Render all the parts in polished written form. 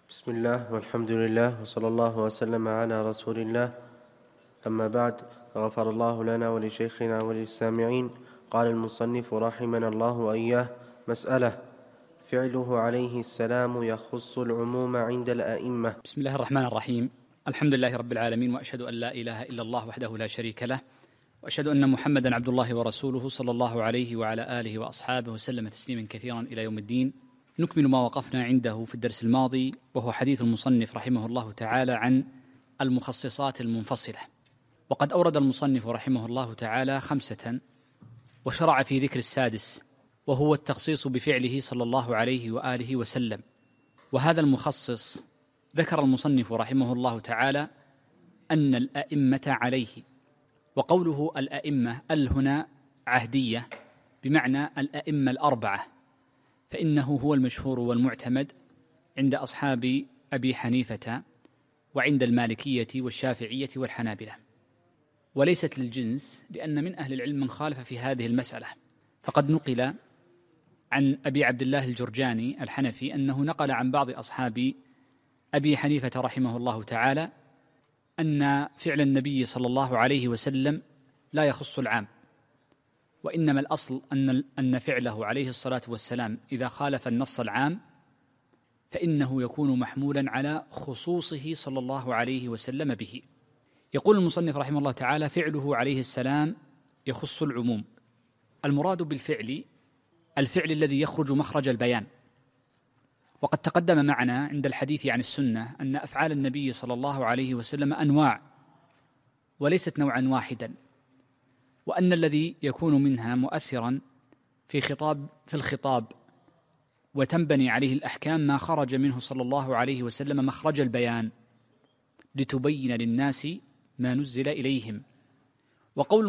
بسم الله والحمد لله وصلى الله وسلم على رسول الله. أما بعد، غفر الله لنا ولشيخنا وللسامعين. قال المصنف رحمنا الله وإياه: مسألة: فعله عليه السلام يخص العموم عند الأئمة. بسم الله الرحمن الرحيم. الحمد لله رب العالمين، وأشهد أن لا إله إلا الله وحده لا شريك له، وأشهد أن محمدا عبد الله ورسوله صلى الله عليه وعلى آله وأصحابه وسلم تسليما كثيرا إلى يوم الدين. نكمل ما وقفنا عنده في الدرس الماضي، وهو حديث المصنف رحمه الله تعالى عن المخصصات المنفصلة. وقد أورد المصنف رحمه الله تعالى 5، وشرع في ذكر السادس، وهو التخصيص بفعله صلى الله عليه وآله وسلم. وهذا المخصص ذكر المصنف رحمه الله تعالى أن الأئمة عليه، وقوله الأئمة هنا عهدية بمعنى الأئمة الأربعة، فإنه هو المشهور والمعتمد عند أصحاب أبي حنيفة وعند المالكية والشافعية والحنابلة، وليست للجنس، لأن من أهل العلم من خالف في هذه المسألة. فقد نقل عن أبي عبد الله الجرجاني الحنفي أنه نقل عن بعض أصحاب أبي حنيفة رحمه الله تعالى أن فعل النبي صلى الله عليه وسلم لا يخص العام، وإنما الأصل أن فعله عليه الصلاة والسلام إذا خالف النص العام فإنه يكون محمولا على خصوصه صلى الله عليه وسلم به. يقول المصنف رحمه الله تعالى: فعله عليه السلام يخص العموم. المراد بالفعل الفعل الذي يخرج مخرج البيان. وقد تقدم معنا عند الحديث عن السنة أن أفعال النبي صلى الله عليه وسلم أنواع وليست نوعا واحدا، وأن الذي يكون منها مؤثرا في الخطاب وتنبني عليه الأحكام ما خرج منه صلى الله عليه وسلم مخرج البيان لتبين للناس ما نزل إليهم. وقول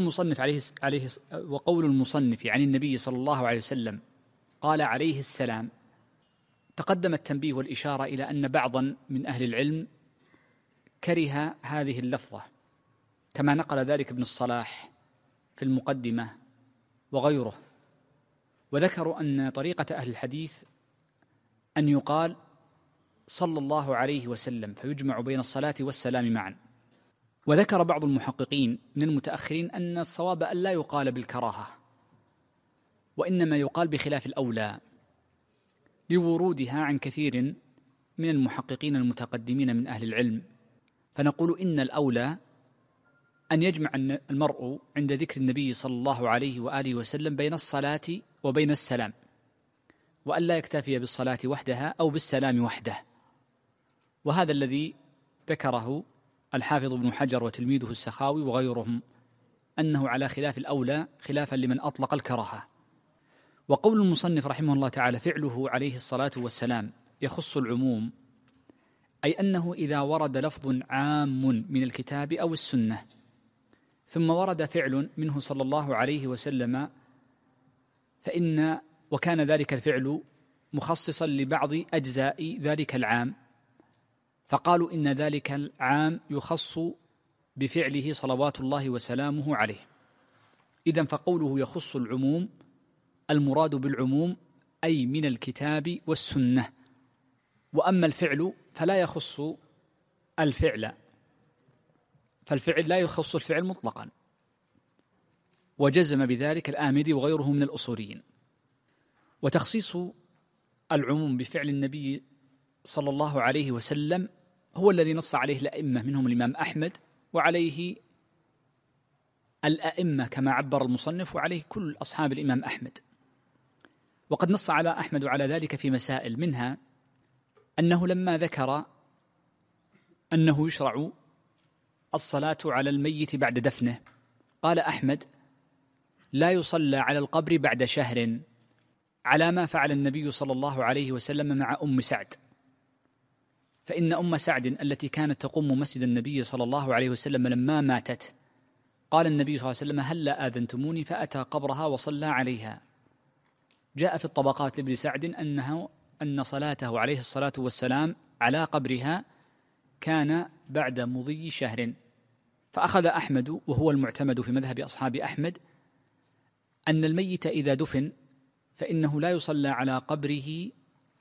المصنف عن النبي صلى الله عليه وسلم قال عليه السلام، تقدم التنبيه والإشارة إلى أن بعضا من أهل العلم كره هذه اللفظة، كما نقل ذلك ابن الصلاح في المقدمة وغيره، وذكروا أن طريقة أهل الحديث أن يقال صلى الله عليه وسلم فيجمع بين الصلاة والسلام معا. وذكر بعض المحققين من المتأخرين أن الصواب أن لا يقال بالكراهة، وإنما يقال بخلاف الأولى، لورودها عن كثير من المحققين المتقدمين من أهل العلم. فنقول إن الأولى أن يجمع المرء عند ذكر النبي صلى الله عليه وآله وسلم بين الصلاة وبين السلام، وأن لا يكتفي بالصلاة وحدها أو بالسلام وحده. وهذا الذي ذكره الحافظ ابن حجر وتلميذه السخاوي وغيرهم، أنه على خلاف الأولى، خلافا لمن أطلق الكراهة. وقول المصنف رحمه الله تعالى فعله عليه الصلاة والسلام يخص العموم، أي أنه إذا ورد لفظ عام من الكتاب أو السنة ثم ورد فعل منه صلى الله عليه وسلم وكان ذلك الفعل مخصصا لبعض أجزاء ذلك العام، فقالوا إن ذلك العام يخص بفعله صلوات الله وسلامه عليه. إذن فقوله يخص العموم، المراد بالعموم أي من الكتاب والسنة. وأما الفعل فلا يخص الفعل، فالفعل لا يخص الفعل مطلقا، وجزم بذلك الآمدي وغيره من الأصوليين. وتخصيص العموم بفعل النبي صلى الله عليه وسلم هو الذي نص عليه الأئمة، منهم الإمام أحمد، وعليه الأئمة كما عبر المصنف، وعليه كل أصحاب الإمام أحمد. وقد نص على أحمد على ذلك في مسائل، منها أنه لما ذكر أنه يشرع الصلاة على الميت بعد دفنه، قال أحمد: لا يصلى على القبر بعد شهر، على ما فعل النبي صلى الله عليه وسلم مع أم سعد. فإن أم سعد التي كانت تقوم مسجد النبي صلى الله عليه وسلم لما ماتت، قال النبي صلى الله عليه وسلم: هلا آذنتموني؟ فأتى قبرها وصلى عليها. جاء في الطبقات لابن سعد أن صلاته عليه الصلاة والسلام على قبرها كان بعد مضي شهر. فأخذ أحمد، وهو المعتمد في مذهب أصحاب أحمد، أن الميت إذا دفن فإنه لا يصلى على قبره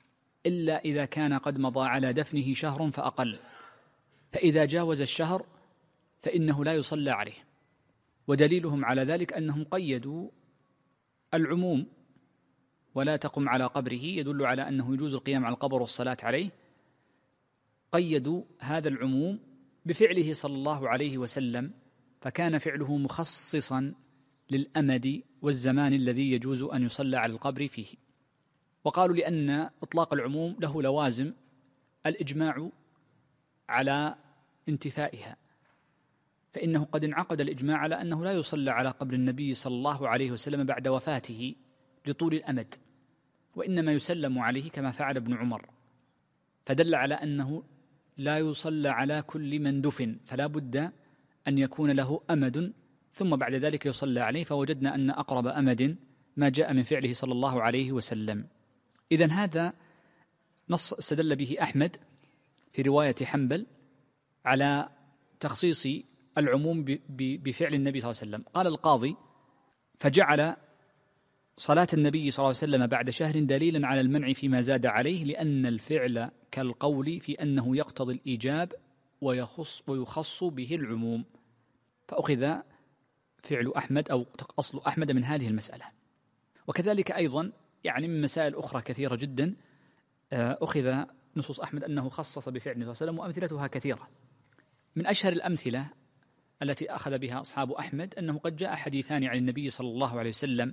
إلا إذا كان قد مضى على دفنه شهر فأقل، فإذا جاوز الشهر فإنه لا يصلى عليه. ودليلهم على ذلك أنهم قيدوا العموم ولا تقم على قبره، يدل على أنه يجوز القيام على القبر والصلاة عليه. قيدوا هذا العموم بفعله صلى الله عليه وسلم، فكان فعله مخصصا للأمد والزمان الذي يجوز أن يصلى على القبر فيه. وقالوا لأن إطلاق العموم له لوازم، الإجماع على انتفائها، فإنه قد انعقد الإجماع على أنه لا يصلى على قبر النبي صلى الله عليه وسلم بعد وفاته لطول الأمد، وإنما يسلم عليه كما فعل ابن عمر، فدل على أنه لا يصلى على كل من دفن، فلا بد أن يكون له أمد ثم بعد ذلك يصلى عليه. فوجدنا أن أقرب أمد ما جاء من فعله صلى الله عليه وسلم. إذن هذا نص استدل به أحمد في رواية حنبل على تخصيص العموم بفعل النبي صلى الله عليه وسلم. قال القاضي: فجعل صلاة النبي صلى الله عليه وسلم بعد شهر دليلا على المنع فيما زاد عليه، لأن الفعل كالقول في أنه يقتضي الإيجاب ويخص به العموم. فأخذ فعل أحمد أو أصل أحمد من هذه المسألة. وكذلك أيضا يعني من مسائل أخرى كثيرة جدا أخذ نصوص أحمد أنه خصص بفعل النبي صلى الله عليه وسلم، وأمثلتها كثيرة. من أشهر الأمثلة التي أخذ بها أصحاب أحمد أنه قد جاء حديثان عن النبي صلى الله عليه وسلم،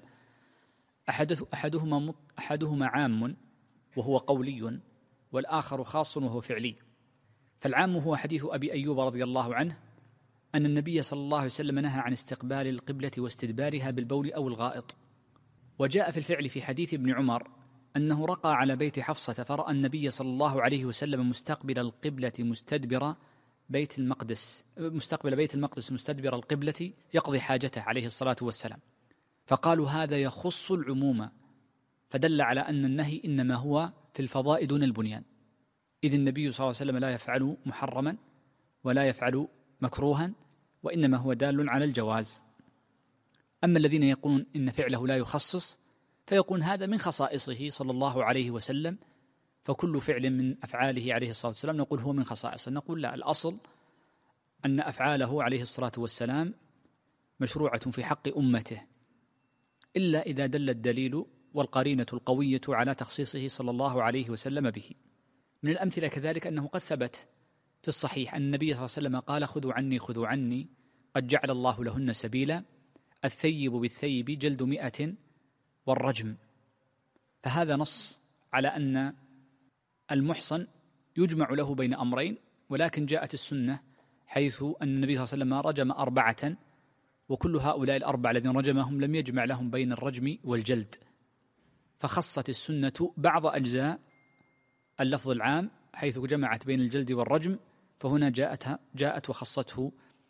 أحدهما عام وهو قولي، والآخر خاص وهو فعلي. فالعام هو حديث أبي أيوب رضي الله عنه أن النبي صلى الله عليه وسلم نهى عن استقبال القبلة واستدبارها بالبول أو الغائط. وجاء في الفعل في حديث ابن عمر أنه رقى على بيت حفصة فرأى النبي صلى الله عليه وسلم مستقبل القبلة مستدبر بيت المقدس مستدبر القبلة يقضي حاجته عليه الصلاة والسلام، فقالوا هذا يخص العموم، فدل على أن النهي إنما هو في الفضاء دون البنيان، إذ النبي صلى الله عليه وسلم لا يفعل محرما ولا يفعل مكروها، وإنما هو دال على الجواز. أما الذين يقولون إن فعله لا يخصص فيقول هذا من خصائصه صلى الله عليه وسلم، فكل فعل من أفعاله عليه الصلاة والسلام نقول هو من خصائصه. نقول لا، الأصل أن أفعاله عليه الصلاة والسلام مشروعة في حق أمته، إلا إذا دل الدليل والقرينة القوية على تخصيصه صلى الله عليه وسلم به. من الأمثلة كذلك أنه قد ثبت في الصحيح أن النبي صلى الله عليه وسلم قال: خذوا عني قد جعل الله لهن سبيلا، الثيب بالثيب جلد 100 والرجم. فهذا نص على أن المحصن يجمع له بين أمرين، ولكن جاءت السنة حيث أن النبي صلى الله عليه وسلم رجم 4، وكل هؤلاء ال4 الذين رجمهم لم يجمع لهم بين الرجم والجلد، فخصت السنة بعض أجزاء اللفظ العام حيث جمعت بين الجلد والرجم، فهنا جاءت وخصته،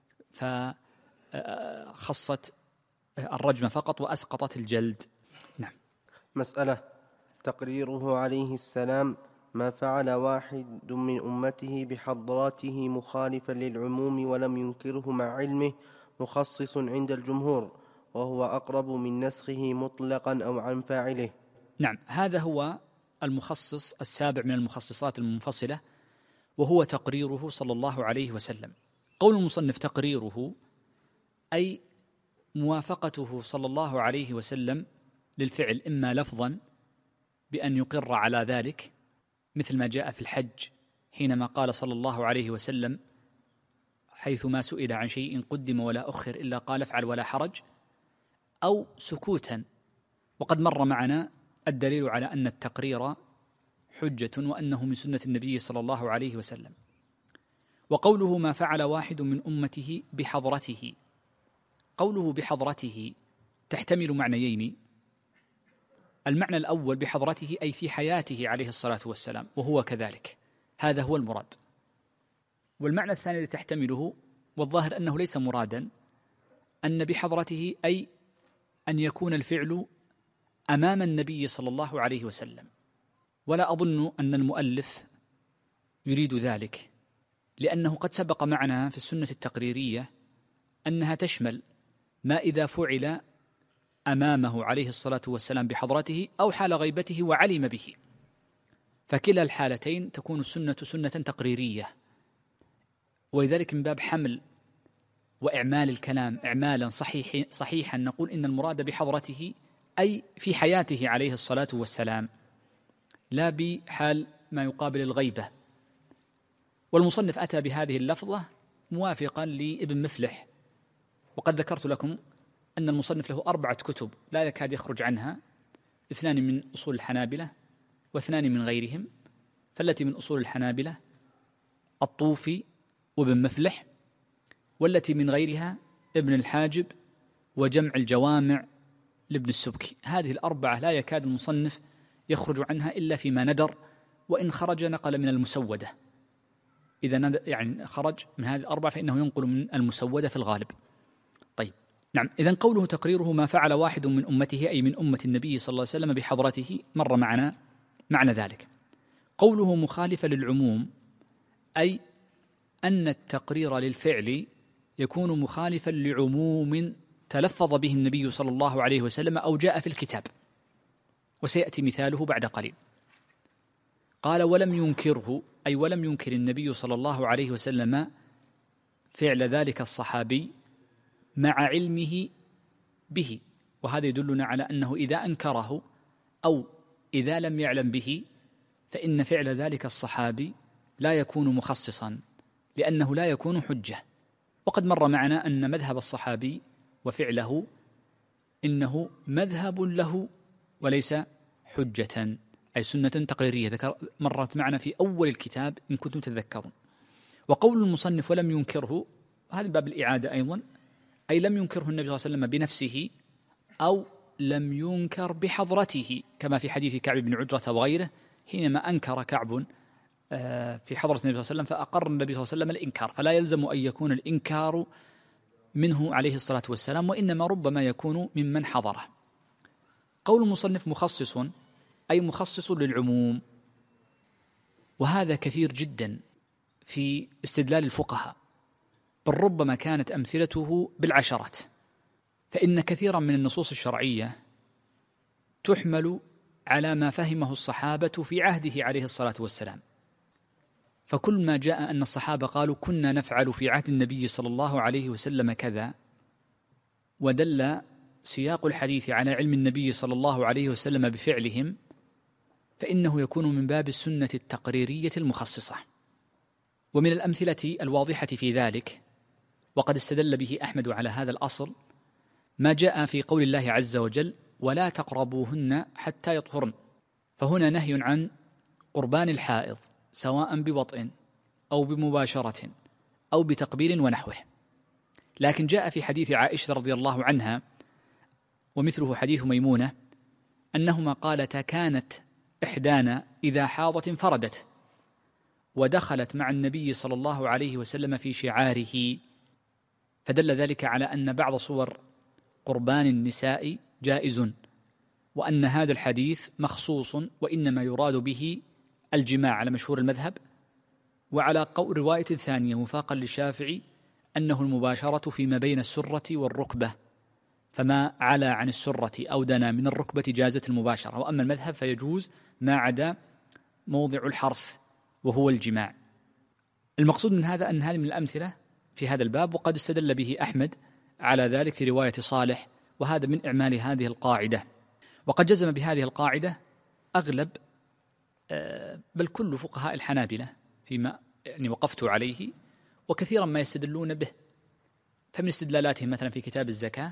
فخصت الرجم فقط وأسقطت الجلد. نعم. مسألة: تقريره عليه السلام ما فعل واحد من أمته بحضراته مخالفا للعموم ولم ينكره مع علمه مخصص عند الجمهور، وهو أقرب من نسخه مطلقا أو عن فاعله. نعم، هذا هو المخصص السابع من المخصصات المنفصلة، وهو تقريره صلى الله عليه وسلم. قول المصنف تقريره أي موافقته صلى الله عليه وسلم للفعل، إما لفظا بأن يقر على ذلك مثل ما جاء في الحج حينما قال صلى الله عليه وسلم حيث ما سئل عن شيء قدم ولا أخر إلا قال افعل ولا حرج، أو سكوتا، وقد مر معنا الدليل على أن التقرير حجة وأنه من سنة النبي صلى الله عليه وسلم. وقوله ما فعل واحد من أمته بحضرته، قوله بحضرته تحتمل معنيين: المعنى الأول بحضرته أي في حياته عليه الصلاة والسلام، وهو كذلك، هذا هو المراد. والمعنى الثاني الذي تحتمله والظاهر أنه ليس مرادا، أن بحضرته أي أن يكون الفعل أمام النبي صلى الله عليه وسلم، ولا أظن أن المؤلف يريد ذلك، لأنه قد سبق معنا في السنة التقريرية أنها تشمل ما إذا فعل أمامه عليه الصلاة والسلام بحضرته أو حال غيبته وعلم به، فكلا الحالتين تكون السنة سنة تقريرية، ولذلك من باب حمل وإعمال الكلام إعمالا صحيحا نقول إن المراد بحضرته أي في حياته عليه الصلاة والسلام، لا بحال ما يقابل الغيبة. والمصنف أتى بهذه اللفظة موافقا لابن مفلح، وقد ذكرت لكم أن المصنف له 4 كتب لا يكاد يخرج عنها، 2 من أصول الحنابلة و2 من غيرهم. فالتي من أصول الحنابلة الطوفي وابن مفلح، والتي من غيرها ابن الحاجب وجمع الجوامع لابن السبكي. هذه ال4 لا يكاد المصنف يخرج عنها إلا فيما ندر، وإن خرج نقل من المسودة. إذا يعني خرج من هذه ال4 فإنه ينقل من المسودة في الغالب. طيب نعم، إذن قوله تقريره ما فعل واحد من أمته أي من أمة النبي صلى الله عليه وسلم بحضرته مر معنا معنى ذلك. قوله مخالفة للعموم أي أن التقرير للفعل يكون مخالفا لعموم تلفظ به النبي صلى الله عليه وسلم أو جاء في الكتاب، وسيأتي مثاله بعد قليل. قال ولم ينكره أي ولم ينكر النبي صلى الله عليه وسلم فعل ذلك الصحابي مع علمه به، وهذا يدلنا على أنه إذا أنكره أو إذا لم يعلم به فإن فعل ذلك الصحابي لا يكون مخصصا، لأنه لا يكون حجة. وقد مر معنا أن مذهب الصحابي وفعله إنه مذهب له وليس حجة، أي سنة تقريرية، مرت معنا في أول الكتاب إن كنتم تذكرون. وقول المصنف ولم ينكره، هذا باب الإعادة أيضا، أي لم ينكره النبي صلى الله عليه وسلم بنفسه أو لم ينكر بحضرته، كما في حديث كعب بن عجرة وغيره حينما أنكر كعب في حضرة النبي صلى الله عليه وسلم فأقر النبي صلى الله عليه وسلم الإنكار، فلا يلزم أن يكون الإنكار منه عليه الصلاة والسلام، وإنما ربما يكون ممن حضره. قول المصنف مخصص أي مخصص للعموم، وهذا كثير جدا في استدلال الفقهاء، بل ربما كانت أمثلته بالعشرات. فإن كثيرا من النصوص الشرعية تحمل على ما فهمه الصحابة في عهده عليه الصلاة والسلام، فكل ما جاء أن الصحابة قالوا كنا نفعل في عهد النبي صلى الله عليه وسلم كذا، ودل سياق الحديث على علم النبي صلى الله عليه وسلم بفعلهم، فإنه يكون من باب السنة التقريرية المخصصة. ومن الأمثلة الواضحة في ذلك، وقد استدل به أحمد على هذا الأصل، ما جاء في قول الله عز وجل ولا تقربوهن حتى يطهرن، فهنا نهي عن قربان الحائض سواء بوطء أو بمباشرة أو بتقبيل ونحوه. لكن جاء في حديث عائشة رضي الله عنها ومثله حديث ميمونة أنهما قالتا كانت إحدانا إذا حاضت انفردت ودخلت مع النبي صلى الله عليه وسلم في شعاره، فدل ذلك على أن بعض صور قربان النساء جائز، وأن هذا الحديث مخصوص وإنما يراد به الجماع على مشهور المذهب. وعلى قول رواية ثانية وفاقا للشافعي أنه المباشرة فيما بين السرة والركبة، فما علا عن السرة أو دنا من الركبة جازت المباشرة، وأما المذهب فيجوز ما عدا موضع الحرث وهو الجماع. المقصود من هذا أن هذه من الأمثلة في هذا الباب، وقد استدل به أحمد على ذلك في رواية صالح، وهذا من إعمال هذه القاعدة. وقد جزم بهذه القاعدة أغلب بل كل فقهاء الحنابلة فيما يعني وقفت عليه، وكثيرا ما يستدلون به. فمن استدلالاتهم مثلا في كتاب الزكاة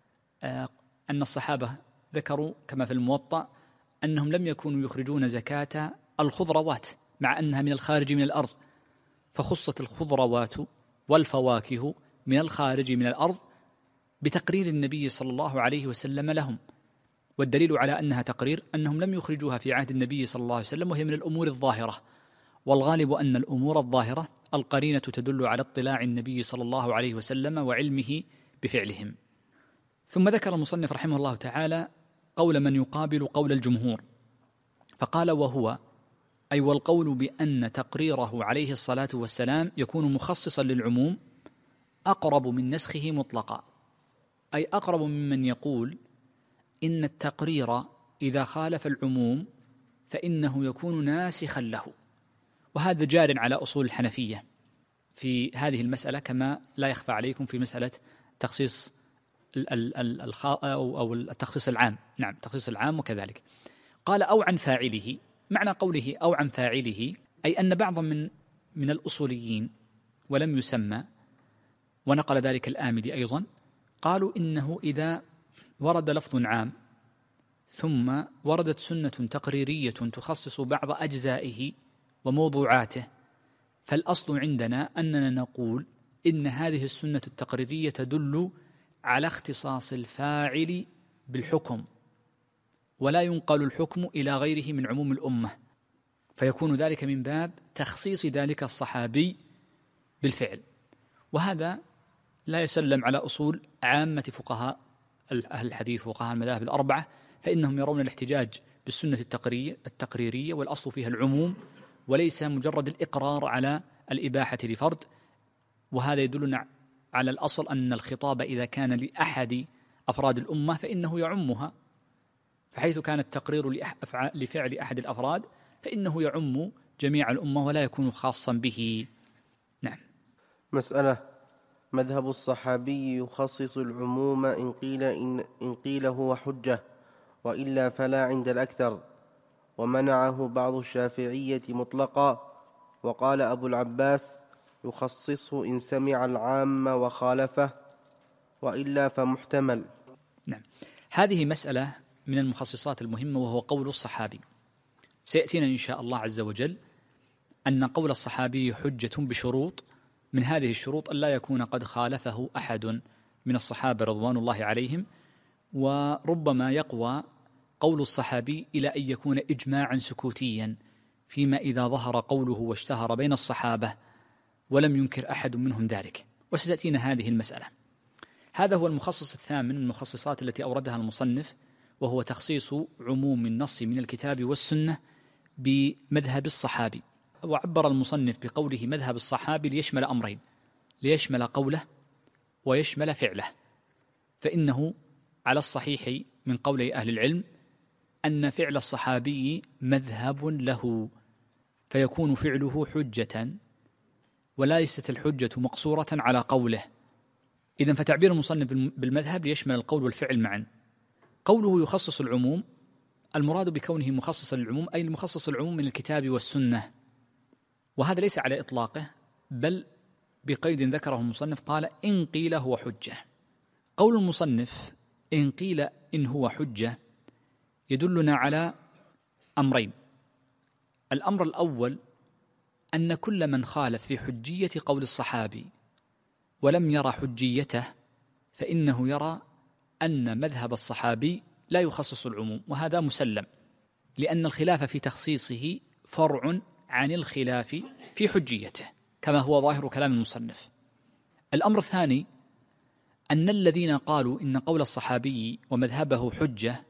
أن الصحابة ذكروا كما في الموطأ أنهم لم يكونوا يخرجون زكاة الخضروات مع أنها من الخارج من الأرض، فخصت الخضروات والفواكه من الخارج من الأرض بتقرير النبي صلى الله عليه وسلم لهم. والدليل على أنها تقرير أنهم لم يخرجوها في عهد النبي صلى الله عليه وسلم، وهي من الأمور الظاهرة، والغالب أن الأمور الظاهرة القرينة تدل على اطلاع النبي صلى الله عليه وسلم وعلمه بفعلهم. ثم ذكر المصنف رحمه الله تعالى قول من يقابل قول الجمهور، فقال وهو أي والقول بأن تقريره عليه الصلاة والسلام يكون مخصصا للعموم أقرب من نسخه مطلقا، أي أقرب ممن يقول إن التقرير إذا خالف العموم فإنه يكون ناسخا له. وهذا جار على أصول الحنفية في هذه المسألة، كما لا يخفى عليكم في مسألة تخصيص أو التخصيص العام. نعم، تخصيص العام وكذلك. قال أو عن فاعله. معنى قوله أو عن فاعله أي أن بعضا من الأصوليين ولم يسمى، ونقل ذلك الآمدي أيضا، قالوا إنه إذا ورد لفظ عام ثم وردت سنة تقريرية تخصص بعض أجزائه وموضوعاته، فالأصل عندنا أننا نقول إن هذه السنة التقريرية تدل على اختصاص الفاعل بالحكم، ولا ينقل الحكم إلى غيره من عموم الأمة، فيكون ذلك من باب تخصيص ذلك الصحابي بالفعل. وهذا لا يسلم على أصول عامة فقهاء أهل الحديث وفقهاء المذاهب الأربعة، فإنهم يرون الاحتجاج بالسنة التقريرية والأصل فيها العموم وليس مجرد الإقرار على الإباحة لفرد. وهذا يدلنا على الأصل أن الخطاب إذا كان لأحد أفراد الأمة فإنه يعمها، فحيث كان التقرير لفعل أحد الأفراد فإنه يعم جميع الأمة ولا يكون خاصا به. نعم. مسألة: مذهب الصحابي يخصص العموم إن قيل هو حجة، وإلا فلا عند الأكثر، ومنعه بعض الشافعية مطلقا، وقال أبو العباس يخصصه إن سمع العام وخالفه، وإلا فمحتمل. نعم، هذه مسألة من المخصصات المهمة، وهو قول الصحابي. سيأتينا إن شاء الله عز وجل أن قول الصحابي حجة بشروط، من هذه الشروط أن لا يكون قد خالفه أحد من الصحابة رضوان الله عليهم، وربما يقوى قول الصحابي إلى أن يكون إجماعا سكوتيا، فيما إذا ظهر قوله واشتهر بين الصحابة ولم ينكر أحد منهم ذلك، وستأتينا هذه المسألة. هذا هو المخصص الثامن من المخصصات التي أوردها المصنف، وهو تخصيص عموم النص من الكتاب والسنة بمذهب الصحابي. وعبر المصنف بقوله مذهب الصحابي ليشمل أمرين: ليشمل قوله ويشمل فعله. فإنه على الصحيح من قول أهل العلم أن فعل الصحابي مذهب له، فيكون فعله حجة، وليست الحجة مقصورة على قوله. إذن فتعبير المصنف بالمذهب ليشمل القول والفعل معا. قوله يخصص العموم، المراد بكونه مخصصا للعموم أي المخصص العموم من الكتاب والسنة، وهذا ليس على إطلاقه، بل بقيد ذكره المصنف، قال إن قيل هو حجة. قول المصنف إن قيل إن هو حجة يدلنا على أمرين: الأمر الأول أن كل من خالف في حجية قول الصحابي ولم يرى حجيته فإنه يرى أن مذهب الصحابي لا يخصص العموم، وهذا مسلم، لأن الخلاف في تخصيصه فرع عن الخلاف في حجيته كما هو ظاهر كلام المصنف. الأمر الثاني أن الذين قالوا إن قول الصحابي ومذهبه حجة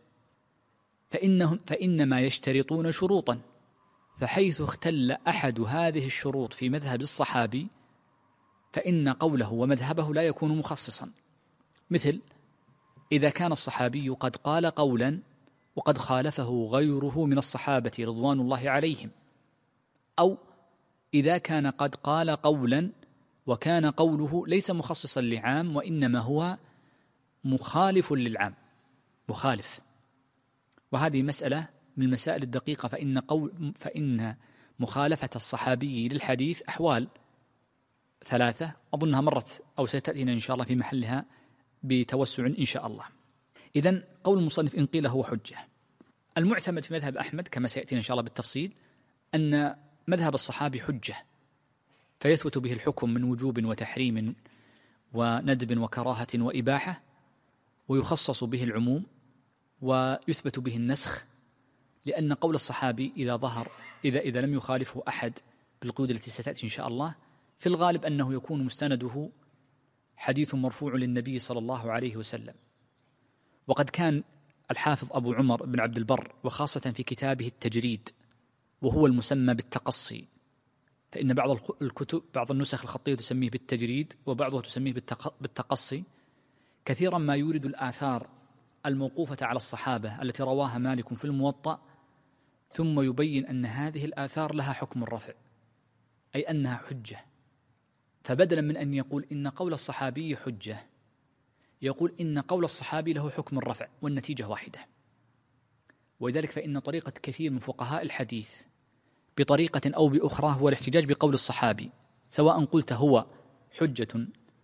فإنما يشترطون شروطا، فحيث اختل أحد هذه الشروط في مذهب الصحابي فإن قوله ومذهبه لا يكون مخصصا. مثل إذا كان الصحابي قد قال قولا وقد خالفه غيره من الصحابة رضوان الله عليهم، أو إذا كان قد قال قولا وكان قوله ليس مخصصا لعام وإنما هو مخالف للعام، مخالف. وهذه مسألة من المسائل الدقيقة، فإن مخالفة الصحابي للحديث أحوال ثلاثة، أظنها مرت أو ستأتينا إن شاء الله في محلها بتوسع إن شاء الله. إذن قول المصنف إن قيل هو حجة. المعتمد في مذهب أحمد كما سيأتينا إن شاء الله بالتفصيل أن مذهب الصحابي حجة، فيثبت به الحكم من وجوب وتحريم وندب وكراهة وإباحة، ويخصص به العموم ويثبت به النسخ، لأن قول الصحابي إذا لم يخالفه أحد بالقيود التي ستأتي إن شاء الله، في الغالب أنه يكون مستنده حديث مرفوع للنبي صلى الله عليه وسلم. وقد كان الحافظ أبو عمر بن عبد البر، وخاصة في كتابه التجريد وهو المسمى بالتقصي، فإن بعض النسخ الخطية تسميه بالتجريد وبعضها تسميه بالتقصي، كثيرا ما يورد الآثار الموقوفة على الصحابة التي رواها مالك في الموطأ ثم يبين أن هذه الآثار لها حكم الرفع، أي أنها حجة. فبدلا من أن يقول إن قول الصحابي حجة، يقول إن قول الصحابي له حكم الرفع، والنتيجة واحدة. ولذلك فإن طريقة كثير من فقهاء الحديث بطريقة أو بأخرى هو الاحتجاج بقول الصحابي، سواء قلت هو حجة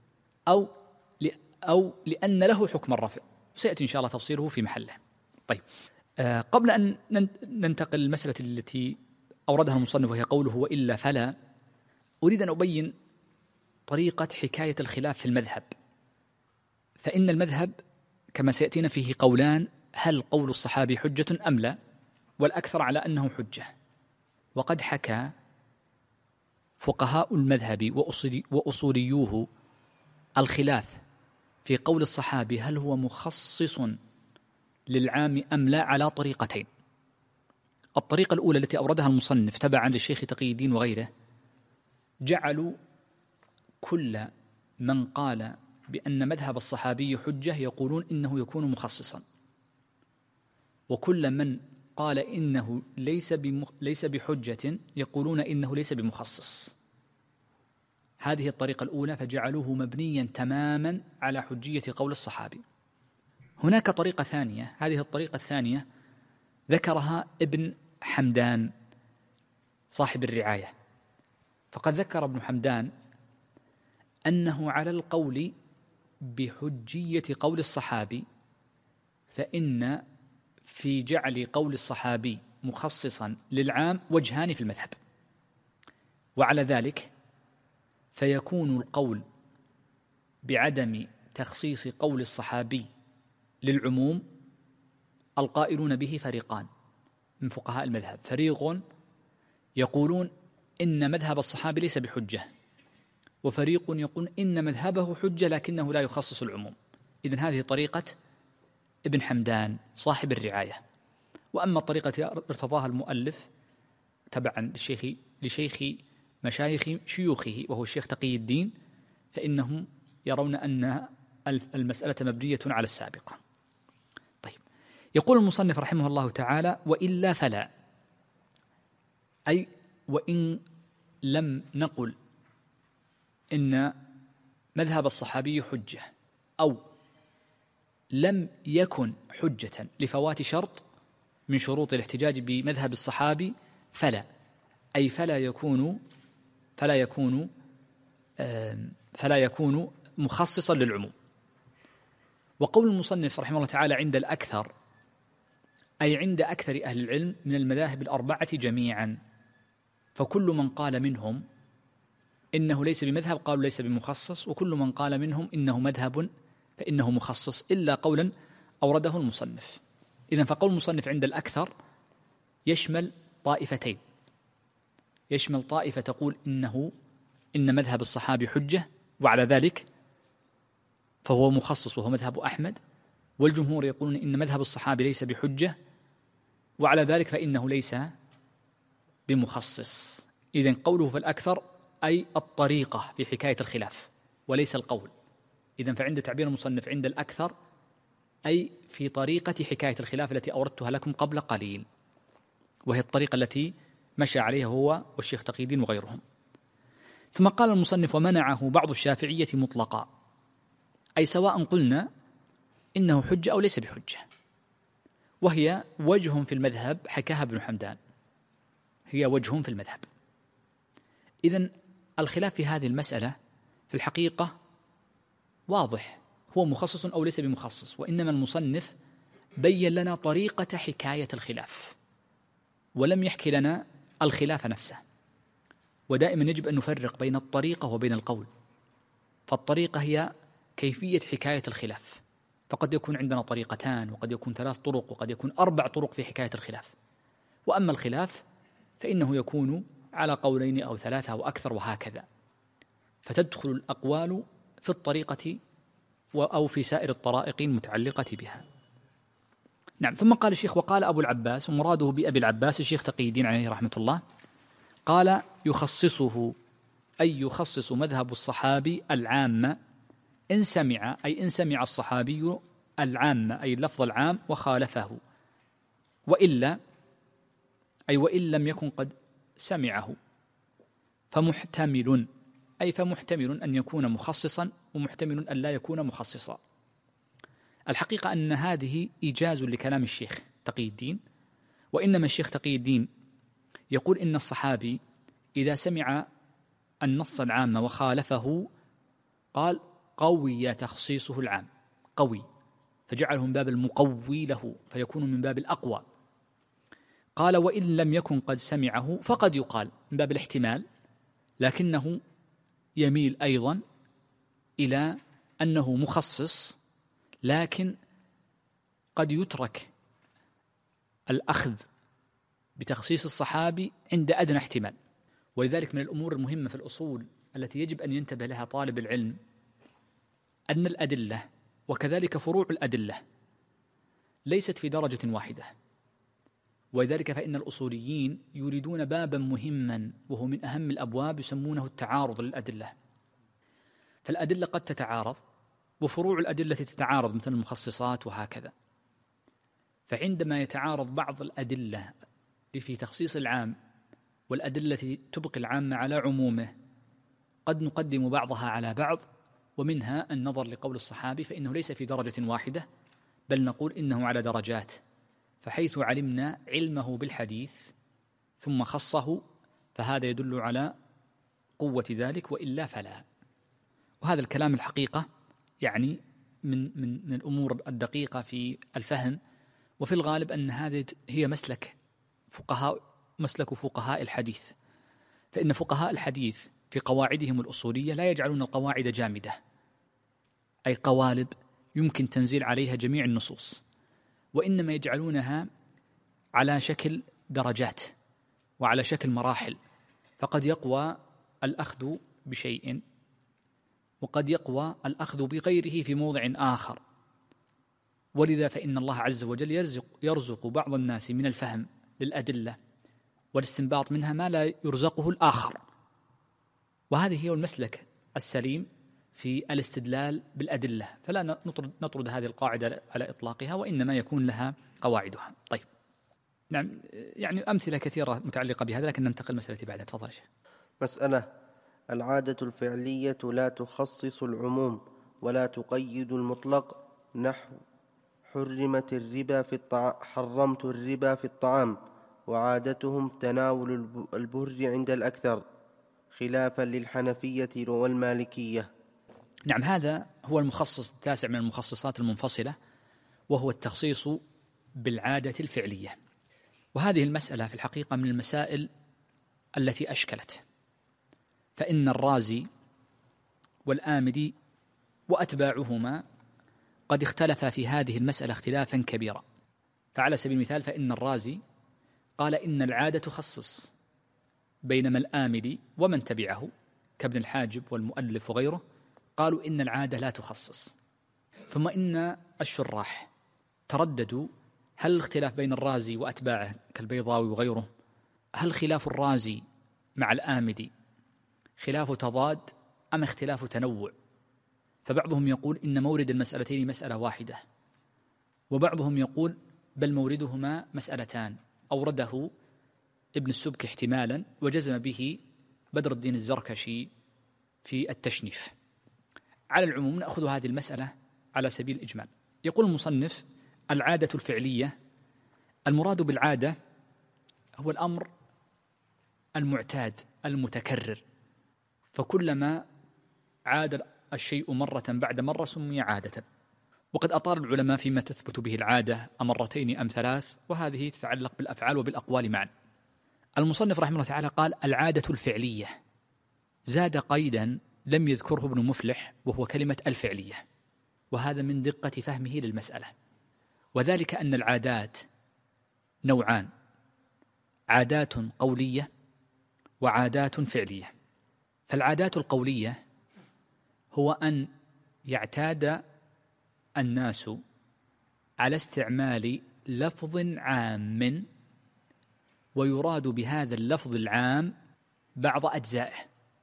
أو لأن له حكم الرفع، سيأتي إن شاء الله تفصيله في محله. طيب، قبل أن ننتقل للمسألة التي أوردها المصنف وهي قوله وإلا فلا، أريد أن أبين طريقة حكاية الخلاف في المذهب. فإن المذهب كما سيأتينا فيه قولان: هل قول الصحابي حجة أم لا؟ والأكثر على أنه حجة. وقد حكى فقهاء المذهب وأصوليوه الخلاف في قول الصحابي هل هو مخصص للعام أم لا على طريقتين. الطريقة الأولى التي أوردها المصنف تبعا للشيخ تقي الدين وغيره، جعلوا كل من قال بأن مذهب الصحابي حجة يقولون إنه يكون مخصصا، وكل من قال إنه ليس بحجة يقولون إنه ليس بمخصص. هذه الطريقة الأولى، فجعلوه مبنيا تماما على حجية قول الصحابي. هناك طريقة ثانية، هذه الطريقة الثانية ذكرها ابن حمدان صاحب الرعاية، فقد ذكر ابن حمدان أنه على القول بحجية قول الصحابي، فإن في جعل قول الصحابي مخصصا للعام وجهان في المذهب، وعلى ذلك فيكون القول بعدم تخصيص قول الصحابي للعموم القائلون به فريقان من فقهاء المذهب. فريق يقولون إن مذهب الصحابي ليس بحجة، وفريق يقول إن مذهبه حجة لكنه لا يخصص العموم. إذن هذه طريقة ابن حمدان صاحب الرعاية. وأما الطريقة ارتضاها المؤلف تبعا لشيخ مشايخ شيوخه وهو الشيخ تقي الدين، فإنهم يرون أن المسألة مبنية على السابقة. طيب، يقول المصنف رحمه الله تعالى: وإلا فلا، أي وإن لم نقل إن مذهب الصحابي حجة، أو لم يكن حجة لفوات شرط من شروط الاحتجاج بمذهب الصحابي، فلا، أي فلا يكون مخصصا للعموم. وقول المصنف رحمه الله تعالى عند الأكثر، أي عند أكثر أهل العلم من المذاهب الأربعة جميعا، فكل من قال منهم إنه ليس بمذهب قالوا ليس بمخصص، وكل من قال منهم إنه مذهب فإنه مخصص، إلا قولا أورده المصنف. إذن فقول المصنف عند الأكثر يشمل طائفتين، يشمل طائفة تقول إن مذهب الصحابي حجة وعلى ذلك فهو مخصص وهو مذهب أحمد، والجمهور يقولون إن مذهب الصحابي ليس بحجة وعلى ذلك فإنه ليس بمخصص. إذن قوله في الأكثر أي الطريقة في حكاية الخلاف وليس القول. إذن فعند تعبير المصنف عند الأكثر أي في طريقة حكاية الخلاف التي أوردتها لكم قبل قليل، وهي الطريقة التي مشى عليها هو والشيخ تقي الدين وغيرهم. ثم قال المصنف: ومنعه بعض الشافعية مطلقا، أي سواء قلنا إنه حجة أو ليس بحجة، وهي وجه في المذهب حكاها ابن حمدان، هي وجه في المذهب. إذن الخلاف في هذه المسألة في الحقيقة واضح، هو مخصص أو ليس بمخصص، وإنما المصنف بين لنا طريقة حكاية الخلاف ولم يحكي لنا الخلاف نفسه. ودائما يجب أن نفرق بين الطريقة وبين القول، فالطريقة هي كيفية حكاية الخلاف، فقد يكون عندنا طريقتان وقد يكون 3 طرق وقد يكون 4 طرق في حكاية الخلاف. وأما الخلاف فإنه يكون على قولين أو 3 أو أكثر وهكذا، فتدخل الأقوال في الطريقة أو في سائر الطرائق المتعلقة بها. نعم. ثم قال الشيخ: وقال أبو العباس، ومراده بأبي العباس الشيخ تقي الدين عليه رحمة الله، قال: يخصصه، أي يخصص مذهب الصحابي العامة إن سمع، أي إن سمع الصحابي العامة أي اللفظ العام وخالفه، وإلا أي وإن لم يكن قد سمعه، فمحتمل، أي فمحتمل أن يكون مخصصا ومحتمل أن لا يكون مخصصا. الحقيقة أن هذه إيجاز لكلام الشيخ تقي الدين، وإنما الشيخ تقي الدين يقول إن الصحابي إذا سمع النص العام وخالفه قال قوي تخصيصه العام، قوي، فجعله من باب المقوي له فيكون من باب الأقوى. قال وإن لم يكن قد سمعه فقد يقال من باب الاحتمال، لكنه يميل أيضا إلى أنه مخصص، لكن قد يترك الأخذ بتخصيص الصحابي عند أدنى احتمال. ولذلك من الأمور المهمة في الأصول التي يجب أن ينتبه لها طالب العلم أن الأدلة وكذلك فروع الأدلة ليست في درجة واحدة، ولذلك فإن الأصوليين يريدون بابا مهما وهو من أهم الأبواب يسمونه التعارض للأدلة. فالأدلة قد تتعارض وفروع الأدلة تتعارض مثل المخصصات وهكذا، فعندما يتعارض بعض الأدلة في تخصيص العام والأدلة التي تبقي العام على عمومه قد نقدم بعضها على بعض، ومنها النظر لقول الصحابي فإنه ليس في درجة واحدة بل نقول إنه على درجات، فحيث علمنا علمه بالحديث ثم خصه فهذا يدل على قوة ذلك، وإلا فلا. وهذا الكلام الحقيقة يعني من الأمور الدقيقة في الفهم، وفي الغالب أن هذه هي مسلك فقهاء الحديث، فإن فقهاء الحديث في قواعدهم الأصولية لا يجعلون القواعد جامدة، أي قوالب يمكن تنزيل عليها جميع النصوص، وإنما يجعلونها على شكل درجات وعلى شكل مراحل، فقد يقوى الأخذ بشيء وقد يقوى الأخذ بغيره في موضع آخر. ولذا فإن الله عز وجل يرزق بعض الناس من الفهم للأدلة والاستنباط منها ما لا يرزقه الآخر، وهذه هي المسلك السليم في الاستدلال بالأدلة، فلا نطرد هذه القاعدة على إطلاقها، وإنما يكون لها قواعدها. طيب نعم، يعني أمثلة كثيرة متعلقة بهذا، لكن ننتقل مسألة بعدها. تفضل شيخ. مسألة: العادة الفعلية لا تخصص العموم ولا تقيد المطلق، نحو حرمت حرمت الربا في الطعام، وعادتهم تناول البر عند الأكثر، خلافا للحنفية والمالكية. نعم، هذا هو المخصص التاسع من المخصصات المنفصلة، وهو التخصيص بالعادة الفعلية. وهذه المسألة في الحقيقة من المسائل التي أشكلت، فإن الرازي والآمدي وأتباعهما قد اختلفا في هذه المسألة اختلافا كبيرا. فعلى سبيل المثال فإن الرازي قال إن العادة تخصص، بينما الآمدي ومن تبعه كابن الحاجب والمؤلف وغيره قالوا إن العادة لا تخصص. ثم إن الشراح ترددوا هل الاختلاف بين الرازي وأتباعه كالبيضاوي وغيره، هل خلاف الرازي مع الآمدي خلاف تضاد أم اختلاف تنوع؟ فبعضهم يقول إن مورد المسألتين مسألة واحدة، وبعضهم يقول بل موردهما مسألتان، أورده ابن السبك احتمالا وجزم به بدر الدين الزركشي في التشنيف. على العموم نأخذ هذه المسألة على سبيل الإجمال. يقول المصنف: العادة الفعلية، المراد بالعادة هو الأمر المعتاد المتكرر، فكلما عاد الشيء مرة بعد مرة سمي عادة. وقد أطال العلماء فيما تثبت به العادة أمرتين أم ثلاث، وهذه تتعلق بالأفعال وبالأقوال معا. المصنف رحمه الله تعالى قال العادة الفعلية، زاد قيدا لم يذكره ابن مفلح وهو كلمة الفعلية، وهذا من دقة فهمه للمسألة، وذلك أن العادات نوعان: عادات قولية وعادات فعلية. فالعادات القولية هو أن يعتاد الناس على استعمال لفظ عام ويراد بهذا اللفظ العام بعض أجزائه،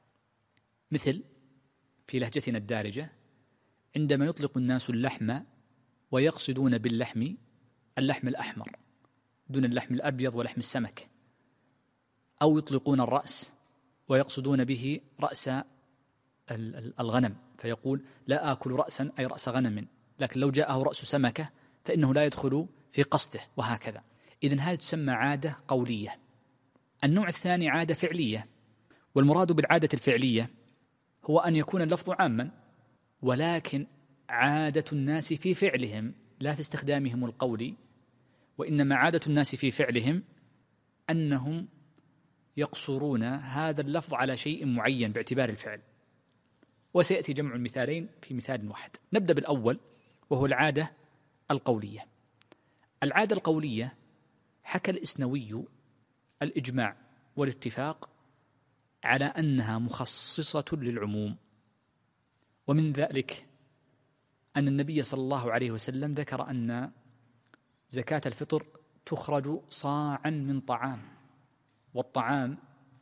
مثل في لهجتنا الدارجة عندما يطلق الناس اللحم ويقصدون باللحم اللحم الأحمر دون اللحم الأبيض ولحم السمك، أو يطلقون الرأس ويقصدون به رأس الغنم، فيقول لا آكل رأسا أي رأس غنم، لكن لو جاءه رأس سمكة فإنه لا يدخل في قصده، وهكذا. إذن هذه تسمى عادة قولية. النوع الثاني عادة فعلية، والمراد بالعادة الفعلية هو أن يكون اللفظ عاما، ولكن عادة الناس في فعلهم لا في استخدامهم القولي، وإنما عادة الناس في فعلهم أنهم يقصرون هذا اللفظ على شيء معين باعتبار الفعل. وسيأتي جمع المثالين في مثال واحد. نبدأ بالأول وهو العادة القولية. العادة القولية حكى الإسنوي الإجماع والاتفاق على أنها مخصصة للعموم، ومن ذلك أن النبي صلى الله عليه وسلم ذكر أن زكاة الفطر تخرج صاعا من طعام، والطعام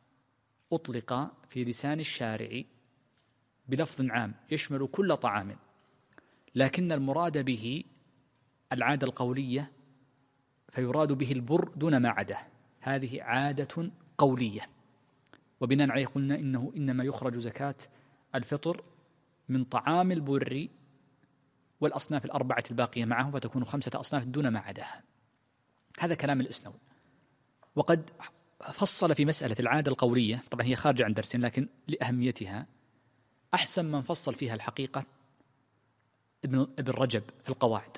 أطلق في لسان الشارع بلفظ عام يشمل كل طعام، لكن المراد به العادة القولية، فيراد به البر دون ما عداه. هذه عادة قولية، وبناء عليه قلنا إنه إنما يخرج زكاة الفطر من طعام البر والأصناف الأربعة الباقية معه، فتكون 5 أصناف دون ما عداها. هذا كلام الإسنوي. وقد فصل في مسألة العادة القولية، طبعا هي خارجة عن درس لكن لأهميتها أحسن من فصل فيها الحقيقة ابن رجب في القواعد.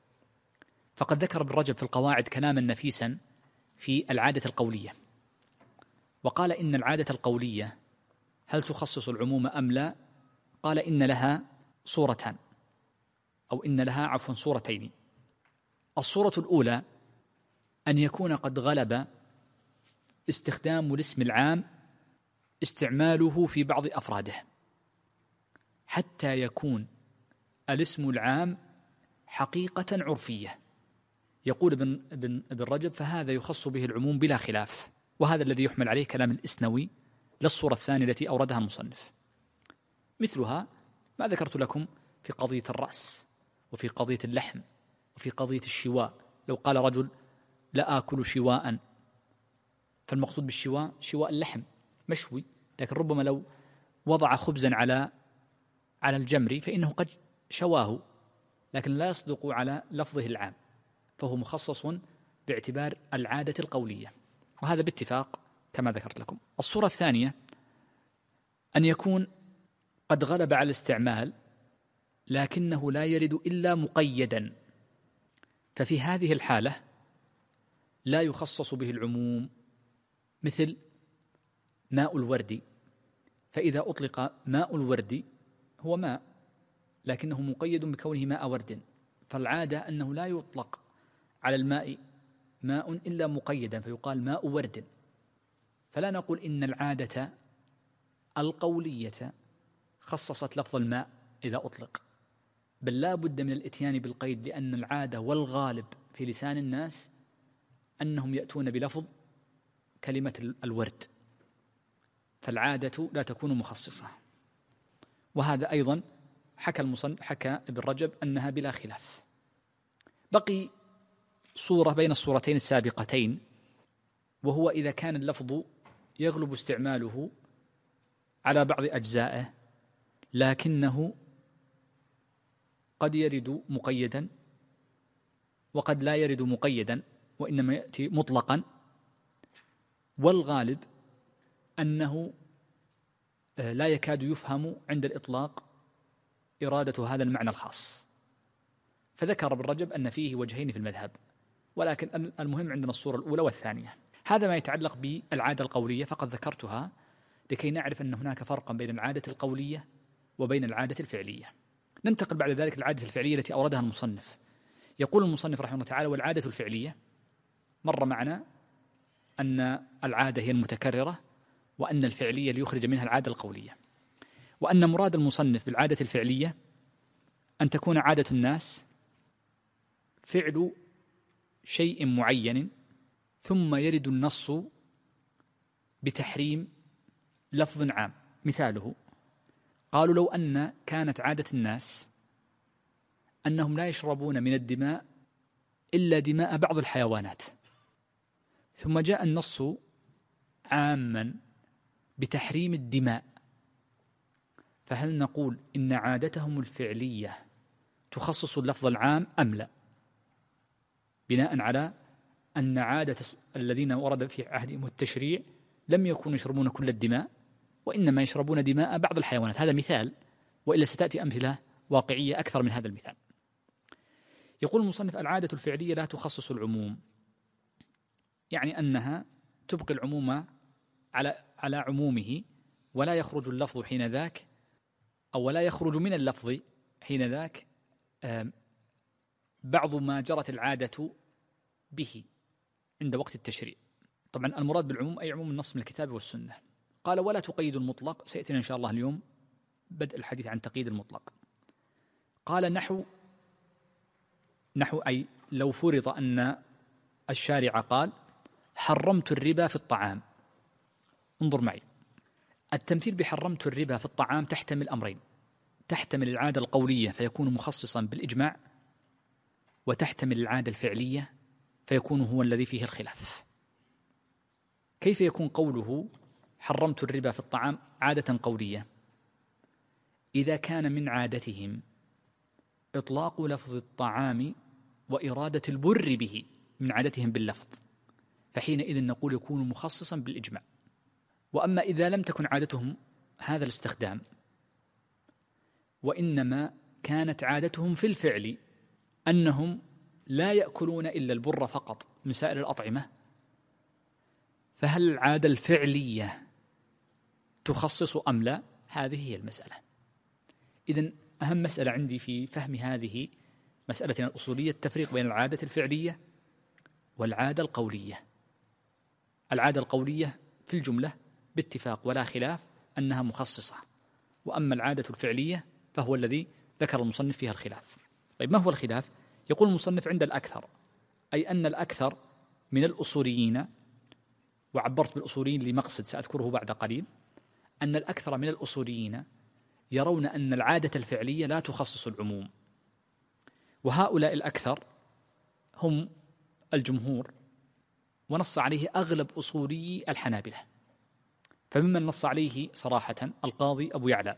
فقد ذكر ابن رجب في القواعد كلاما نفيسا في العادة القولية، وقال إن العادة القولية هل تخصص العموم أم لا؟ قال إن لها صورتان، أو إن لها صورتين. الصورة الأولى أن يكون قد غلب استخدام الاسم العام استعماله في بعض أفراده، حتى يكون الاسم العام حقيقة عرفية. يقول ابن رجب فهذا يخص به العموم بلا خلاف، وهذا الذي يحمل عليه كلام الإسنوي للصورة الثانية التي أوردها المصنف. مثلها ما ذكرت لكم في قضية الرأس، وفي قضية اللحم، وفي قضية الشواء. لو قال رجل لا آكل شواء، فالمقصود بالشواء شواء اللحم مشوي، لكن ربما لو وضع خبزا على الجمر فإنه قد شواه، لكن لا يصدق على لفظه العام، فهو مخصص باعتبار العادة القولية، وهذا باتفاق كما ذكرت لكم. الصورة الثانية أن يكون قد غلب على الاستعمال لكنه لا يرد إلا مقيدا، ففي هذه الحالة لا يخصص به العموم، مثل ماء الورد، فإذا أطلق ماء الورد هو ماء لكنه مقيد بكونه ماء ورد، فالعادة أنه لا يطلق على الماء ماء إلا مقيدا فيقال ماء ورد. فلا نقول إن العادة القولية خصصت لفظ الماء إذا أطلق، بل لا بد من الإتيان بالقيد، لأن العادة والغالب في لسان الناس أنهم يأتون بلفظ كلمة الورد، فالعادة لا تكون مخصصة. وهذا أيضا حكى ابن رجب أنها بلا خلاف. بقي صورة بين الصورتين السابقتين، وهو إذا كان اللفظ يغلب استعماله على بعض أجزائه لكنه قد يرد مقيدا وقد لا يرد مقيدا، وإنما يأتي مطلقا، والغالب أنه لا يكاد يفهم عند الإطلاق إرادة هذا المعنى الخاص. فذكر ابن رجب أن فيه وجهين في المذهب، ولكن المهم عندنا الصورة الأولى والثانية. هذا ما يتعلق بالعادة القولية، فقد ذكرتها لكي نعرف أن هناك فرقا بين العادة القولية وبين العادة الفعلية. ننتقل بعد ذلك للعادة الفعلية التي أوردها المصنف. يقول المصنف رحمه الله تعالى: والعادة الفعلية، مر معنا أن العادة هي المتكررة، وأن الفعلية ليخرج منها العادة القولية، وأن مراد المصنف بالعادة الفعلية أن تكون عادة الناس فعل شيء معين ثم يرد النص بتحريم لفظ عام. مثاله قالوا: لو أن كانت عادة الناس أنهم لا يشربون من الدماء إلا دماء بعض الحيوانات، ثم جاء النص عاما بتحريم الدماء، فهل نقول إن عادتهم الفعلية تخصص اللفظ العام أم لا؟ بناء على أن عادة الذين ورد في عهدهم التشريع لم يكونوا يشربون كل الدماء، وإنما يشربون دماء بعض الحيوانات. هذا مثال، وإلا ستأتي أمثلة واقعية أكثر من هذا المثال. يقول المصنف: العادة الفعلية لا تخصص العموم، يعني أنها تبقي العموم على عمومه، ولا يخرج اللفظ حين ذاك، أو ولا يخرج من اللفظ حين ذاك بعض ما جرت العادة به عند وقت التشريع. طبعا المراد بالعموم أي عموم النص من الكتاب والسنة. قال: ولا تقيد المطلق. سيأتينا إن شاء الله اليوم بدء الحديث عن تقييد المطلق. قال: نحو أي لو فرض أن الشارع قال: حرمت الربا في الطعام. انظر معي، التمثيل بحرمت الربا في الطعام تحتمل أمرين: تحتمل العادة القولية فيكون مخصصا بالإجماع، وتحتمل العادة الفعلية فيكون هو الذي فيه الخلاف. كيف يكون قوله حرمت الربا في الطعام عادة قولية؟ إذا كان من عادتهم إطلاق لفظ الطعام وإرادة البر به من عادتهم باللفظ، فحينئذ نقول يكون مخصصا بالإجماع. وأما إذا لم تكن عادتهم هذا الاستخدام، وإنما كانت عادتهم في الفعل أنهم لا يأكلون إلا البر فقط من سائر الأطعمة، فهل العادة الفعلية تخصص أم لا؟ هذه هي المسألة. إذن أهم مسألة عندي في فهم هذه مسألتنا الأصولية التفريق بين العادة الفعلية والعادة القولية. العادة القولية في الجملة باتفاق ولا خلاف أنها مخصصة، وأما العادة الفعلية فهو الذي ذكر المصنف فيها الخلاف. طيب، ما هو الخلاف؟ يقول المصنف: عند الأكثر، أي أن الأكثر من الأصوليين، وعبرت بالأصوليين لمقصد سأذكره بعد قليل، أن الأكثر من الأصوليين يرون أن العادة الفعلية لا تخصص العموم، وهؤلاء الأكثر هم الجمهور، ونص عليه أغلب أصولي الحنابلة. فممن نص عليه صراحة القاضي أبو يعلى،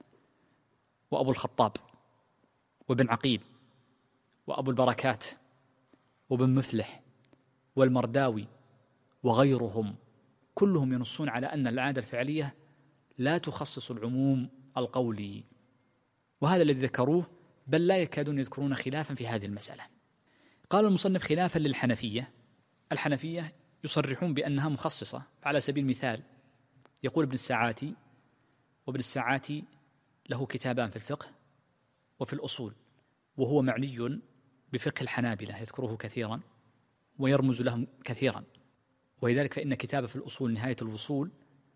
وأبو الخطاب، وابن عقيل، وأبو البركات، وابن مفلح، والمرداوي، وغيرهم، كلهم ينصون على أن العادة الفعلية لا تخصص العموم القولي، وهذا الذي ذكروه، بل لا يكادون يذكرون خلافا في هذه المسألة. قال المصنف: خلافا للحنفية. الحنفية يصرحون بأنها مخصصة. على سبيل المثال يقول ابن الساعاتي، وابن الساعاتي له كتابان في الفقه وفي الأصول، وهو معني بفقه الحنابلة، يذكره كثيرا ويرمز لهم كثيرا، ولذلك فإن كتابه في الأصول نهاية الوصول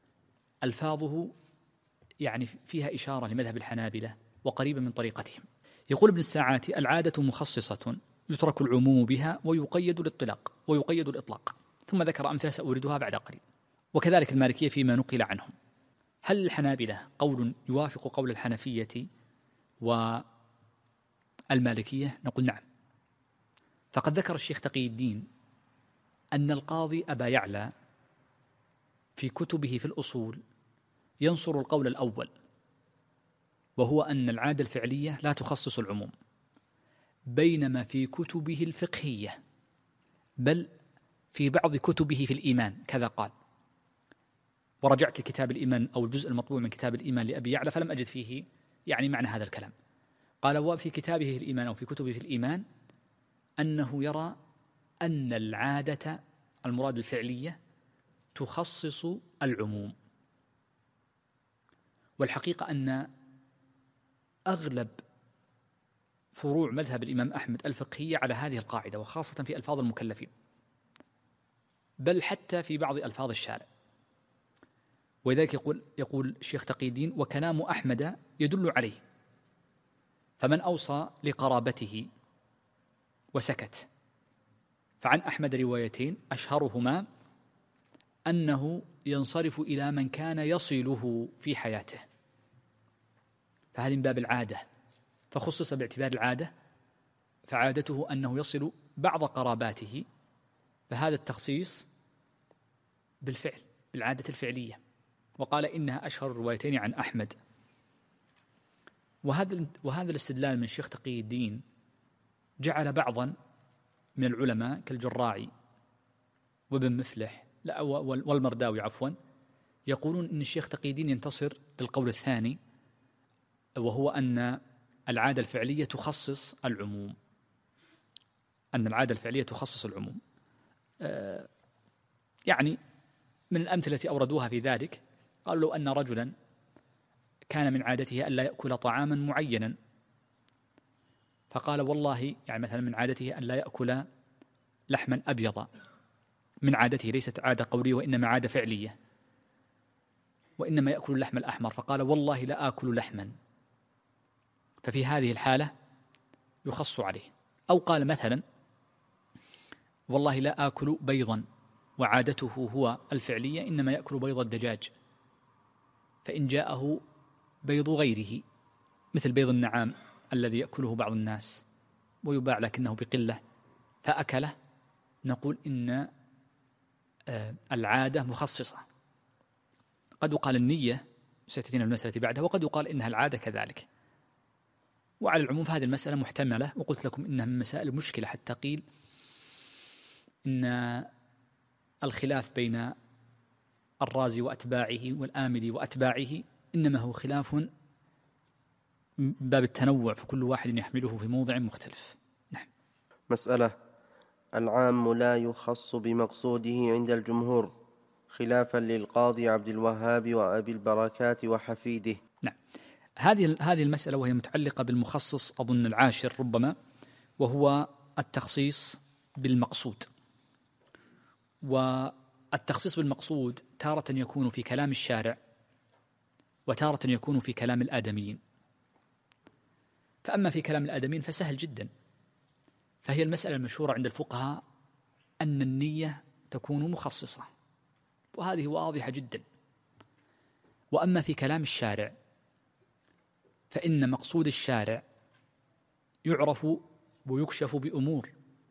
ألفاظه يعني فيها إشارة لمذهب الحنابلة وقريبة من طريقتهم. يقول ابن الساعاتي: العادة مخصصة يترك العموم بها ويقيد الإطلاق. ثم ذكر أمثلة سأوردها بعد قليل. وكذلك المالكية فيما نقل عنهم. هل الحنابلة قول يوافق قول الحنفية والمالكية؟ نقول نعم. فقد ذكر الشيخ تقي الدين أن القاضي أبا يعلى في كتبه في الأصول ينصر القول الأول، وهو أن العادة الفعلية لا تخصص العموم، بينما في كتبه الفقهية، بل في بعض كتبه في الإيمان كذا قال. ورجعت لكتاب الإيمان أو الجزء المطبوع من كتاب الإيمان لأبي يعلى فلم أجد فيه يعني معنى هذا الكلام. قال: وفي كتابه في الإيمان أو في كتبه في الإيمان أنه يرى أن العادة المراد الفعلية تخصص العموم. والحقيقة أن أغلب فروع مذهب الإمام أحمد الفقهية على هذه القاعدة، وخاصة في ألفاظ المكلفين، بل حتى في بعض ألفاظ الشارع. ولذلك يقول الشيخ تقي الدين: وكلام أحمد يدل عليه، فمن أوصى لقرابته وسكت. فعن أحمد روايتين أشهرهما أنه ينصرف إلى من كان يصله في حياته، فهذه من باب العادة، فخصص باعتبار العادة، فعادته أنه يصل بعض قراباته، فهذا التخصيص بالفعل بالعادة الفعلية، وقال إنها أشهر الروايتين عن أحمد. وهذا الاستدلال من الشيخ تقي الدين جعل بعضا من العلماء كالجراعي وابن مفلح والمرداوي يقولون إن الشيخ تقي الدين ينتصر للقول الثاني، وهو أن العادة الفعلية تخصص العموم، يعني من الأمثلة التي أوردوها في ذلك قالوا لو أن رجلا كان من عادته ألا يأكل طعاما معينا، فقال والله، يعني مثلا من عادته ألا يأكل لحما أبيض، من عادته ليست عادة قولية وإنما عادة فعلية، وإنما يأكل اللحم الأحمر، فقال والله لا آكل لحما، ففي هذه الحالة يخص عليه. أو قال مثلا والله لا آكل بيضا، وعادته هو الفعلية إنما يأكل بيض الدجاج، فإن جاءه بيض غيره مثل بيض النعام الذي يأكله بعض الناس ويباع لكنه بقلة فأكله، نقول إن العادة مخصصة. قد يقال النية، ستأتينا المسألة بعدها، وقد يقال إنها العادة كذلك. وعلى العموم فهذه المسألة محتملة، وقلت لكم إنها من مسائل مشكلة، حتى قيل إن الخلاف بين الرازي وأتباعه والآمدي وأتباعه إنما هو خلاف من باب التنوع، فكل واحد يحمله في موضع مختلف. نعم. مسألة: العام لا يخص بمقصوده عند الجمهور، خلافا للقاضي عبد الوهاب وأبي البركات وحفيده. نعم، هذه المسألة وهي متعلقة بالمخصص، أظن العاشر ربما، وهو التخصيص بالمقصود. والتخصيص بالمقصود تارة يكون في كلام الشارع، وتارة يكون في كلام الآدميين. فأما في كلام الآدميين فسهل جدا، فهي المسألة المشهورة عند الفقهاء أن النية تكون مخصصة، وهذه واضحة جدا. وأما في كلام الشارع فإن مقصود الشارع يعرف ويكشف بأمور،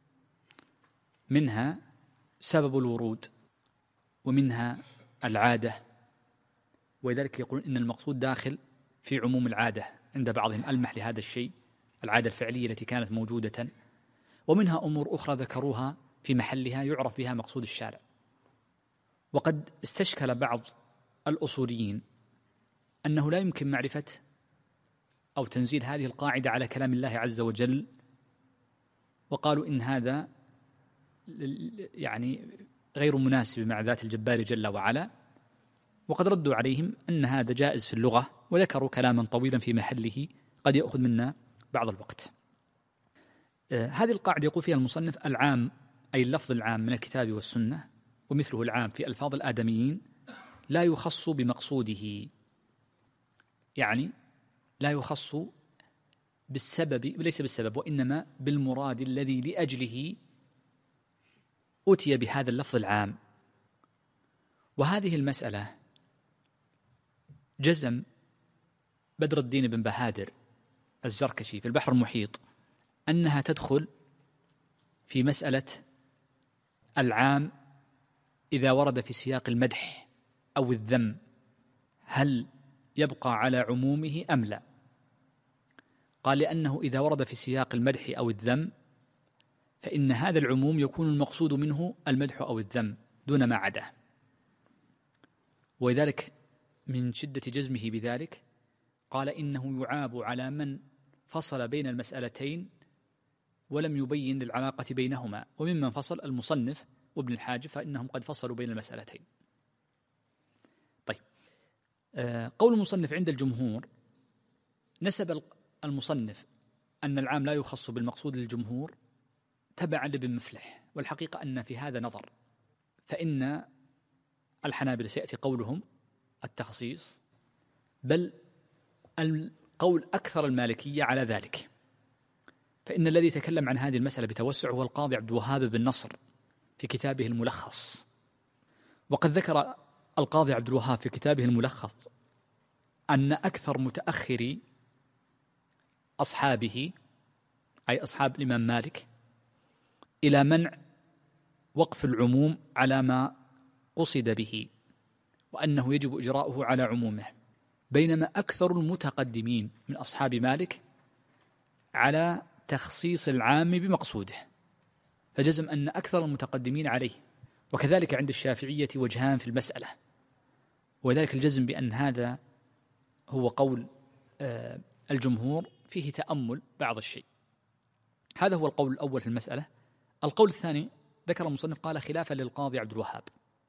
منها سبب الورود، ومنها العادة، ولذلك يقولون إن المقصود داخل في عموم العادة، عند بعضهم ألمح لهذا الشيء، العادة الفعلية التي كانت موجودة، ومنها أمور أخرى ذكروها في محلها يعرف بها مقصود الشارع. وقد استشكل بعض الأصوليين أنه لا يمكن معرفة أو تنزيل هذه القاعدة على كلام الله عز وجل، وقالوا إن هذا يعني غير مناسب مع ذات الجبار جل وعلا، وقد ردوا عليهم أن هذا جائز في اللغة، وذكروا كلاما طويلا في محله قد يأخذ منا بعض الوقت. هذه القاعدة يقول فيها المصنف: العام أي اللفظ العام من الكتاب والسنة، ومثله العام في ألفاظ الآدميين، لا يخص بمقصوده، يعني لا يخص بالسبب، ليس بالسبب، وإنما بالمراد الذي لأجله أتي بهذا اللفظ العام. وهذه المسألة جزم بدر الدين بن بهادر الزركشي في البحر المحيط أنها تدخل في مسألة العام إذا ورد في سياق المدح أو الذم، هل يبقى على عمومه أم لا؟ قال لأنه إذا ورد في سياق المدح أو الذم فإن هذا العموم يكون المقصود منه المدح أو الذم دون ما عداه، ولذلك من شدة جزمه بذلك قال إنه يعاب على من فصل بين المسألتين ولم يبين العلاقة بينهما، وممن فصل المصنف وابن الحاجب، فإنهم قد فصلوا بين المسألتين. طيب، قول المصنف عند الجمهور، نسب المصنف أن العام لا يخص بالمقصود للجمهور تبعا لابن مفلح، والحقيقة أن في هذا نظر، فإن الحنابلة سيأتي قولهم التخصيص، بل القول أكثر المالكية على ذلك، فإن الذي تكلم عن هذه المسألة بتوسع هو القاضي عبد الوهاب بن نصر في كتابه الملخص. وقد ذكر القاضي عبد الوهاب في كتابه الملخص أن أكثر متأخري أصحابه، أي أصحاب الإمام مالك، إلى منع وقف العموم على ما قصد به، وأنه يجب إجراؤه على عمومه، بينما أكثر المتقدمين من أصحاب مالك على تخصيص العام بمقصوده، فجزم أن أكثر المتقدمين عليه. وكذلك عند الشافعية وجهان في المسألة، وذلك الجزم بأن هذا هو قول الجمهور فيه تأمل بعض الشيء. هذا هو القول الأول في المسألة. القول الثاني ذكر المصنف قال خلافا للقاضي عبد الوهاب،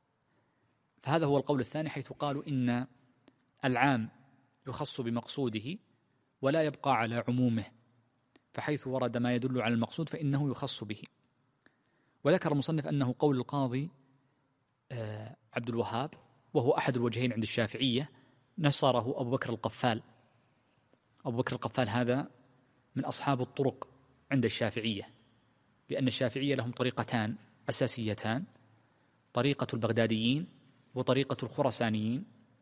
فهذا هو القول الثاني، حيث قالوا إن العام يخص بمقصوده ولا يبقى على عمومه، فحيث ورد ما يدل على المقصود فإنه يخص به. وذكر المصنف أنه قول القاضي عبد الوهاب، وهو أحد الوجهين عند الشافعية، نصره أبو بكر القفال. أبو بكر القفال هذا من أصحاب الطرق عند الشافعية، لأن الشافعية لهم طريقتان أساسيتان: طريقة البغداديين وطريقة الخرسانيين.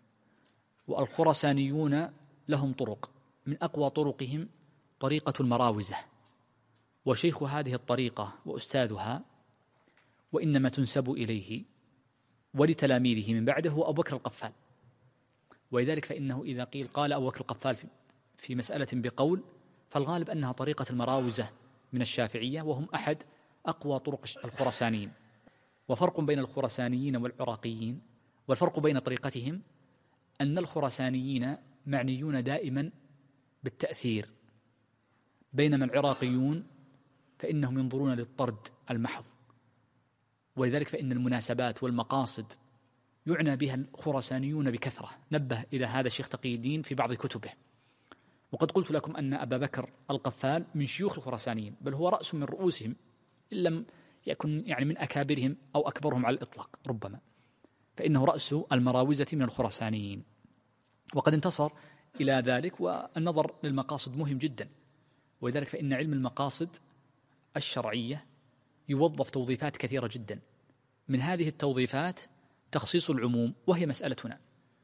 والخرسانيون لهم طرق، من أقوى طرقهم طريقة المراوزة، وشيخ هذه الطريقة وأستاذها وإنما تنسب إليه ولتلاميذه من بعده هو أبو بكر القفال. ولذلك فإنه إذا قيل قال أبو بكر القفال في مسألة بقول، فالغالب أنها طريقة المراوزة من الشافعية، وهم أحد أقوى طرق الخرسانيين. وفرق بين الخرسانيين والعراقيين، والفرق بين طريقتهم أن الخرسانيين معنيون دائما بالتأثير، بينما العراقيون فإنهم ينظرون للطرد المحض. ولذلك فإن المناسبات والمقاصد يعنى بها الخرسانيون بكثرة. نبه إلى هذا الشيخ تقي الدين في بعض كتبه. وقد قلت لكم أن أبا بكر القفال من شيوخ الخرسانيين، بل هو رأس من رؤوسهم، إن لم يكن يعني من أكابرهم أو أكبرهم على الإطلاق ربما، فإنه رأس المراوزة من الخرسانيين. وقد انتصر إلى ذلك. والنظر للمقاصد مهم جدا، ولذلك فإن علم المقاصد الشرعية يوظف توظيفات كثيرة جدا. من هذه التوظيفات تخصيص العموم، وهي مسألتنا،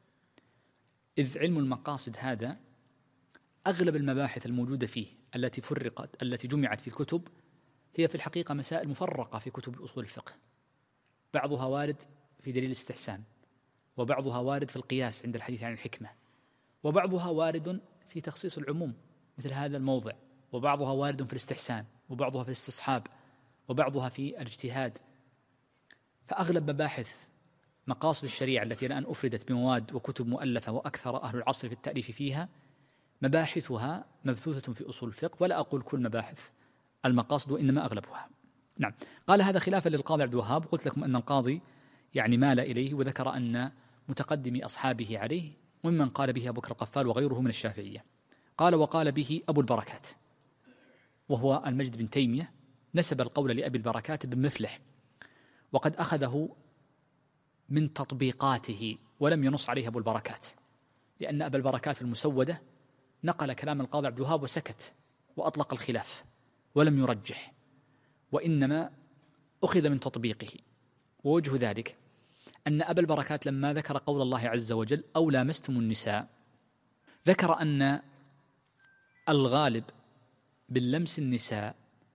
إذ علم المقاصد هذا أغلب المباحث الموجودة فيه التي جمعت في الكتب هي في الحقيقة مسائل مفرقة في كتب أصول الفقه، بعضها وارد في دليل الاستحسان، وبعضها وارد في القياس عند الحديث عن الحكمة، وبعضها وارد في تخصيص العموم مثل هذا الموضع، وبعضها وارد في الاستحسان، وبعضها في الاستصحاب، وبعضها في الاجتهاد. فأغلب مباحث مقاصد الشريعة التي الآن أفردت بمواد وكتب مؤلفة وأكثر أهل العصر في التأليف فيها، مباحثها مبثوثة في أصول الفقه، ولا أقول كل مباحث المقاصد وإنما أغلبها. نعم. قال هذا خلافا للقاضي عبد الوهاب. قلت لكم أن القاضي يعني مال إليه، وذكر أن متقدمي أصحابه عليه، ومن قال به أبو بكر القفال وغيره من الشافعية. قال وقال به أبو البركات، وهو المجد بن تيمية، نسب القول لأبي البركات بن مفلح، وقد أخذه من تطبيقاته ولم ينص عليه أبو البركات، لأن أبا البركات في المسودة نقل كلام القاضي عبد الوهاب وسكت وأطلق الخلاف ولم يرجح، وإنما أخذ من تطبيقه. ووجه ذلك أن أبا البركات لما ذكر قول الله عز وجل أو لامستم النساء، ذكر أن الغالب باللمس النساء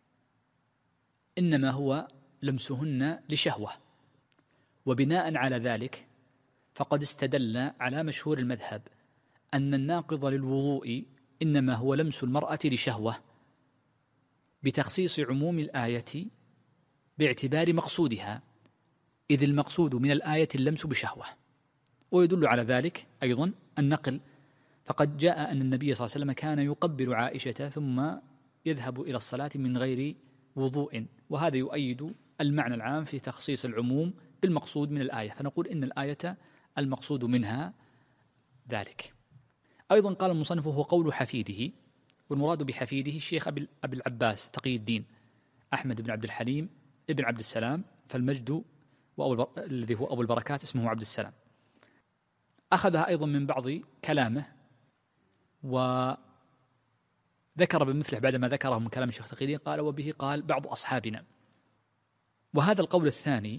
إنما هو لمسهن لشهوة، وبناء على ذلك فقد استدل على مشهور المذهب أن الناقض للوضوء إنما هو لمس المرأة لشهوة، بتخصيص عموم الآية باعتبار مقصودها، إذ المقصود من الآية اللمس بشهوة. ويدل على ذلك أيضا النقل، فقد جاء أن النبي صلى الله عليه وسلم كان يقبل عائشة ثم يذهب إلى الصلاة من غير وضوء، وهذا يؤيد المعنى العام في تخصيص العموم بالمقصود من الآية، فنقول إن الآية المقصود منها ذلك. أيضا قال المصنف هو قول حفيده، والمراد بحفيده الشيخ أبي العباس تقي الدين أحمد بن عبد الحليم ابن عبد السلام، فالمجد الذي هو أبو البركات اسمه عبد السلام. أخذها أيضا من بعض كلامه، وذكر بن مفلح بعدما ذكره من كلام الشيخ تقي الدين قال وبه قال بعض أصحابنا. وهذا القول الثاني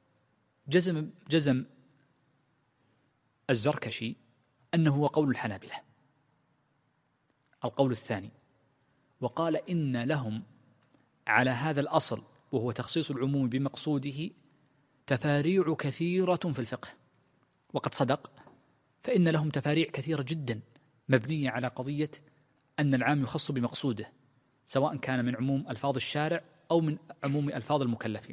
جزم الزركشي أنه هو قول الحنابلة، القول الثاني، وقال إن لهم على هذا الأصل وهو تخصيص العموم بمقصوده تفاريع كثيرة في الفقه، وقد صدق، فإن لهم تفاريع كثيرة جدا مبنية على قضية أن العام يخص بمقصوده، سواء كان من عموم ألفاظ الشارع أو من عموم ألفاظ المكلفين.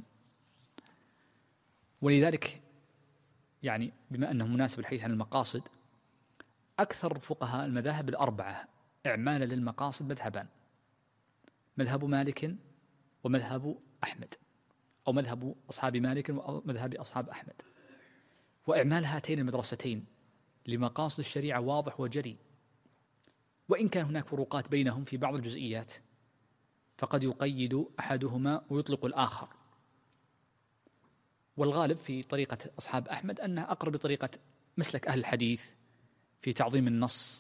ولذلك يعني بما أنه مناسب الحديث عن المقاصد، أكثر فقهاء المذاهب الأربعة إعمالا للمقاصد مذهبان: مذهب مالك ومذهب أحمد، أو مذهب أصحاب مالك ومذهب أصحاب أحمد. وإعمال هاتين المدرستين لمقاصد الشريعة واضح وجلي، وإن كان هناك فروقات بينهم في بعض الجزئيات، فقد يقيد أحدهما ويطلق الآخر. والغالب في طريقة أصحاب أحمد أنها أقرب لطريقة مسلك أهل الحديث في تعظيم النص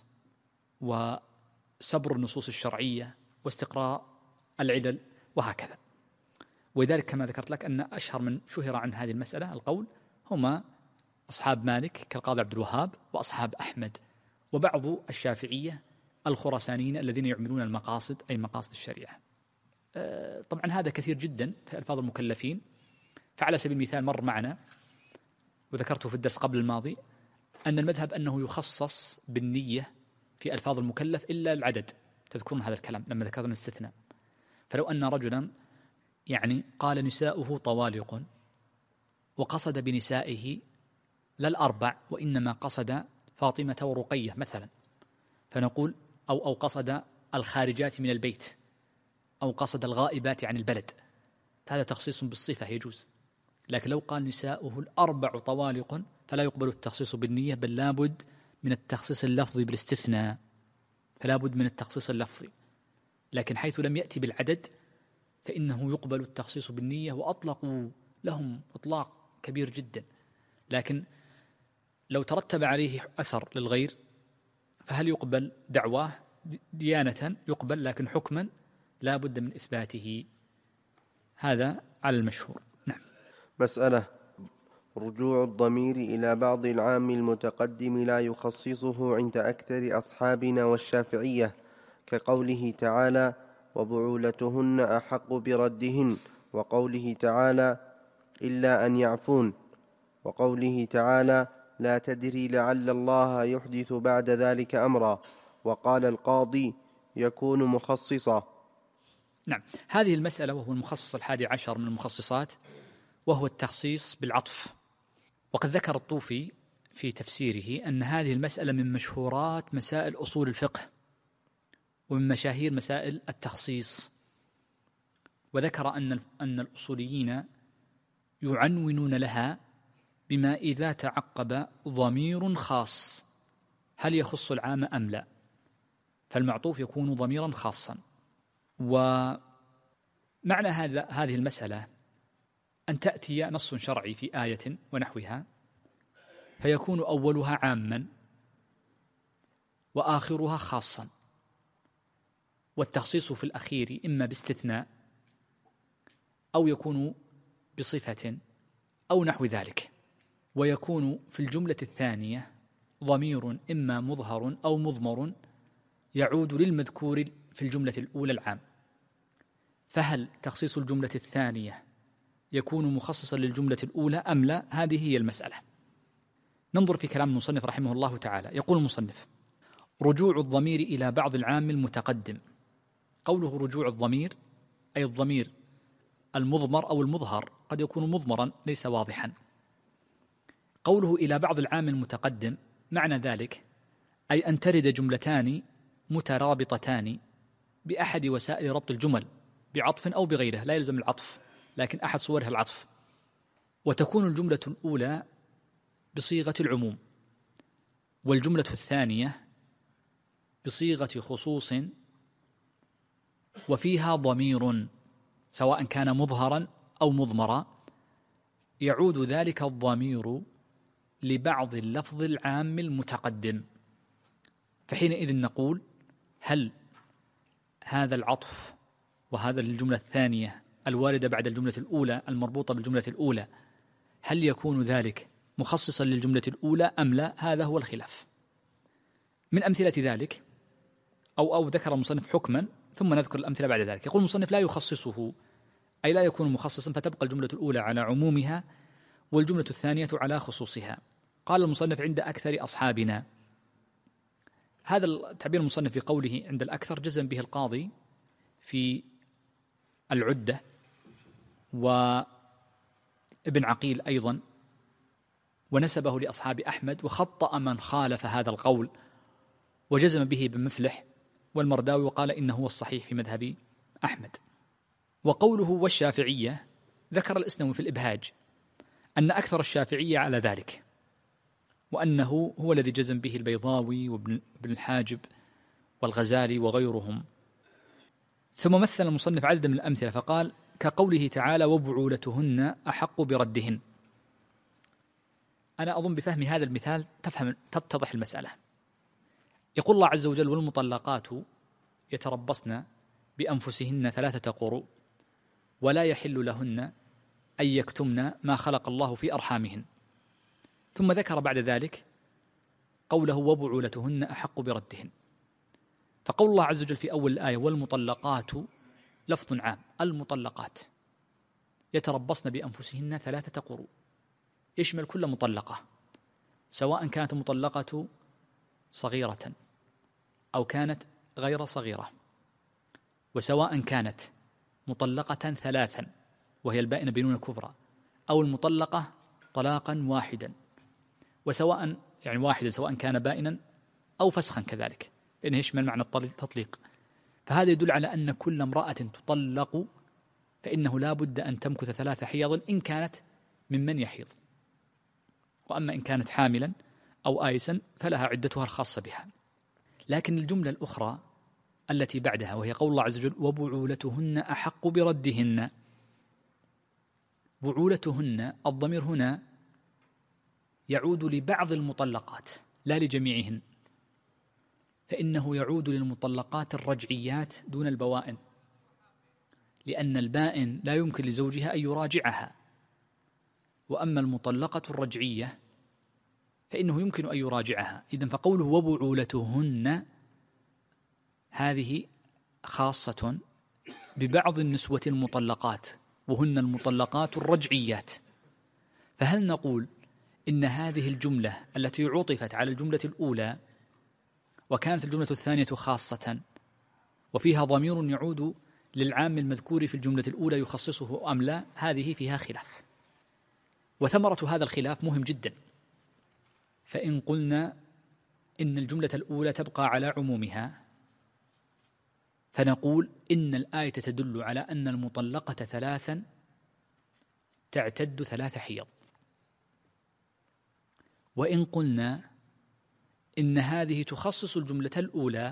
وسبر النصوص الشرعية واستقراء العلل وهكذا. ولذلك كما ذكرت لك أن أشهر من شهر عن هذه المسألة القول هما أصحاب مالك كالقاضي عبد الوهاب، وأصحاب أحمد، وبعض الشافعية الخراسانيين الذين يعملون المقاصد أي مقاصد الشريعة. طبعا هذا كثير جدا في ألفاظ المكلفين. فعلى سبيل المثال مر معنا وذكرته في الدرس قبل الماضي أن المذهب أنه يخصص بالنية في ألفاظ المكلف إلا العدد. تذكرون هذا الكلام لما ذكرنا الاستثناء. فلو أن رجلا يعني قال نساؤه طوالق، وقصد بنسائه لا الأربع وإنما قصد فاطمة ورقية مثلا، فنقول أو قصد الخارجات من البيت، أو قصد الغائبات عن البلد، فهذا تخصيص بالصفة يجوز. لكن لو قال نساؤه الأربع طوالق فلا يقبل التخصيص بالنية، بل لابد من التخصيص اللفظي بالاستثناء، فلا بد من التخصيص اللفظي. لكن حيث لم يأتي بالعدد فإنه يقبل التخصيص بالنية، وأطلقوا لهم إطلاق كبير جدا. لكن لو ترتب عليه أثر للغير فهل يقبل دعواه؟ ديانة يقبل، لكن حكما لا بد من إثباته. هذا على المشهور. نعم. مسألة: رجوع الضمير إلى بعض العام المتقدم لا يخصصه عند أكثر أصحابنا والشافعية، كقوله تعالى: وبعولتهن أحق بردهن، وقوله تعالى: إلا أن يعفون، وقوله تعالى: لا تدري لعل الله يحدث بعد ذلك أمرا. وقال القاضي: يكون مخصصا. نعم، هذه المسألة وهو المخصص 11 من المخصصات، وهو التخصيص بالعطف. وقد ذكر الطوفي في تفسيره أن هذه المسألة من مشهورات مسائل أصول الفقه ومن مشاهير مسائل التخصيص، وذكر أن الأصوليين يعنونون لها بما إذا تعقب ضمير خاص هل يخص العام أم لا، فالمعطوف يكون ضميرا خاصا. ومعنى هذه المسألة أن تأتي نص شرعي في آية ونحوها فيكون أولها عاما وآخرها خاصا، والتخصيص في الأخير إما باستثناء أو يكون بصفة أو نحو ذلك، ويكون في الجملة الثانية ضمير إما مظهر أو مضمر يعود للمذكور في الجملة الأولى العام. فهل تخصيص الجملة الثانية يكون مخصصا للجملة الأولى أم لا؟ هذه هي المسألة. ننظر في كلام المصنف رحمه الله تعالى. يقول المصنف: رجوع الضمير إلى بعض العام المتقدم. قوله رجوع الضمير أي الضمير المضمر أو المظهر، قد يكون مضمرا ليس واضحا. قوله إلى بعض العام المتقدم معنى ذلك أي أن ترد جملتان مترابطتان بأحد وسائل ربط الجمل بعطف أو بغيره، لا يلزم العطف لكن أحد صورها العطف، وتكون الجملة الأولى بصيغة العموم والجملة الثانية بصيغة خصوص وفيها ضمير سواء كان مظهرا أو مضمرا، يعود ذلك الضمير لبعض اللفظ العام المتقدم. فحينئذ نقول: هل هذا العطف وهذا الجملة الثانية الواردة بعد الجملة الأولى المربوطة بالجملة الأولى هل يكون ذلك مخصصا للجملة الأولى أم لا؟ هذا هو الخلاف. من أمثلة ذلك أو ذكر المصنف حكما ثم نذكر الأمثلة بعد ذلك. يقول المصنف: لا يخصصه أي لا يكون مخصصا، فتبقى الجملة الأولى على عمومها والجملة الثانية على خصوصها. قال المصنف عند أكثر أصحابنا. هذا التعبير المصنف في قوله عند الأكثر جزم به القاضي في العدة وابن عقيل أيضا، ونسبه لأصحاب أحمد، وخطأ من خالف هذا القول وجزم به ابن مفلح والمرداوي وقال إنه هو الصحيح في مذهب أحمد. وقوله والشافعية ذكر الإسنوي في الإبهاج أن أكثر الشافعية على ذلك، وأنه هو الذي جزم به البيضاوي وابن الحاجب والغزالي وغيرهم. ثم مثل المصنف عددا من الأمثلة فقال كقوله تعالى وبعولتهن أحق بردهن. أنا أظن بفهم هذا المثال تتضح المسألة. يقول الله عز وجل والمطلقات يتربصن بأنفسهن 3 قروء ولا يحل لهن أن يكتمن ما خلق الله في أرحامهن. ثم ذكر بعد ذلك قوله وبعولتهن أحق بردهن. فقول الله عز وجل في أول الآية والمطلقات لفظ عام، المطلقات يتربصن بأنفسهن 3 قروء، يشمل كل مطلقة سواء كانت مطلقة صغيرة أو كانت غير صغيرة، وسواء كانت مطلقة 3 وهي البائنة بينونة الكبرى أو المطلقة طلاقا واحدا، وسواء يعني واحدا سواء كان بائنا أو فسخا كذلك، لأنه يشمل معنى التطليق. فهذا يدل على أن كل امرأة تطلق فإنه لا بد أن تمكث 3 حيض إن كانت ممن يحيض، وأما إن كانت حاملا أو آيسا فلها عدتها الخاصة بها. لكن الجملة الأخرى التي بعدها وهي قول الله عز وجل وبعولتهن أحق بردهن، بعولتهن الضمير هنا يعود لبعض المطلقات لا لجميعهن، فإنه يعود للمطلقات الرجعيات دون البوائن، لأن البائن لا يمكن لزوجها أن يراجعها، وأما المطلقة الرجعية فإنه يمكن أن يراجعها. إذن فقوله وبعولتهن هذه خاصة ببعض النسوة المطلقات وهن المطلقات الرجعيات. فهل نقول إن هذه الجملة التي عطفت على الجملة الأولى وكانت الجملة الثانية خاصة وفيها ضمير يعود للعام المذكور في الجملة الأولى يخصصه أم لا؟ هذه فيها خلاف، وثمرة هذا الخلاف مهم جدا. فإن قلنا إن الجملة الأولى تبقى على عمومها فنقول إن الآية تدل على أن المطلقة 3 تعتد 3 حيض. وإن قلنا إن هذه تخصص الجملة الأولى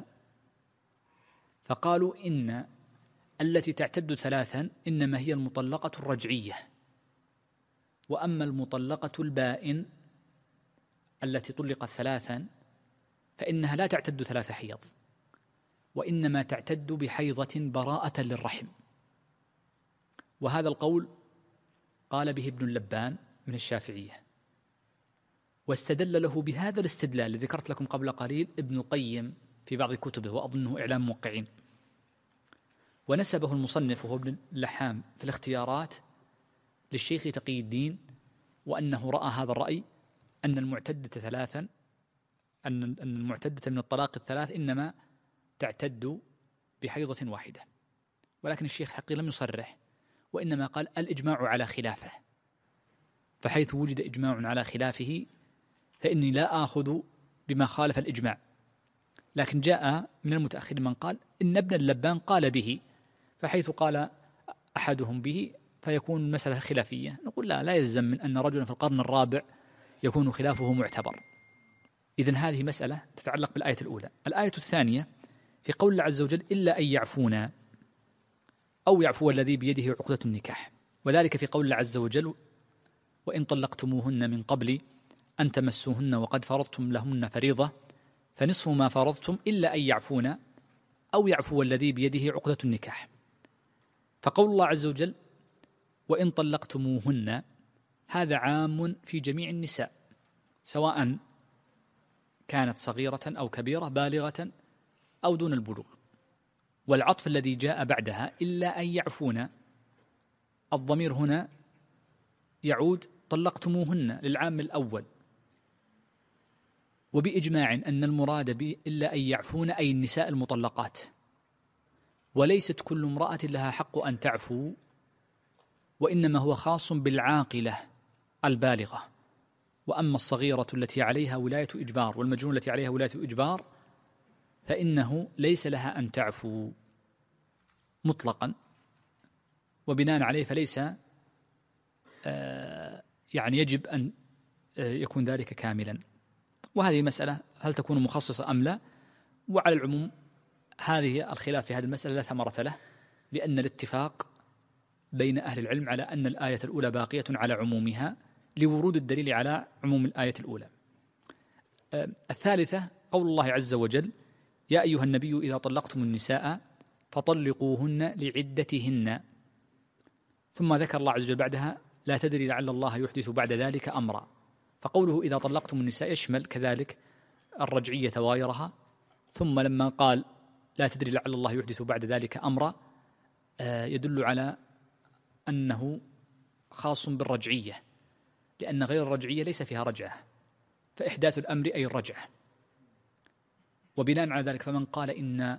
فقالوا إن التي تعتد 3 إنما هي المطلقة الرجعية، وأما المطلقة البائن التي طلقت 3 فإنها لا تعتد 3 حيض، وإنما تعتد بحيضة براءة للرحم. وهذا القول قال به ابن اللبان من الشافعية، واستدل له بهذا الاستدلال الذي ذكرت لكم قبل قليل ابن القيم في بعض كتبه وأظنه إعلام موقعين، ونسبه المصنف وهو ابن اللحام في الاختيارات للشيخ تقي الدين، وأنه رأى هذا الرأي أن المعتدة 3 أن المعتدة من الطلاق 3 إنما تعتد بحيضة واحدة. ولكن الشيخ حقي لم يصرح، وإنما قال الإجماع على خلافه، فحيث وجد إجماع على خلافه فإني لا آخذ بما خالف الإجماع. لكن جاء من المتأخرين من قال إن ابن اللبان قال به، فحيث قال أحدهم به فيكون المسألة خلافية. نقول لا يلزم من أن رجلا في القرن الرابع يكون خلافه معتبر. إذن هذه مسألة تتعلق بالآية الأولى. الآية الثانية في قول الله عز وجل إلا أن يعفونا أو يعفو الذي بيده عقدة النكاح، وذلك في قول الله عز وجل وإن طلقتموهن من قبل أن تمسوهن وقد فرضتم لهن فريضة فنصف ما فرضتم إلا أن يعفونا أو يعفو الذي بيده عقدة النكاح. فقول الله عز وجل وإن طلقتموهن هذا عام في جميع النساء سواء كانت صغيرة أو كبيرة، بالغة أو دون البلوغ. والعطف الذي جاء بعدها إلا أن يعفونا الضمير هنا يعود طلقتموهن للعام الأول، وبإجماع أن المراد به إلا أن يعفون أي النساء المطلقات، وليست كل امرأة لها حق أن تعفو، وإنما هو خاص بالعاقلة البالغة. وأما الصغيرة التي عليها ولاية إجبار والمجنون التي عليها ولاية إجبار فإنه ليس لها أن تعفو مطلقا، وبناء عليه فليس يعني يجب أن يكون ذلك كاملا. وهذه مسألة هل تكون مخصصة أم لا، وعلى العموم هذه الخلاف في هذه المسألة لا ثمرة له، لأن الاتفاق بين أهل العلم على أن الآية الأولى باقية على عمومها لورود الدليل على عموم الآية الأولى. الثالثة قول الله عز وجل: يا أيها النبي إذا طلقتم النساء فطلقوهن لعدتهن، ثم ذكر الله عز وجل بعدها: لا تدري لعل الله يحدث بعد ذلك أمرا. فقوله إذا طلقتم النساء يشمل كذلك الرجعية وغيرها، ثم لما قال لا تدري لعل الله يحدث بعد ذلك أمرا يدل على أنه خاص بالرجعية، لأن غير الرجعية ليس فيها رجعة، فإحداث الأمر أي الرجعة. وبناء على ذلك فمن قال إن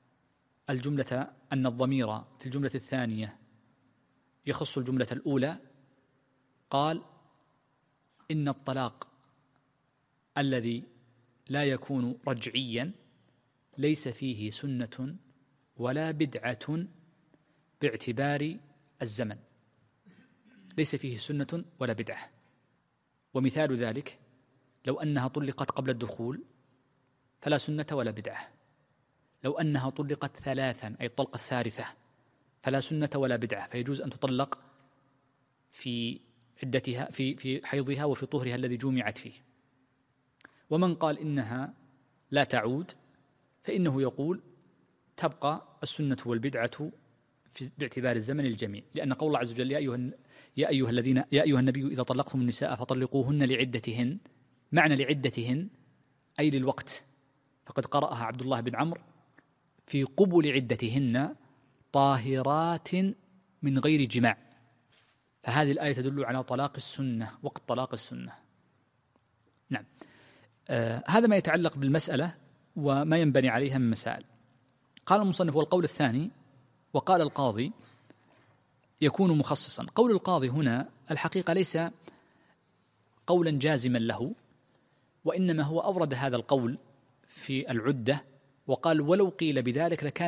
الضمير في الجملة الثانية يخص الجملة الأولى قال إن الطلاق الذي لا يكون رجعيا ليس فيه سنة ولا بدعة باعتبار الزمن، ليس فيه سنة ولا بدعة. ومثال ذلك لو أنها طلقت قبل الدخول فلا سنة ولا بدعة، لو أنها طلقت ثلاثا أي الطلقة الثالثة فلا سنة ولا بدعة، فيجوز أن تطلق في عدتها في حيضها وفي طهرها الذي جمعت فيه. ومن قال إنها لا تعود فإنه يقول تبقى السنة والبدعة باعتبار الزمن الجميع، لأن قول الله عز وجل يا أيها النبي إذا طلقتم النساء فطلقوهن لعدتهن، معنى لعدتهن أي للوقت، فقد قرأها عبد الله بن عمرو في قبل عدتهن طاهرات من غير جماع، فهذه الآية تدل على طلاق السنة، وقت طلاق السنة. نعم. هذا ما يتعلق بالمسألة وما ينبني عليها من مسائل. قال المصنف: والقول الثاني وقال القاضي يكون مخصصا. قول القاضي هنا الحقيقة ليس قولا جازما له، وإنما هو أورد هذا القول في العدة وقال ولو قيل بذلك لكان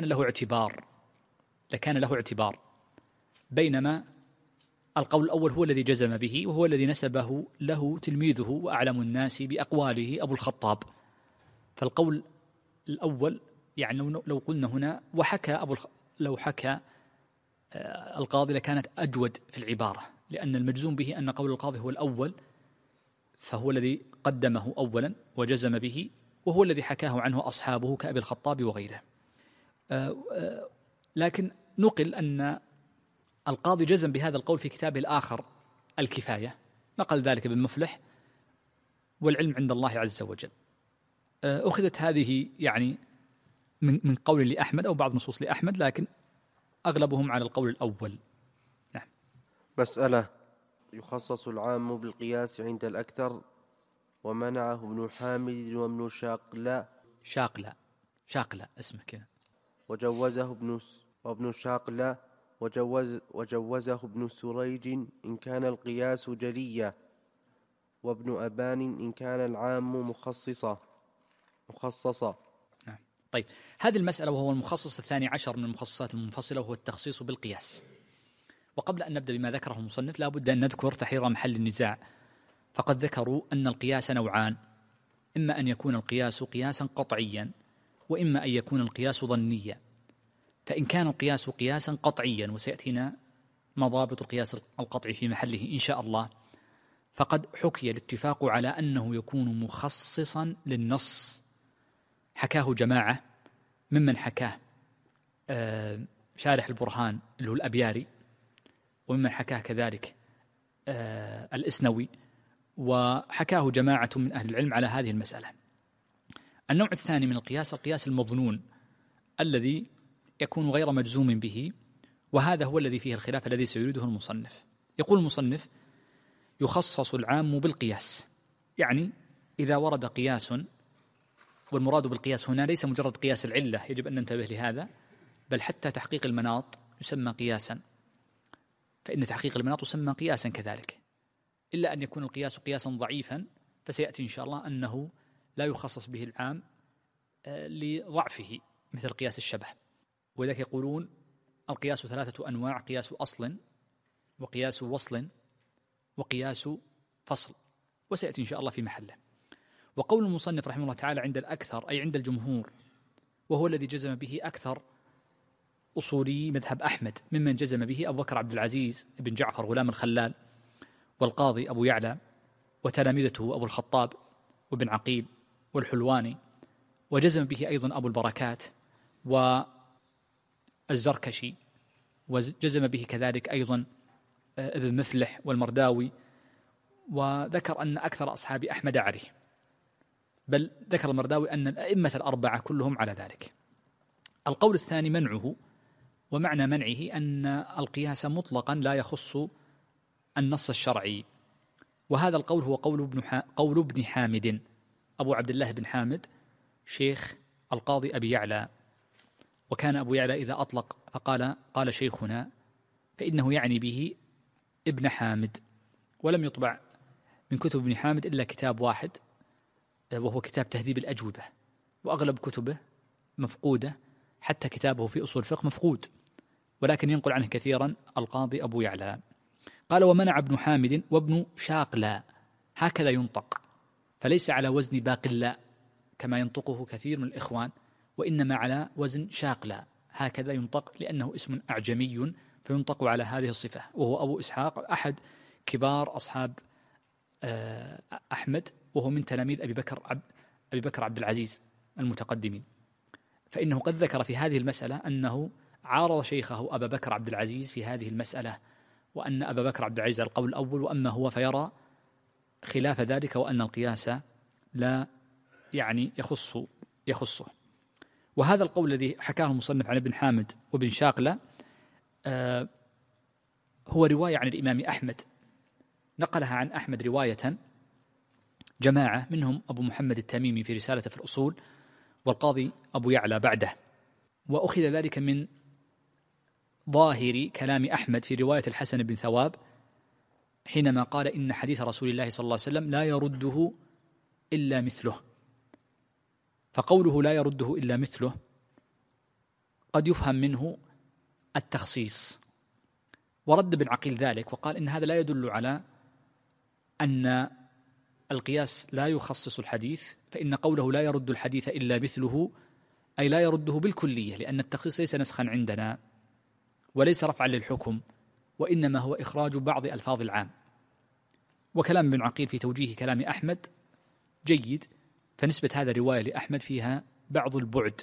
له اعتبار، بينما القول الأول هو الذي جزم به، وهو الذي نسبه له تلميذه وأعلم الناس بأقواله أبو الخطاب. فالقول الأول يعني لو قلنا هنا لو حكى القاضي لكانت أجود في العبارة، لأن المجزوم به أن قول القاضي هو الأول، فهو الذي قدمه أولا وجزم به، وهو الذي حكاه عنه أصحابه كأبي الخطاب وغيره. لكن نقل أن القاضي جزم بهذا القول في كتابه الآخر الكفاية، نقل ذلك ابن مفلح، والعلم عند الله عز وجل. أخذت هذه يعني من قول لأحمد أو بعض نصوص لأحمد، لكن أغلبهم على القول الأول. نعم. مسألة: يخصص العام بالقياس عند الأكثر، ومنعه ابن حامد وابن شاقلة اسمه كذا، وجوزه ابن شاقلة وجوزه ابن سريج إن كان القياس جليا، وابن أبان إن كان العام مخصصا. طيب، هذه المسألة وهو المخصص الثاني عشر من المخصصات المنفصلة، وهو التخصيص بالقياس. وقبل أن نبدأ بما ذكره المصنف لا بد أن نذكر تحرير محل النزاع، فقد ذكروا أن القياس نوعان: إما أن يكون القياس قياسا قطعيا، وإما أن يكون القياس ظنيا. فإن كان القياس قياسا قطعيا، وسيأتينا مضابط القياس القطعي في محله إن شاء الله، فقد حكي الاتفاق على أنه يكون مخصصا للنص، حكاه جماعة ممن حكاه شارح البرهان اللي هو الأبياري، وممن حكاه كذلك الإسنوي، وحكاه جماعة من أهل العلم على هذه المسألة. النوع الثاني من القياس القياس المظنون الذي يكون غير مجزوم به، وهذا هو الذي فيه الخلاف الذي سيريده المصنف. يقول المصنف: يخصص العام بالقياس، يعني إذا ورد قياس والمراد بالقياس هنا ليس مجرد قياس العلة، يجب أن ننتبه لهذا، بل حتى تحقيق المناط يسمى قياسا، فإن تحقيق المناط يسمى قياسا كذلك، إلا أن يكون القياس قياسا ضعيفا، فسيأتي إن شاء الله أنه لا يخصص به العام لضعفه مثل قياس الشبه. ولذلك يقولون القياس 3 أنواع: قياس أصل، وقياس وصل، وقياس فصل، وسيأتي إن شاء الله في محله. وقول المصنف رحمه الله تعالى عند الأكثر أي عند الجمهور، وهو الذي جزم به أكثر أصولي مذهب أحمد، ممن جزم به أبو بكر عبد العزيز بن جعفر غلام الخلال، والقاضي أبو يعلى، وتلامذته أبو الخطاب وابن عقيل والحلواني، وجزم به أيضا أبو البركات والزركشي، وجزم به كذلك أيضا ابن مفلح والمرداوي، وذكر أن أكثر أصحاب أحمد عليه، بل ذكر المرداوي أن الأئمة الأربعة كلهم على ذلك. القول الثاني منعه، ومعنى منعه أن القياس مطلقا لا يخص النص الشرعي، وهذا القول هو قول ابن حامد، أبو عبد الله بن حامد شيخ القاضي أبي يعلى. وكان أبو يعلى إذا أطلق قال شيخنا فإنه يعني به ابن حامد، ولم يطبع من كتب ابن حامد إلا كتاب واحد، وهو كتاب تهذيب الأجوبة، وأغلب كتبه مفقودة، حتى كتابه في أصول الفقه مفقود، ولكن ينقل عنه كثيرا القاضي أبو يعلى. قال: ومنع ابن حامد وابن شاقلا، هكذا ينطق، فليس على وزن باقلا كما ينطقه كثير من الإخوان، وإنما على وزن شاقلا، هكذا ينطق لأنه اسم أعجمي فينطق على هذه الصفة. وهو أبو إسحاق أحد كبار أصحاب أحمد، وهو من تلاميذ أبي بكر عبد العزيز المتقدمين، فإنه قد ذكر في هذه المسألة أنه عارض شيخه أبا بكر عبد العزيز في هذه المسألة، وأن أبا بكر عبد العزيز القول الأول، وأما هو فيرى خلاف ذلك، وأن القياس لا يعني يخصه. وهذا القول الذي حكاه المصنف عن ابن حامد وابن شاقلة هو رواية عن الإمام أحمد، نقلها عن أحمد رواية جماعة، منهم أبو محمد التميمي في رسالته في الأصول، والقاضي أبو يعلى بعده. وأخذ ذلك من ظاهر كلام أحمد في رواية الحسن بن ثواب حينما قال: إن حديث رسول الله صلى الله عليه وسلم لا يرده إلا مثله. فقوله لا يرده إلا مثله قد يفهم منه التخصيص، ورد ابن عقيل ذلك وقال إن هذا لا يدل على أن القياس لا يخصص الحديث، فإن قوله لا يرد الحديث إلا مثله أي لا يرده بالكلية، لأن التخصيص ليس نسخا عندنا وليس رفعا للحكم، وإنما هو إخراج بعض ألفاظ العام. وكلام ابن عقيل في توجيه كلام أحمد جيد، فنسبة هذا الرواية لأحمد فيها بعض البعد.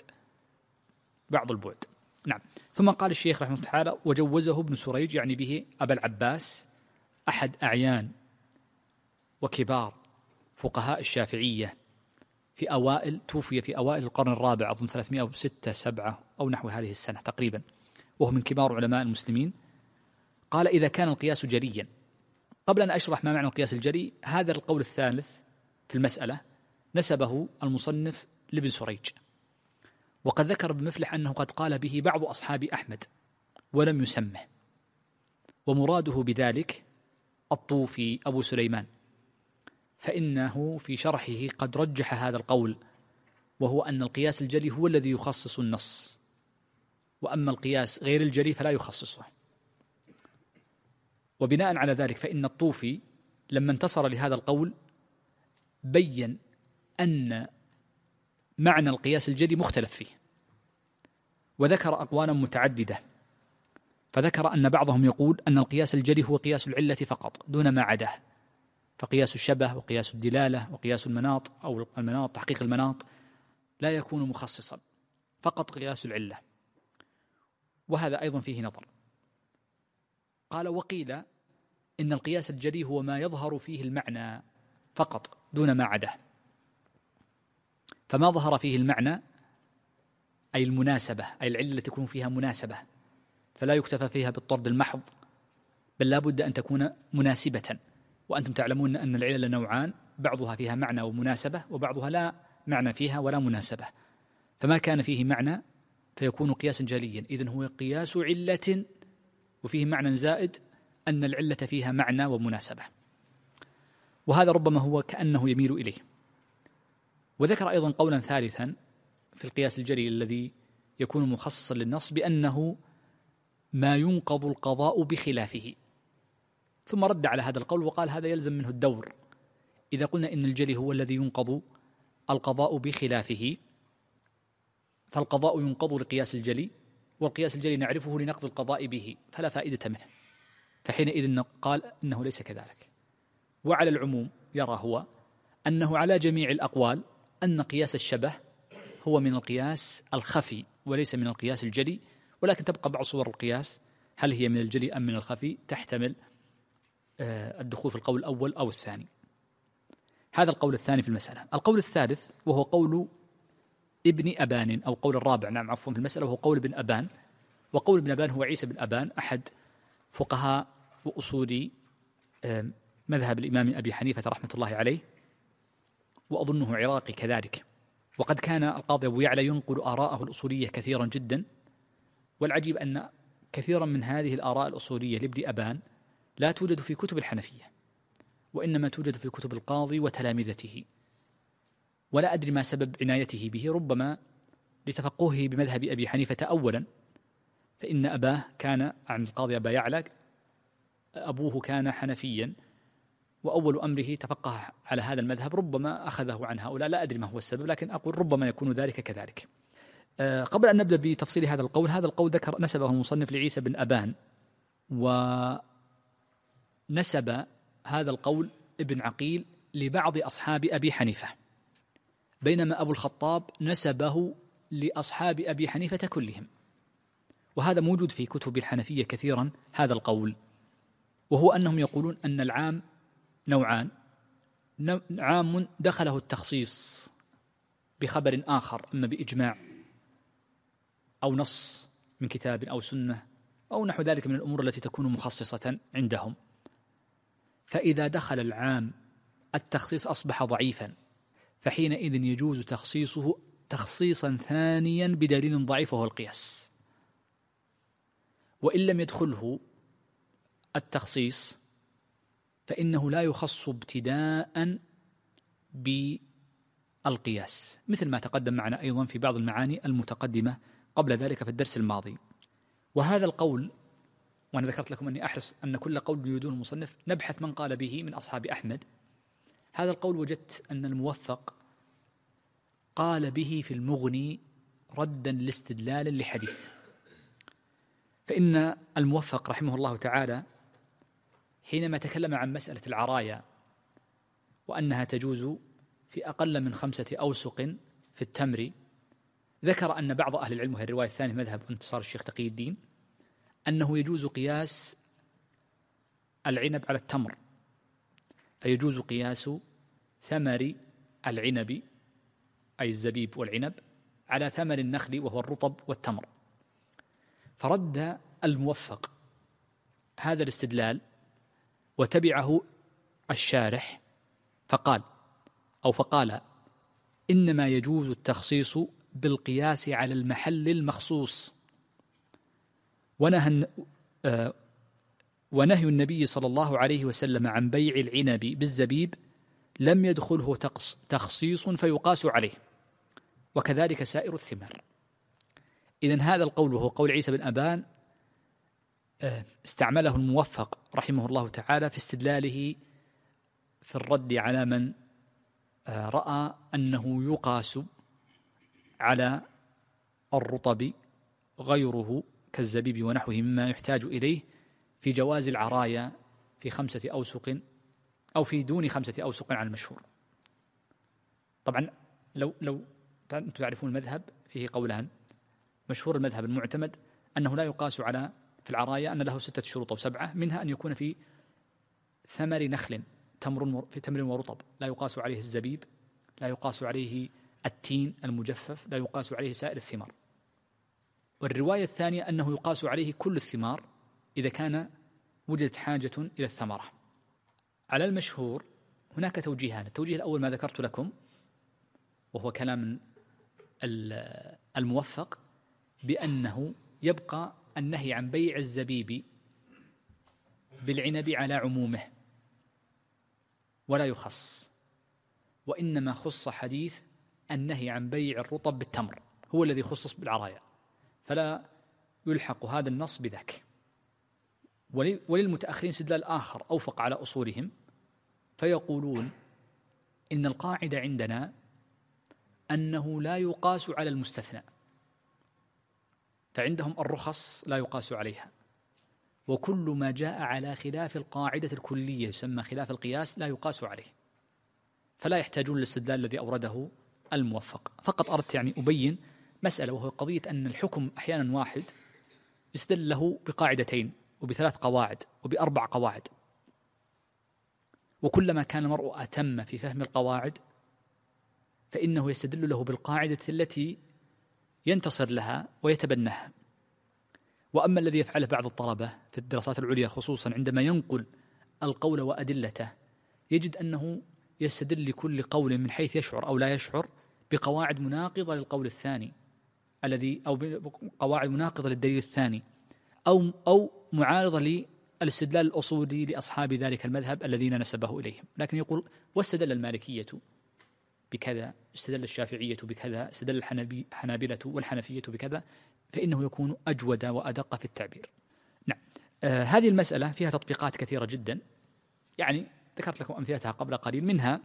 نعم. ثم قال الشيخ رحمه الله تعالى: وجوزه ابن سريج، يعني به أبا العباس، أحد أعيان وكبار فقهاء الشافعية توفي في أوائل القرن الرابع، أظن 306-7 أو نحو هذه السنة تقريبا، وهو من كبار علماء المسلمين. قال: إذا كان القياس جليا. قبل أن أشرح ما معنى القياس الجلي، هذا القول الثالث في المسألة نسبه المصنف لابن سريج، وقد ذكر ابن مفلح أنه قد قال به بعض أصحاب أحمد ولم يسمه، ومراده بذلك الطوفي أبو سليمان، فإنه في شرحه قد رجح هذا القول، وهو أن القياس الجلي هو الذي يخصص النص، وأما القياس غير الجلي فلا يخصصه. وبناء على ذلك فإن الطوفي لما انتصر لهذا القول بيّن أن معنى القياس الجلي مختلف فيه، وذكر أقوالا متعددة، فذكر أن بعضهم يقول أن القياس الجلي هو قياس العلة فقط دون ما عداه، فقياس الشبه وقياس الدلالة وقياس المناط أو المناط تحقيق المناط لا يكون مخصصا، فقط قياس العلة، وهذا أيضا فيه نظر. قال: وقيل إن القياس الجلي هو ما يظهر فيه المعنى فقط دون ما عداه، فما ظهر فيه المعنى أي المناسبة، أي العلة التي تكون فيها مناسبة، فلا يكتفى فيها بالطرد المحض، بل لا بد أن تكون مناسبة. وأنتم تعلمون أن العلل نوعان، بعضها فيها معنى ومناسبة، وبعضها لا معنى فيها ولا مناسبة، فما كان فيه معنى فيكون قياسا جليا. إذن هو قياس علة وفيه معنى زائد أن العلة فيها معنى ومناسبة، وهذا ربما هو كأنه يميل إليه. وذكر أيضا قولا ثالثا في القياس الجلي الذي يكون مخصصا للنص بأنه ما ينقض القضاء بخلافه، ثم رد على هذا القول وقال هذا يلزم منه الدور. إذا قلنا إن الجلي هو الذي ينقض القضاء بخلافه، فالقضاء ينقض لقياس الجلي، والقياس الجلي نعرفه لنقض القضاء به، فلا فائدة منه. فحينئذ قال إنه ليس كذلك. وعلى العموم يرى هو أنه على جميع الأقوال أن قياس الشبه هو من القياس الخفي وليس من القياس الجلي، ولكن تبقى بعض صور القياس هل هي من الجلي أم من الخفي تحتمل الدخول في القول الأول أو الثاني. هذا القول الثاني في المسألة. القول الثالث وهو قول ابن أبان، أو قول الرابع نعم عفوا في المسألة، وهو قول ابن أبان. وقول ابن أبان هو عيسى بن أبان، أحد فقهاء وأصولي مذهب الإمام أبي حنيفة رحمة الله عليه، وأظنه عراقي كذلك. وقد كان القاضي أبو يعلى ينقل آراءه الأصولية كثيرا جدا، والعجيب أن كثيرا من هذه الآراء الأصولية لابن أبان لا توجد في كتب الحنفية، وإنما توجد في كتب القاضي وتلامذته، ولا أدري ما سبب عنايته به، ربما لتفقهه بمذهب أبي حنيفة أولا، فإن أباه كان عن القاضي أبا يعلى أبوه كان حنفيا، وأول أمره تفقه على هذا المذهب، ربما أخذه عن هؤلاء، لا أدري ما هو السبب، لكن أقول ربما يكون ذلك كذلك. قبل أن نبدأ بتفصيل هذا القول ذكر نسبه المصنف لعيسى بن أبان، ونسب هذا القول ابن عقيل لبعض أصحاب أبي حنيفة، بينما أبو الخطاب نسبه لأصحاب أبي حنيفة كلهم. وهذا موجود في كتب الحنفية كثيرا هذا القول، وهو أنهم يقولون أن العام نوعان: عام دخله التخصيص بخبر آخر، أما بإجماع أو نص من كتاب أو سنة أو نحو ذلك من الأمور التي تكون مخصصة عندهم، فإذا دخل العام التخصيص أصبح ضعيفا، فحينئذ يجوز تخصيصه تخصيصا ثانيا بدليل ضعيف وهو القياس. وإن لم يدخله التخصيص فإنه لا يخص ابتداء بالقياس، مثل ما تقدم معنا أيضا في بعض المعاني المتقدمة قبل ذلك في الدرس الماضي. وهذا القول، وأنا ذكرت لكم أني أحرص أن كل قول يريدون المصنف نبحث من قال به من أصحاب أحمد، هذا القول وجدت أن الموفق قال به في المغني ردا لاستدلالا لحديث. فإن الموفق رحمه الله تعالى حينما تكلم عن مسألة العرايا وأنها تجوز في أقل من 5 أوسق في التمر، ذكر أن بعض أهل العلم، وهي الرواية الثانية مذهب انتصار الشيخ تقي الدين، أنه يجوز قياس العنب على التمر، فيجوز قياس ثمر العنب أي الزبيب والعنب على ثمر النخل وهو الرطب والتمر. فرد الموفق هذا الاستدلال وتبعه الشارح فقال إنما يجوز التخصيص بالقياس على المحل المخصوص، ونهي النبي صلى الله عليه وسلم عن بيع العنب بالزبيب لم يدخله تخصيص فيقاس عليه، وكذلك سائر الثمار. إذن هذا القول وهو قول عيسى بن أبان استعمله الموفق رحمه الله تعالى في استدلاله في الرد على من رأى أنه يقاس على الرطب غيره كالزبيب ونحوه مما يحتاج إليه في جواز العرايا في 5 أوسق أو في دون 5 أوسق على المشهور. طبعا لو تعرفون المذهب فيه قولان: مشهور المذهب المعتمد أنه لا يقاس على في العرايا، أن له 6 شروط أو 7، منها أن يكون في ثمر نخل في تمر ورطب، لا يقاس عليه الزبيب، لا يقاس عليه التين المجفف، لا يقاس عليه سائر الثمار. والرواية الثانية أنه يقاس عليه كل الثمار إذا كان وجدت حاجة إلى الثمرة. على المشهور هناك توجيهان: التوجيه الأول ما ذكرت لكم، وهو كلام الموفق، بأنه يبقى النهي عن بيع الزبيب بالعنب على عمومه ولا يخص، وإنما خص حديث النهي عن بيع الرطب بالتمر هو الذي خصص بالعرايا، فلا يلحق هذا النص بذاك. وللمتأخرين استدلال آخر أوفق على أصولهم، فيقولون إن القاعدة عندنا أنه لا يقاس على المستثنى، فعندهم الرخص لا يقاس عليها، وكل ما جاء على خلاف القاعدة الكلية يسمى خلاف القياس لا يقاس عليه، فلا يحتاجون للاستدلال الذي أورده الموفق. فقط أردت يعني أبين مسألة، وهو قضية أن الحكم أحيانا واحد يستدل له بقاعدتين وبثلاث قواعد وبأربع قواعد، وكلما كان المرء أتم في فهم القواعد فإنه يستدل له بالقاعدة التي ينتصر لها ويتبناها. وأما الذي يفعله بعض الطلبة في الدراسات العليا خصوصا عندما ينقل القول وأدلته، يجد أنه يستدل لكل قول من حيث يشعر أو لا يشعر بقواعد مناقضة للقول الثاني أو بقواعد مناقضة للدليل الثاني، أو معارضة للاستدلال الأصولي لأصحاب ذلك المذهب الذين نسبه إليهم. لكن يقول واستدل المالكية بكذا، استدل الشافعية بكذا، استدل الحنابلة والحنفية بكذا، فإنه يكون أجود وأدق في التعبير. نعم. هذه المسألة فيها تطبيقات كثيرة جدا، يعني ذكرت لكم أمثلتها قبل قليل، منها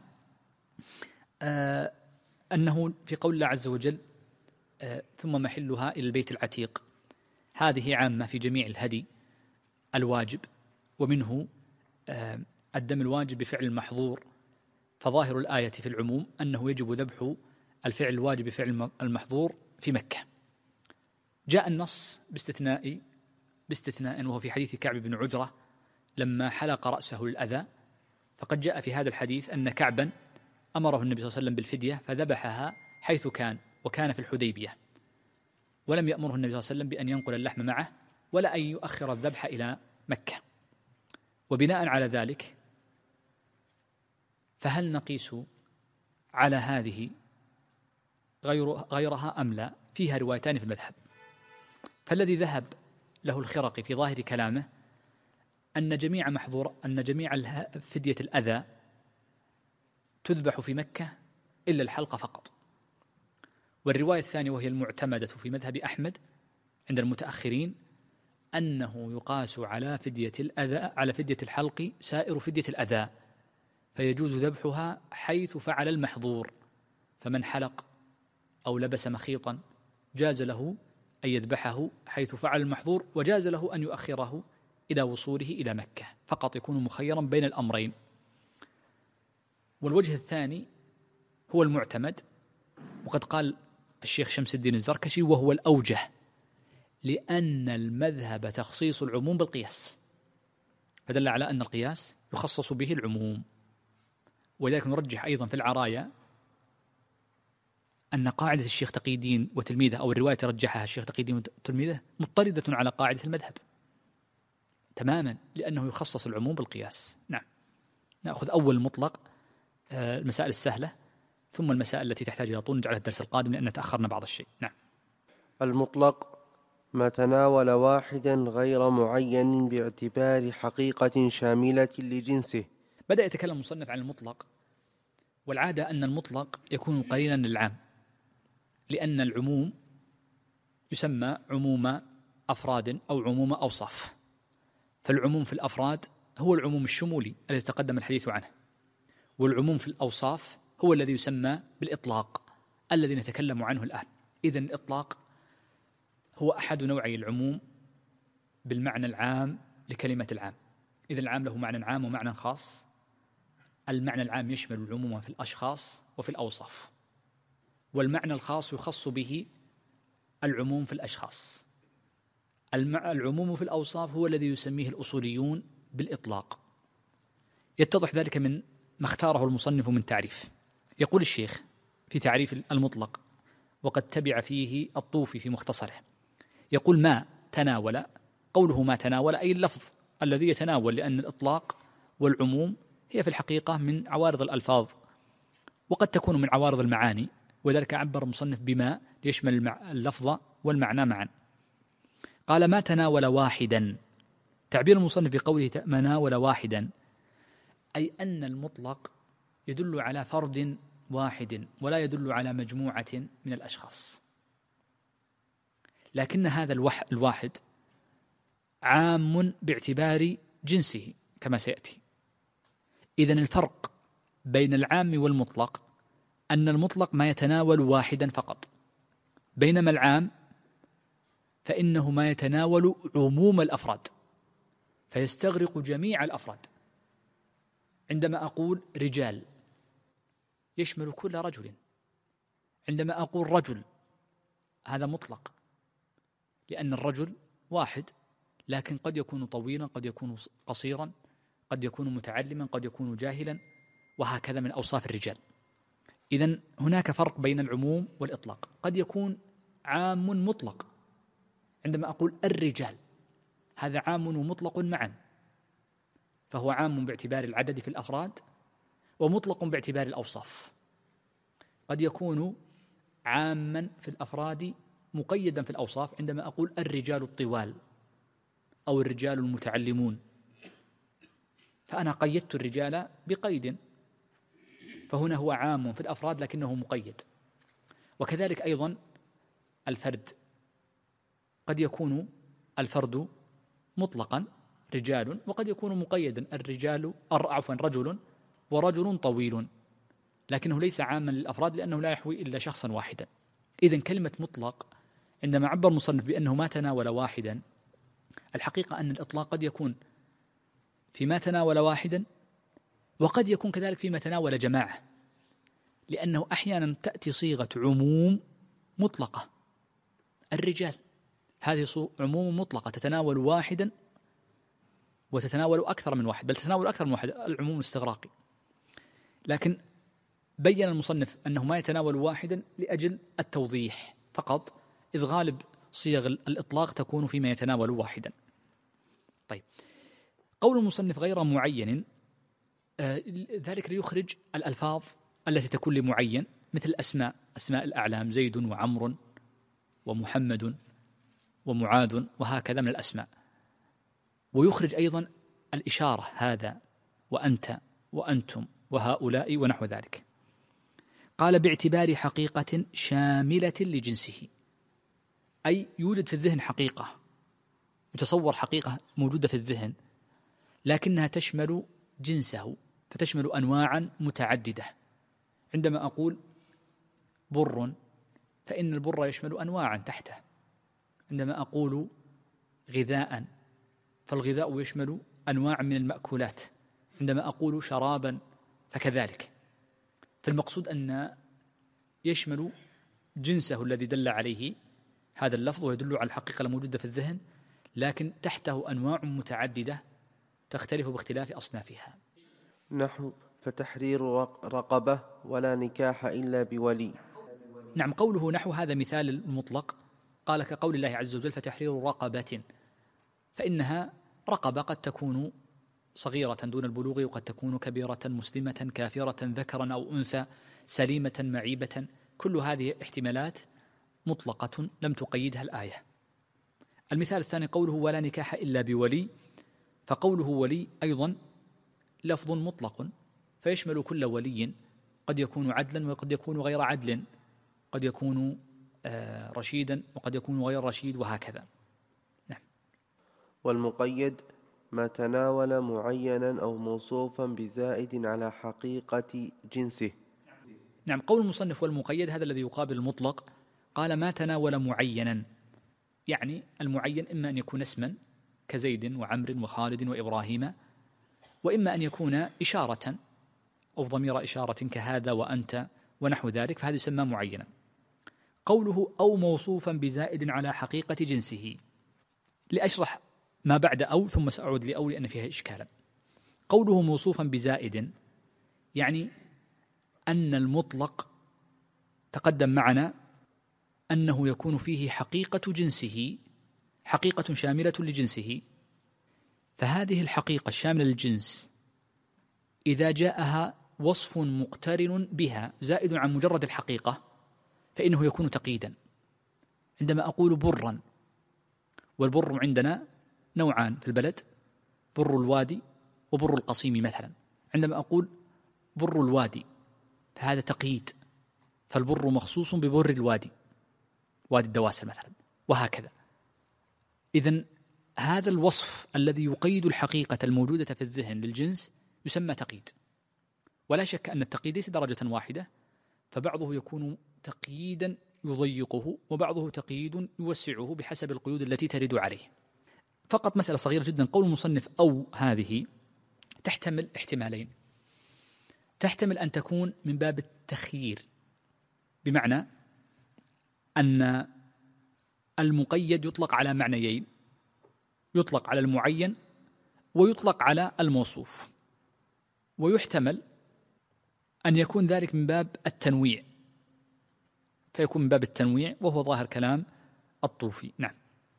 أنه في قول الله عز وجل ثم محلها إلى البيت العتيق، هذه عامة في جميع الهدي الواجب، ومنه الدم الواجب بفعل المحظور، فظاهر الآية في العموم أنه يجب ذبح الفعل الواجب بفعل المحظور في مكة. جاء النص باستثناء وهو في حديث كعب بن عجرة لما حلق رأسه للأذى، فقد جاء في هذا الحديث أن كعبا أمره النبي صلى الله عليه وسلم بالفدية فذبحها حيث كان، وكان في الحديبية، ولم يأمره النبي صلى الله عليه وسلم بأن ينقل اللحم معه ولا أن يؤخر الذبح إلى مكة. وبناء على ذلك فهل نقيس على هذه غيرها أم لا؟ فيها روايتان في المذهب. فالذي ذهب له الخرقي في ظاهر كلامه أن جميع فدية الأذى تذبح في مكة إلا الحلقة فقط. والرواية الثانية وهي المعتمدة في مذهب أحمد عند المتأخرين أنه يقاس على فدية الحلق سائر فدية الأذى، فيجوز ذبحها حيث فعل المحظور، فمن حلق أو لبس مخيطا جاز له أن يذبحه حيث فعل المحظور، وجاز له أن يؤخره إلى وصوله إلى مكة، فقط يكون مخيرا بين الأمرين. والوجه الثاني هو المعتمد، وقد قال الشيخ شمس الدين الزركشي وهو الأوجه، لأن المذهب تخصيص العموم بالقياس، فدل على أن القياس يخصص به العموم. ولذلك نرجح أيضا في العرايا أن قاعدة الشيخ تقي الدين وتلميذه، أو الرواية رجحها الشيخ تقي الدين وتلميذه، مضطردة على قاعدة المذهب تماما، لأنه يخصص العموم بالقياس. نعم. نأخذ أول المطلق، المسائل السهلة، ثم المسائل التي تحتاج إلى طول نجعلها الدرس القادم لأن تأخرنا بعض الشيء. نعم. المطلق ما تناول واحدا غير معين باعتبار حقيقة شاملة لجنسه. بدأ يتكلم المصنف عن المطلق، والعادة أن المطلق يكون قرينا للعام، لأن العموم يسمى عموم أفراد أو عموم أوصاف. فالعموم في الأفراد هو العموم الشمولي الذي تقدم الحديث عنه، والعموم في الأوصاف هو الذي يسمى بالإطلاق الذي نتكلم عنه الآن. إذن الإطلاق هو أحد نوعي العموم بالمعنى العام لكلمة العام. إذن العام له معنى عام ومعنى خاص. المعنى العام يشمل العموم في الأشخاص وفي الأوصاف، والمعنى الخاص يخص به العموم في الأشخاص. العموم في الأوصاف هو الذي يسميه الأصوليون بالإطلاق. يتضح ذلك من ما اختاره المصنف من تعريف. يقول الشيخ في تعريف المطلق، وقد تبع فيه الطوفي في مختصره، يقول ما تناول، قوله ما تناول أي اللفظ الذي يتناول، لأن الإطلاق والعموم هي في الحقيقة من عوارض الألفاظ، وقد تكون من عوارض المعاني، وذلك عبر المصنف بما يشمل اللفظ والمعنى معا. قال ما تناول واحدا. تعبير المصنف بقوله ما ناول واحدا أي أن المطلق يدل على فرد واحد ولا يدل على مجموعة من الأشخاص، لكن هذا الواحد عام باعتبار جنسه كما سيأتي. إذن الفرق بين العام والمطلق أن المطلق ما يتناول واحدا فقط، بينما العام فإنه ما يتناول عموم الأفراد فيستغرق جميع الأفراد. عندما أقول رجال يشمل كل رجل، عندما أقول رجل هذا مطلق لأن الرجل واحد، لكن قد يكون طويلا، قد يكون قصيرا، قد يكون متعلما، قد يكون جاهلا، وهكذا من أوصاف الرجال. إذن هناك فرق بين العموم والإطلاق. قد يكون عام مطلق عندما أقول الرجال، هذا عام ومطلق معا، فهو عام باعتبار العدد في الأفراد ومطلق باعتبار الأوصاف. قد يكون عاما في الأفراد مقيدا في الأوصاف عندما أقول الرجال الطوال أو الرجال المتعلمون، فأنا قيدت الرجال بقيد، فهنا هو عام في الأفراد لكنه مقيد. وكذلك أيضا الفرد، قد يكون الفرد مطلقا رجال وقد يكون مقيدا رجل ورجل طويل، لكنه ليس عاما للأفراد لأنه لا يحوي إلا شخصا واحدا. إذن كلمة مطلق عندما عبر المصنف بأنه ما تناول واحدا، الحقيقة أن الإطلاق قد يكون فيما تناول واحدا وقد يكون كذلك فيما تناول جماعة، لأنه أحيانا تأتي صيغة عموم مطلقة. الرجال هذه عموم مطلقة تتناول واحدا وتتناول أكثر من واحد، بل تتناول أكثر من واحد، العموم الاستغراقي. لكن بيّن المصنف أنه ما يتناول واحدا لأجل التوضيح فقط، إذ غالب صيغ الإطلاق تكون فيما يتناول واحدا. طيب، قول المصنف غير معين ذلك ليخرج الألفاظ التي تكون لمعين، مثل أسماء الأعلام، زيد وعمر ومحمد ومعاذ وهكذا من الأسماء، ويخرج أيضا الإشارة هذا وأنت وأنتم وهؤلاء ونحو ذلك. قال باعتبار حقيقة شاملة لجنسه، أي يوجد في الذهن حقيقة، يتصور حقيقة موجودة في الذهن لكنها تشمل جنسه، فتشمل أنواعا متعددة. عندما أقول بر فإن البر يشمل أنواعا تحته. عندما أقول غذاء فالغذاء يشمل أنواع من المأكولات. عندما أقول شرابا فكذلك. فالمقصود أن يشمل جنسه الذي دل عليه هذا اللفظ ويدل على الحقيقة الموجودة في الذهن، لكن تحته أنواع متعددة تختلف باختلاف أصنافها. نحو فتحرير رقبة ولا نكاح إلا بولي. نعم، قوله نحو هذا مثال المطلق، قال كقول الله عز وجل فتحرير رقبة، فإنها رقبة قد تكون صغيرة دون البلوغ وقد تكون كبيرة مسلمة كافرة ذكرا أو أنثى سليمة معيبة، كل هذه احتمالات مطلقة لم تقيدها الآية. المثال الثاني قوله ولا نكاح إلا بولي، فقوله ولي أيضا لفظ مطلق فيشمل كل ولي، قد يكون عدلا وقد يكون غير عدل، قد يكون رشيدا وقد يكون غير رشيد وهكذا. نعم. والمقيد ما تناول معينا أو موصوفا بزائد على حقيقة جنسه. نعم، قول المصنف والمقيد هذا الذي يقابل المطلق. قال ما تناول معينا، يعني المعين إما أن يكون اسما كزيد وعمر وخالد وإبراهيم، وإما أن يكون إشارة أو ضمير إشارة كهذا وأنت ونحو ذلك، فهذا يسمى معينا. قوله أو موصوفا بزائد على حقيقة جنسه، لأشرح ما بعد أو ثم سأعود لأو لأن فيها إشكالا. قوله موصوفا بزائد يعني أن المطلق تقدم معنا أنه يكون فيه حقيقة جنسه، حقيقة شاملة لجنسه، فهذه الحقيقة الشاملة للجنس إذا جاءها وصف مقترن بها زائد عن مجرد الحقيقة فإنه يكون تقييدا. عندما أقول برا، والبر عندنا نوعان في البلد، بر الوادي وبر القصيم مثلا. عندما أقول بر الوادي فهذا تقييد، فالبر مخصوص ببر الوادي، وادي الدواسر مثلا، وهكذا. إذن هذا الوصف الذي يقيد الحقيقة الموجودة في الذهن للجنس يسمى تقييد. ولا شك أن التقييد ليس درجة واحدة، فبعضه يكون تقييدا يضيقه، وبعضه تقييد يوسعه بحسب القيود التي ترد عليه. فقط مسألة صغيرة جدا، قول المصنف أو هذه تحتمل احتمالين. تحتمل أن تكون من باب التخيير، بمعنى أن المقيد يطلق على معنيين، يطلق على المعين ويطلق على الموصوف، ويحتمل أن يكون ذلك من باب التنويع، فيكون من باب التنويع، وهو ظاهر كلام الطوفي. نعم.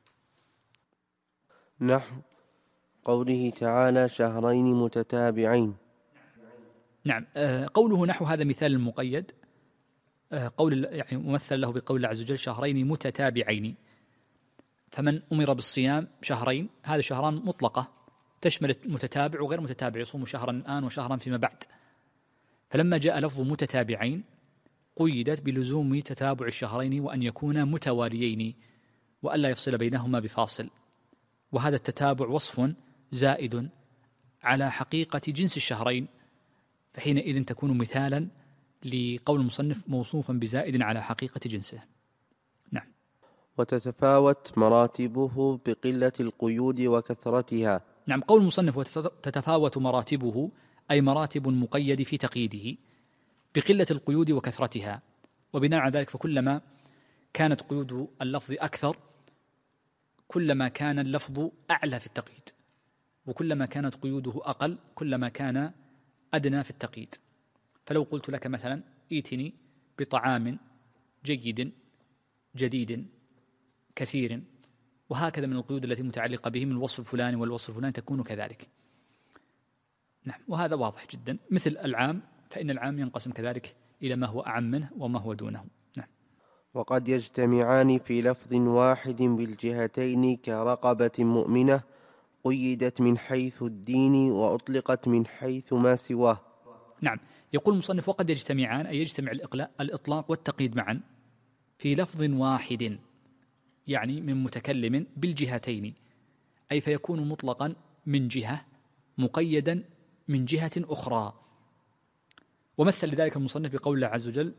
نحو قوله تعالى شهرين متتابعين. نعم. قوله نحو هذا مثال المقيد، قول يعني ممثل له بقول الله عز وجل شهرين متتابعين. فمن أمر بالصيام شهرين، هذه شهران مطلقة تشمل المتتابع وغير متتابع، يصوم شهرا الآن وشهرا فيما بعد. فلما جاء لفظ متتابعين قيدت بلزوم تتابع الشهرين وأن يكونا متواليين وألا يفصل بينهما بفاصل، وهذا التتابع وصف زائد على حقيقة جنس الشهرين، فحينئذ تكون مثالا لقول المصنف موصوفا بزائد على حقيقة جنسه. نعم. وتتفاوت مراتبه بقلة القيود وكثرتها. نعم. قول المصنف وتتفاوت مراتبه أي مراتب المقيد في تقييده بقلة القيود وكثرتها، وبناء على ذلك فكلما كانت قيود اللفظ أكثر كلما كان اللفظ أعلى في التقييد، وكلما كانت قيوده أقل كلما كان أدنى في التقييد. فلو قلت لك مثلا ائتني بطعام جيد جديد كثير، وهكذا من القيود التي متعلقة به من الوصف الفلاني والوصف الفلاني تكون كذلك. نعم. وهذا واضح جدا. مثل العام، فإن العام ينقسم كذلك إلى ما هو أعم منه وما هو دونه. نعم. وقد يجتمعان في لفظ واحد بالجهتين كرقبة مؤمنة قيدت من حيث الدين وأطلقت من حيث ما سواه. نعم. يقول المصنف وقد يجتمعان أي يجتمع الإطلاق والتقييد معا في لفظ واحد، يعني من متكلم بالجهتين، أي فيكون مطلقا من جهة مقيدا من جهة أخرى. ومثل لذلك المصنف بقول الله عز وجل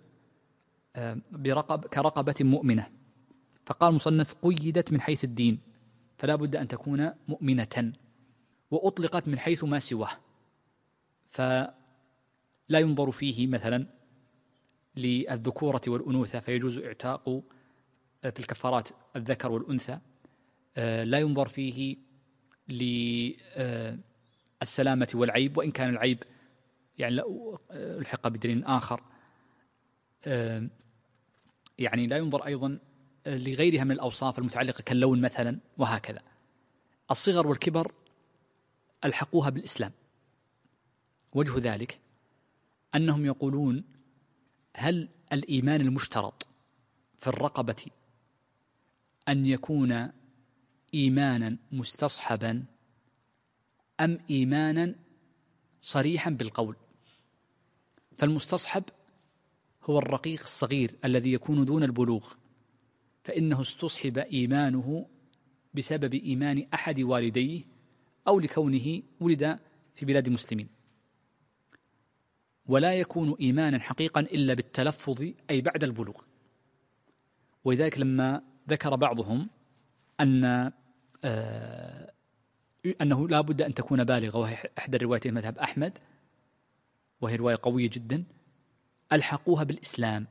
كرقبة مؤمنة، فقال المصنف قيدت من حيث الدين، فلا بد أن تكون مؤمنة، وأطلقت من حيث ما سواه، فلا ينظر فيه مثلا للذكورة والأنوثة فيجوز اعتاق في الكفارات الذكر والأنثى، لا ينظر فيه للسلامة والعيب وإن كان العيب يعني لا الحق بدليل آخر، يعني لا ينظر أيضا لغيرها من الأوصاف المتعلقة كاللون مثلا، وهكذا. الصغر والكبر ألحقوها بالإسلام. وجه ذلك أنهم يقولون هل الإيمان المشترط في الرقبة أن يكون إيمانا مستصحبا أم إيمانا صريحا بالقول؟ فالمستصحب هو الرقيق الصغير الذي يكون دون البلوغ، فإنه استصحب إيمانه بسبب إيمان أحد والديه أو لكونه ولد في بلاد مسلمين، ولا يكون إيمانا حقيقا إلا بالتلفظ أي بعد البلوغ. ولذلك لما ذكر بعضهم أنه لا بد أن تكون بالغة، وهي إحدى الروايتين مذهب أحمد وهي رواية قوية جدا، ألحقوها بالإسلام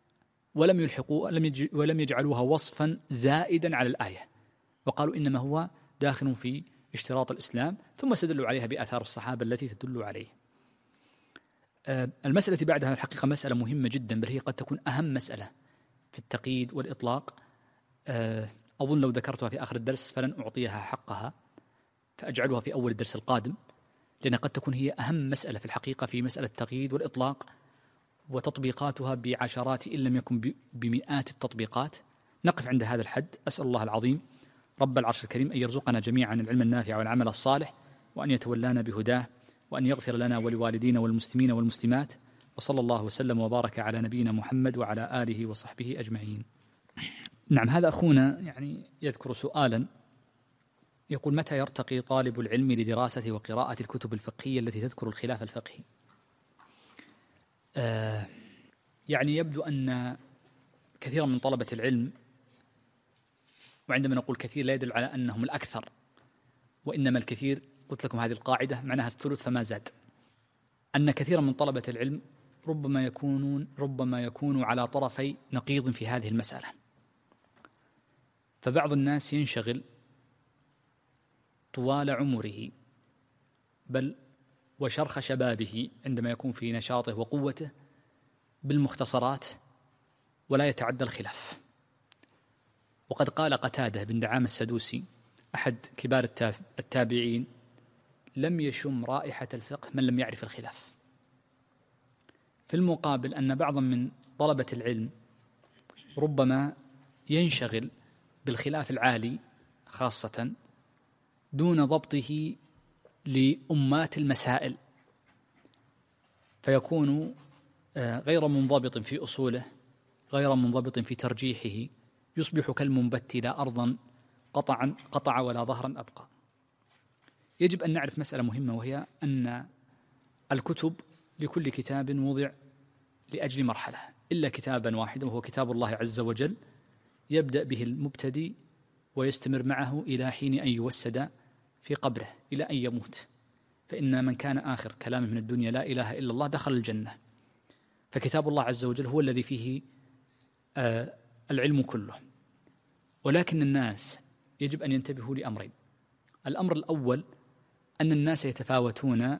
ولم يجعلوها وصفا زائدا على الآية، وقالوا إنما هو داخل في اشتراط الإسلام، ثم استدلوا عليها بآثار الصحابة التي تدل عليه. المسألة بعدها الحقيقة مسألة مهمة جدا، بل هي قد تكون أهم مسألة في التقييد والإطلاق. أظن لو ذكرتها في آخر الدرس فلن أعطيها حقها، فأجعلها في أول الدرس القادم، لأن قد تكون هي أهم مسألة في الحقيقة في مسألة التقييد والإطلاق، وتطبيقاتها بعشرات إن لم يكن بمئات التطبيقات. نقف عند هذا الحد. أسأل الله العظيم رب العرش الكريم أن يرزقنا جميعا العلم النافع والعمل الصالح، وأن يتولانا بهداه، وأن يغفر لنا ولوالدينا والمسلمين والمسلمات. وصلى الله وسلم وبارك على نبينا محمد وعلى آله وصحبه أجمعين. نعم، هذا أخونا يذكر سؤالا يقول: متى يرتقي طالب العلم لدراسة وقراءة الكتب الفقهية التي تذكر الخلاف الفقهي؟ يبدو أن كثيرا من طلبة العلم، وعندما نقول كثير لا يدل على أنهم الأكثر، وإنما الكثير، قلت لكم هذه القاعدة معناها الثلث فما زاد، أن كثيرا من طلبة العلم ربما يكونوا على طرفي نقيض في هذه المسألة. فبعض الناس ينشغل طوال عمره بل وشرخ شبابه عندما يكون في نشاطه وقوته بالمختصرات ولا يتعدى الخلاف. وقد قال قتادة بن دعامة السدوسي أحد كبار التابعين: لم يشم رائحة الفقه من لم يعرف الخلاف. في المقابل أن بعضا من طلبة العلم ربما ينشغل بالخلاف العالي خاصة دون ضبطه لأمات المسائل، فيكون غير منضبط في أصوله، غير منضبط في ترجيحه، يصبح كالمنبت لا أرضا قطع ولا ظهرا أبقى. يجب أن نعرف مسألة مهمة، وهي أن الكتب لكل كتاب وضع لأجل مرحلة، إلا كتابا واحدا وهو كتاب الله عز وجل يبدأ به المبتدئ ويستمر معه إلى حين أن يوسد في قبره إلى أن يموت، فإن من كان آخر كلامه من الدنيا لا إله إلا الله دخل الجنة. فكتاب الله عز وجل هو الذي فيه العلم كله. ولكن الناس يجب أن ينتبهوا لأمرين. الأمر الأول أن الناس يتفاوتون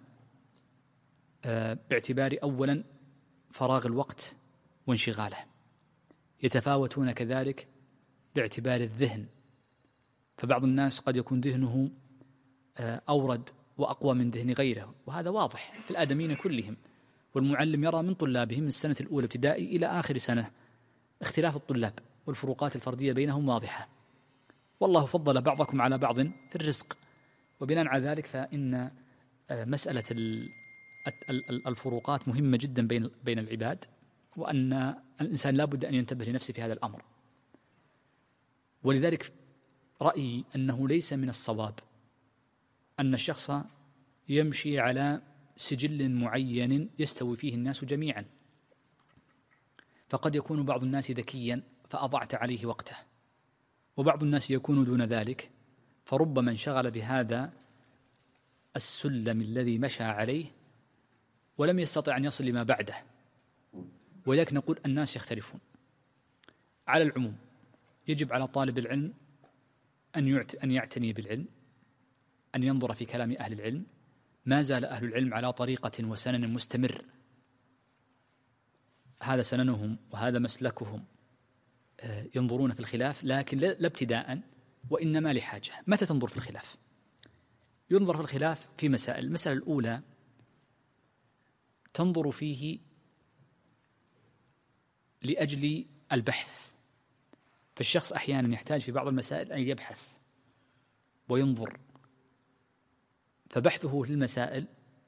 باعتبار أولا فراغ الوقت وانشغاله، يتفاوتون كذلك باعتبار الذهن، فبعض الناس قد يكون ذهنه أورد وأقوى من ذهن غيره، وهذا واضح في الآدمين كلهم. والمعلم يرى من طلابه من السنة الأولى ابتدائي إلى آخر سنة اختلاف الطلاب والفروقات الفردية بينهم واضحة، والله فضل بعضكم على بعض في الرزق. وبناء على ذلك فإن مسألة الفروقات مهمة جدا بين العباد، وأن الإنسان لا بد أن ينتبه لنفسه في هذا الأمر. ولذلك رأيي أنه ليس من الصواب أن الشخص يمشي على سجل معين يستوي فيه الناس جميعا، فقد يكون بعض الناس ذكيا فأضعت عليه وقته، وبعض الناس يكون دون ذلك فربما انشغل بهذا السلم الذي مشى عليه ولم يستطع أن يصل لما بعده. ولكن نقول الناس يختلفون. على العموم يجب على طالب العلم أن يعتني بالعلم، أن ينظر في كلام أهل العلم. ما زال أهل العلم على طريقة وسنن مستمر، هذا سننهم وهذا مسلكهم، ينظرون في الخلاف، لكن لا ابتداء وإنما لحاجة. متى تنظر في الخلاف؟ ينظر في الخلاف في مسائل. المسألة الأولى تنظر فيه لأجل البحث، فالشخص أحيانا يحتاج في بعض المسائل أن يبحث وينظر، فبحثه في المسائل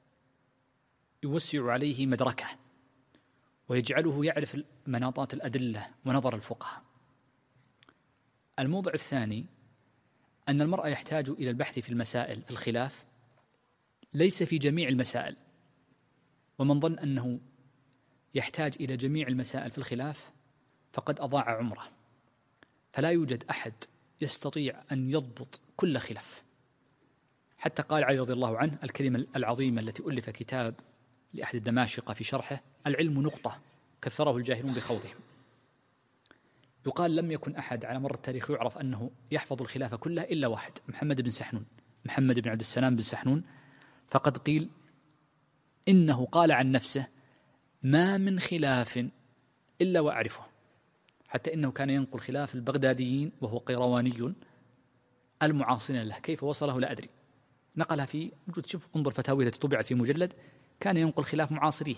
يوسع عليه مدركه ويجعله يعرف مناطات الأدلة ونظر الفقهاء. الموضع الثاني أن المرء يحتاج إلى البحث في المسائل في الخلاف ليس في جميع المسائل، ومن ظن أنه يحتاج إلى جميع المسائل في الخلاف فقد أضاع عمره. فلا يوجد أحد يستطيع أن يضبط كل خلاف. حتى قال علي رضي الله عنه الكلمة العظيمة التي ألف كتاب لأحد الدماشقة في شرحه: العلم نقطة كثره الجاهلون بخوضهم. يقال لم يكن أحد على مر التاريخ يعرف أنه يحفظ الخلاف كله إلا واحد، محمد بن عبد السلام بن سحنون. فقد قيل إنه قال عن نفسه: ما من خلاف إلا وأعرفه، حتى إنه كان ينقل خلاف البغداديين وهو قيرواني المعاصرين له، كيف وصله لا أدري. نقلها في موجود، شوف انظر فتاوي التي طبعت في مجلد، كان ينقل خلاف معاصريه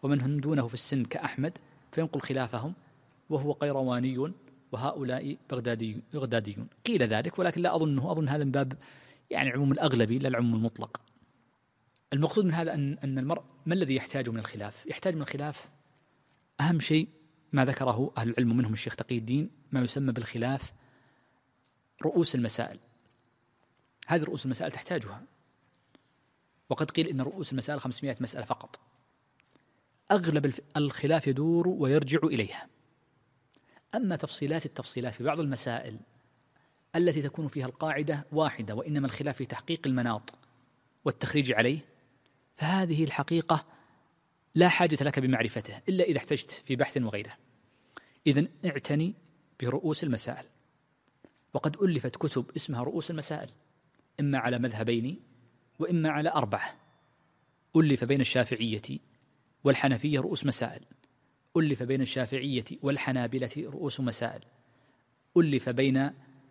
ومن دونه في السن كأحمد فينقل خلافهم وهو قيرواني وهؤلاء بغداديون. قيل ذلك ولكن لا أظن هذا من باب يعني عموم الأغلبي لا العموم المطلق. المقصود من هذا أن المرء ما الذي يحتاجه من الخلاف؟ يحتاج من الخلاف أهم شيء ما ذكره أهل العلم منهم الشيخ تقي الدين، ما يسمى بالخلاف رؤوس المسائل. هذه رؤوس المسائل تحتاجها، وقد قيل إن رؤوس المسائل 500 مسألة فقط. أغلب الخلاف يدور ويرجع إليها. أما التفصيلات في بعض المسائل التي تكون فيها القاعدة واحدة وإنما الخلاف في تحقيق المناط والتخريج عليه، فهذه الحقيقة لا حاجة لك بمعرفته إلا إذا احتجت في بحث وغيره. إذن اعتني برؤوس المسائل. وقد ألفت كتب اسمها رؤوس المسائل، إما على مذهبين وإما على 4. ألف بين الشافعية والحنفية رؤوس مسائل، ألف بين الشافعية والحنابلة رؤوس مسائل، ألف بين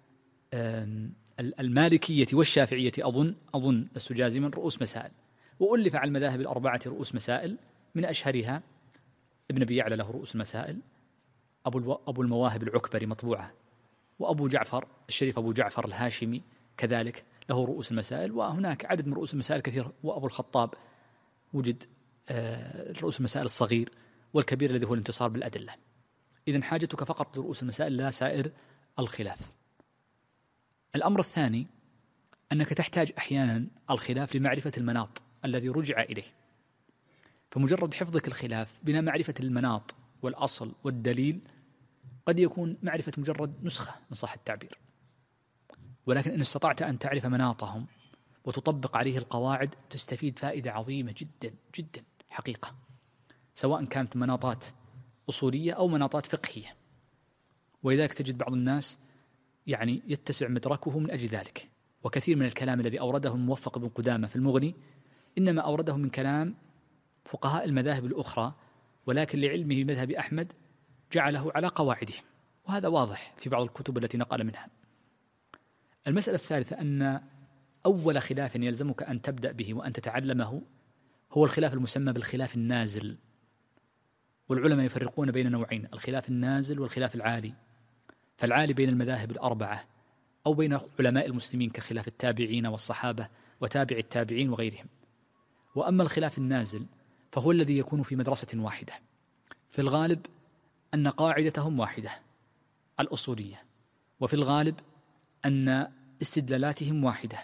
المالكية والشافعية أظن لست جازما رؤوس مسائل، وألف على المذاهب ال4 رؤوس مسائل، من أشهرها ابن أبي يعلى له رؤوس المسائل، أبو المواهب العكبري مطبوعة، وأبو جعفر الشريف أبو جعفر الهاشمي كذلك له رؤوس المسائل، وهناك عدد من رؤوس المسائل كثير، وأبو الخطاب وجد رؤوس المسائل الصغير والكبير الذي هو الانتصار بالأدلة. إذن حاجتك فقط لرؤوس المسائل لا سائر الخلاف. الأمر الثاني أنك تحتاج أحيانا الخلاف لمعرفة المناط الذي رجع إليه، فمجرد حفظك الخلاف بلا معرفة المناط والأصل والدليل قد يكون معرفة مجرد نسخة إن صح التعبير، ولكن إن استطعت أن تعرف مناطهم وتطبق عليه القواعد تستفيد فائدة عظيمة جدا جدا حقيقة، سواء كانت مناطات أصولية أو مناطات فقهية. ولذلك تجد بعض الناس يعني يتسع مدركه من أجل ذلك، وكثير من الكلام الذي أورده الموفق بن قدامة في المغني إنما أورده من كلام فقهاء المذاهب الأخرى، ولكن لعلمه بمذهب أحمد جعله على قواعده، وهذا واضح في بعض الكتب التي نقل منها. المسألة الثالثة أن أول خلاف يلزمك أن تبدأ به وأن تتعلمه هو الخلاف المسمى بالخلاف النازل. والعلماء يفرقون بين نوعين: الخلاف النازل والخلاف العالي. فالعالي بين المذاهب ال4 أو بين علماء المسلمين كخلاف التابعين والصحابة وتابع التابعين وغيرهم. وأما الخلاف النازل فهو الذي يكون في مدرسة واحدة، في الغالب أن قاعدتهم واحدة الأصولية، وفي الغالب أن استدلالاتهم واحدة،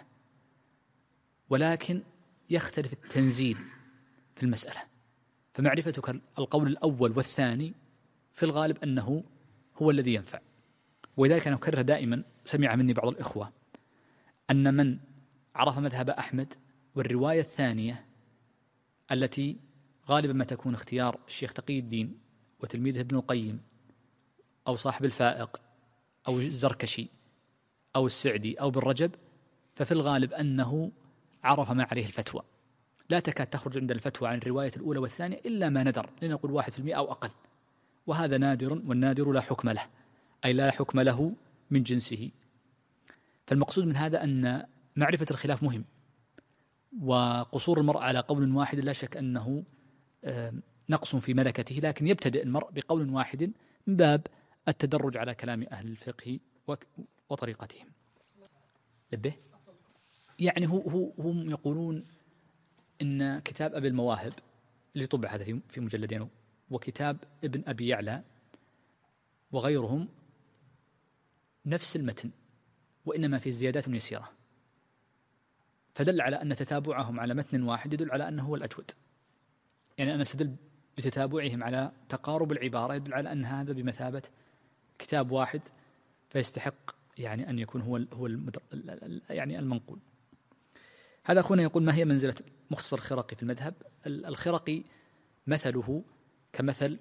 ولكن يختلف التنزيل في المسألة. فمعرفتك القول الأول والثاني في الغالب أنه هو الذي ينفع. ولذلك أنا أكرر دائما، سمع مني بعض الإخوة أن من عرف مذهب أحمد والرواية الثانية التي غالبا ما تكون اختيار الشيخ تقي الدين وتلميذه ابن القيم أو صاحب الفائق أو الزركشي أو السعدي أو ابن رجب، ففي الغالب أنه عرف ما عليه الفتوى. لا تكاد تخرج عند الفتوى عن الرواية الأولى والثانية إلا ما ندر، لنقول 1% أو أقل، وهذا نادر، والنادر لا حكم له، أي لا حكم له من جنسه. فالمقصود من هذا أن معرفة الخلاف مهم، وقصور المرء على قول واحد لا شك أنه نقص في ملكته، لكن يبتدئ المرء بقول واحد من باب التدرج على كلام أهل الفقه وطريقتهم. لبه يعني هم يقولون إن كتاب أبي المواهب اللي طبع هذا في مجلدين، وكتاب ابن أبي يعلى وغيرهم نفس المتن وإنما في زيادات يسيرة، فدل على أن تتابعهم على متن واحد يدل على أنه هو الأجود. يعني أنا استدل بتتابعهم على تقارب العبارة يدل على أن هذا بمثابة كتاب واحد، فيستحق يعني أن يكون هو يعني المنقول. هذا أخونا يقول: ما هي منزلة مختصر الخرقي في المذهب؟ الخرقي مثله كمثل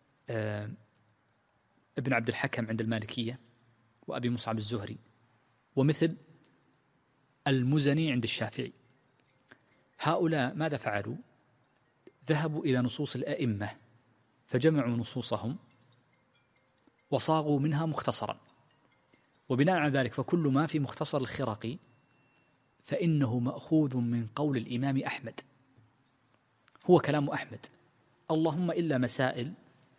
ابن عبد الحكم عند المالكية وأبي مصعب الزهري، ومثل المزني عند الشافعي. هؤلاء ماذا فعلوا؟ ذهبوا إلى نصوص الأئمة فجمعوا نصوصهم وصاغوا منها مختصرا، وبناء على ذلك فكل ما في مختصر الخرقي فإنه مأخوذ من قول الإمام أحمد، هو كلام أحمد اللهم إلا مسائل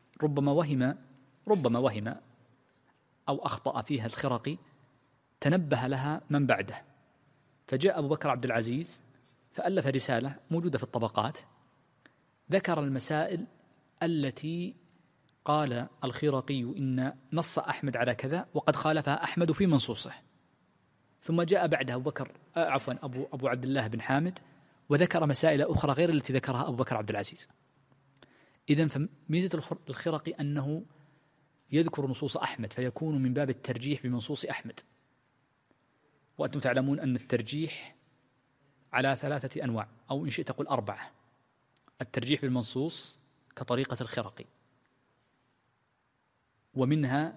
ربما وهم أو أخطأ فيها الخرقي تنبه لها من بعده، فجاء أبو بكر عبد العزيز فألف رسالة موجودة في الطبقات ذكر المسائل التي قال الخرقي إن نص أحمد على كذا وقد خالفها أحمد في منصوصه. ثم جاء بعدها أبو عبد الله بن حامد وذكر مسائل أخرى غير التي ذكرها أبو بكر عبد العزيز. إذن فميزة الخرقي أنه يذكر نصوص أحمد فيكون من باب الترجيح بمنصوص أحمد. وأنتم تعلمون أن الترجيح على 3 أنواع، أو إن شئت قل 4. الترجيح بالمنصوص كطريقة الخرقي، ومنها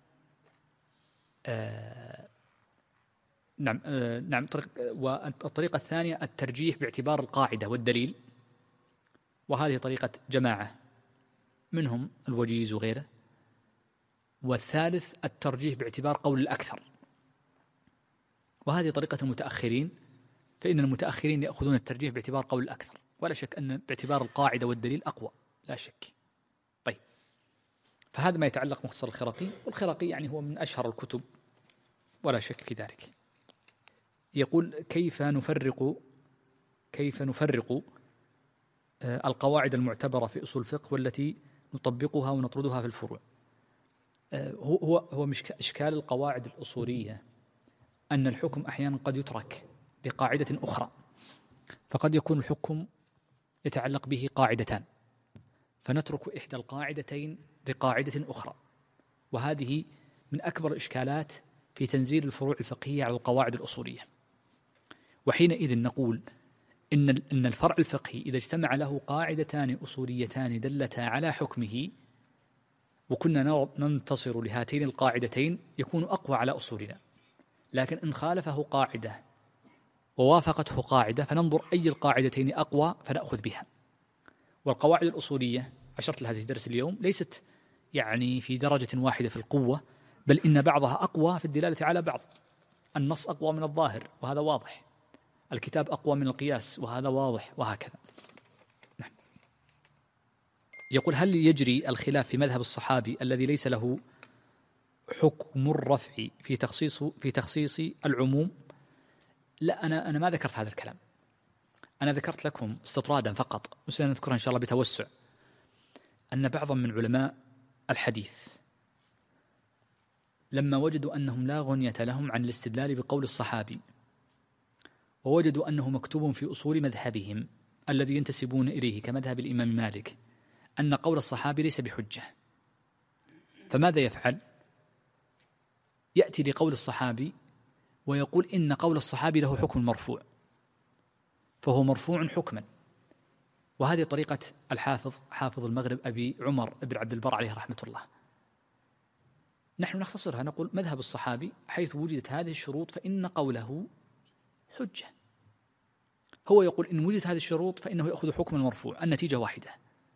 والطريقة الثانية الترجيح باعتبار القاعدة والدليل، وهذه طريقة جماعة منهم الوجيز وغيره. والثالث الترجيح باعتبار قول الأكثر، وهذه طريقة المتأخرين، فإن المتأخرين يأخذون الترجيح باعتبار قول الأكثر، ولا شك أن باعتبار القاعدة والدليل أقوى لا شك. طيب، فهذا ما يتعلق بمختصر الخرقي، والخرقي يعني هو من أشهر الكتب ولا شك في ذلك. يقول كيف نفرق القواعد المعتبرة في أصول الفقه والتي نطبقها ونطردها في الفروع. هو إشكال القواعد الأصولية أن الحكم أحيانا قد يترك لقاعدة أخرى، فقد يكون الحكم يتعلق به قاعدتان فنترك إحدى القاعدتين لقاعدة أخرى، وهذه من أكبر الإشكالات في تنزيل الفروع الفقهية على القواعد الأصولية. وحينئذ نقول إن الفرع الفقهي إذا اجتمع له قاعدتان أصوليتان دلتا على حكمه وكنا ننتصر لهاتين القاعدتين يكون أقوى على أصولنا. لكن إن خالفه قاعدة ووافقته قاعدة فننظر أي القاعدتين أقوى فنأخذ بها. والقواعد الأصولية أشرت لها في درس اليوم ليست يعني في درجة واحدة في القوة، بل إن بعضها أقوى في الدلالة على بعض. النص أقوى من الظاهر وهذا واضح، الكتاب أقوى من القياس وهذا واضح، وهكذا. نعم. يقول هل يجري الخلاف في مذهب الصحابي الذي ليس له حكم الرفع في تخصيص العموم؟ لا، أنا ما ذكرت هذا الكلام، أنا ذكرت لكم استطرادا فقط، وسنذكرها إن شاء الله بتوسع، أن بعضا من علماء الحديث لما وجدوا أنهم لا غنية لهم عن الاستدلال بقول الصحابي، ووجدوا أنه مكتوب في أصول مذهبهم الذي ينتسبون إليه كمذهب الإمام مالك أن قول الصحابي ليس بحجة، فماذا يفعل؟ يأتي لقول الصحابي ويقول إن قول الصحابي له حكم مرفوع، فهو مرفوع حكما. وهذه طريقة حافظ المغرب أبي عمر بن عبد البر عليه رحمة الله. نحن نختصرها نقول مذهب الصحابي حيث وجدت هذه الشروط فإن قوله حجة. هو يقول إن وجدت هذه الشروط فإنه يأخذ حكم المرفوع، النتيجة واحدة.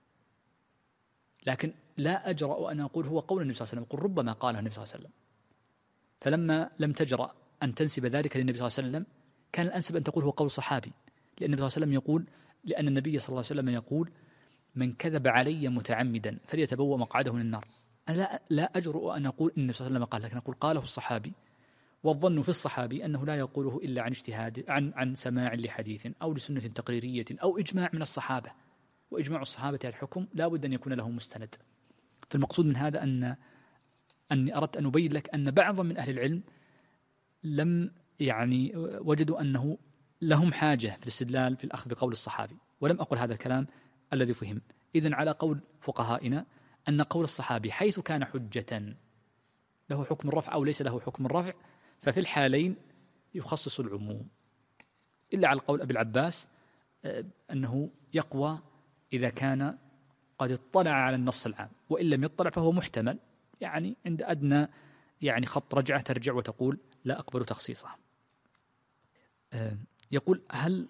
لكن لا أجرأ أن أقول هو قول النبي صلى الله عليه وسلم، يقول ربما قاله النبي صلى الله عليه وسلم. فلما لم تجرأ أن تنسب ذلك للنبي صلى الله عليه وسلم كان الأنسب أن تقول هو قول صحابي، لأن النبي صلى الله عليه وسلم يقول، لأن النبي صلى الله عليه وسلم يقول من كذب علي متعمدا فليتبوأ مقعده من النار. أنا لا أجرؤ أن أقول إن النبي صلى الله عليه وسلم قال، لكن أقول قاله الصحابي، والظن في الصحابي أنه لا يقوله إلا عن اجتهاد عن سماع لحديث أو لسنة تقريرية أو إجماع من الصحابة، وإجماع الصحابة على الحكم لا بد أن يكون له مستند. فالمقصود من هذا أني أردت أن أبين لك أن بعضا من أهل العلم لم يعني وجدوا أنه لهم حاجة في الاستدلال في الأخذ بقول الصحابي، ولم أقل هذا الكلام الذي فهم. إذن على قول فقهائنا أن قول الصحابي حيث كان حجة له حكم الرفع أو ليس له حكم الرفع ففي الحالين يخصص العموم، إلا على القول أبي العباس أنه يقوى إذا كان قد اطلع على النص العام، وإن لم يطلع فهو محتمل، يعني عند أدنى يعني خط رجعة ترجع وتقول لا أقبل تخصيصه. يقول هل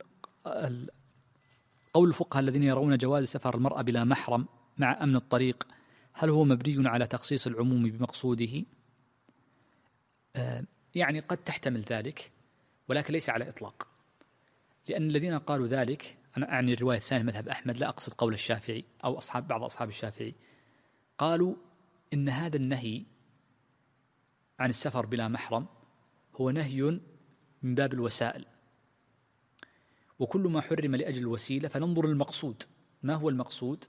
قول الفقهاء الذين يرون جواز سفر المرأة بلا محرم مع أمن الطريق هل هو مبني على تخصيص العموم بمقصوده؟ يعني قد تحتمل ذلك ولكن ليس على إطلاق، لأن الذين قالوا ذلك أنا أعني الرواية الثانية مذهب أحمد، لا أقصد قول الشافعي أو بعض أصحاب الشافعي، قالوا إن هذا النهي عن السفر بلا محرم هو نهي من باب الوسائل، وكل ما حرم لأجل الوسيلة فننظر للمقصود. ما هو المقصود؟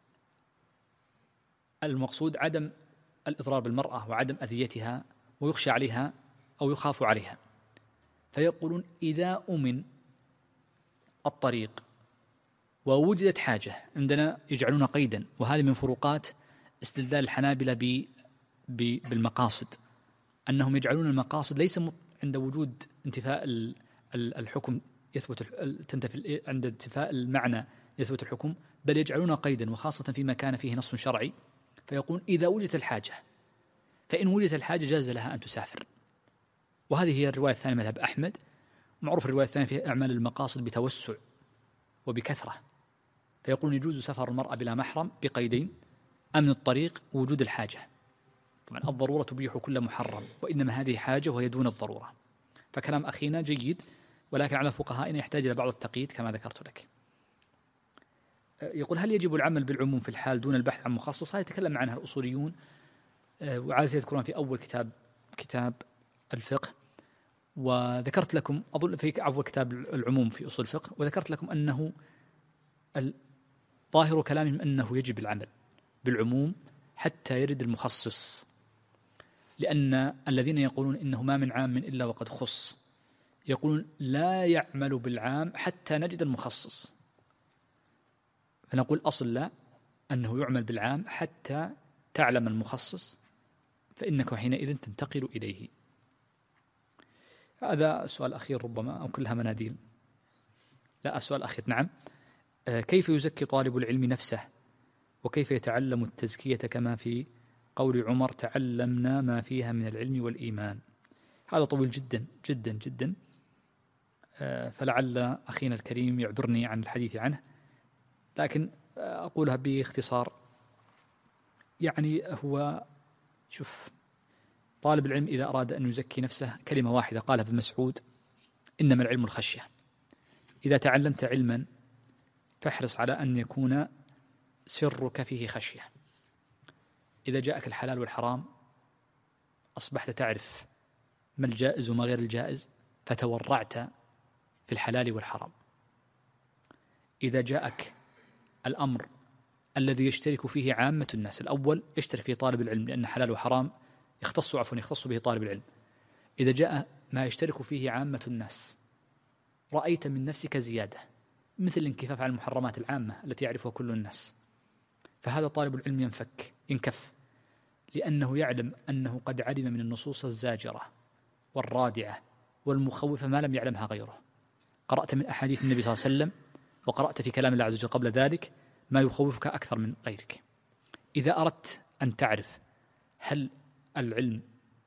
المقصود عدم الإضرار بالمرأة وعدم أذيتها ويخشى عليها أو يخاف عليها، فيقولون إذا أمن الطريق ووجدت حاجة، عندنا يجعلون قيدا، وهذه من فروقات استدلال الحنابلة بالمقاصد، أنهم يجعلون المقاصد ليس عند وجود انتفاء الحكم يثبت تنتفي، عند انتفاء المعنى يثبت الحكم، بل يجعلون قيدا، وخاصة فيما كان فيه نص شرعي، فيقول إذا وجدت الحاجة، فإن وجدت الحاجة جاز لها أن تسافر. وهذه هي الرواية الثانية مذهب أحمد. معروف الرواية الثانية فيها أعمال المقاصد بتوسع وبكثرة، فيقول يجوز سفر المرأة بلا محرم بقيدين: أمن الطريق ووجود الحاجة. طبعا الضرورة تبيح كل محرم، وإنما هذه حاجة وهي دون الضرورة. فكلام أخينا جيد، ولكن على فقهائنا يحتاج إلى بعض التقييد كما ذكرت لك. يقول: هل يجب العمل بالعموم في الحال دون البحث عن مخصص؟ هذا يتكلم عنها الأصوليون، وعادة يذكرون في أول كتاب الفقه، وذكرت لكم أظن في كتاب العموم في أصول الفقه، وذكرت لكم أنه ظاهر كلامهم أنه يجب العمل بالعموم حتى يرد المخصص، لأن الذين يقولون إنه ما من عام إلا وقد خص يقولون لا يعمل بالعام حتى نجد المخصص، فنقول أصل لا، أنه يعمل بالعام حتى تعلم المخصص، فإنك حينئذ تنتقل إليه. هذا السؤال الأخير ربما، أو كلها مناديل. لا، السؤال الأخير. نعم. كيف يزكي طالب العلم نفسه، وكيف يتعلم التزكية كما في قول عمر: تعلمنا ما فيها من العلم والإيمان؟ هذا طويل جدا جدا جدا، فلعل أخينا الكريم يعذرني عن الحديث عنه، لكن أقولها باختصار. يعني هو شوف، طالب العلم إذا أراد أن يزكي نفسه كلمة واحدة قالها ابن مسعود: إنما العلم الخشية. إذا تعلمت علما فاحرص على أن يكون سرك فيه خشية. إذا جاءك الحلال والحرام أصبحت تعرف ما الجائز وما غير الجائز، فتورعت في الحلال والحرام. إذا جاءك الأمر الذي يشترك فيه عامة الناس، الأول يشترك فيه طالب العلم لأن حلال وحرام يختص به طالب العلم. إذا جاء ما يشترك فيه عامة الناس رأيت من نفسك زيادة، مثل الانكفاف عن المحرمات العامة التي يعرفها كل الناس، فهذا طالب العلم ينكف، لأنه يعلم أنه قد علم من النصوص الزاجرة والرادعة والمخوفة ما لم يعلمها غيره. قرأت من أحاديث النبي صلى الله عليه وسلم، وقرأت في كلام الله عز وجل قبل ذلك ما يخوفك أكثر من غيرك. إذا أردت أن تعرف هل العلم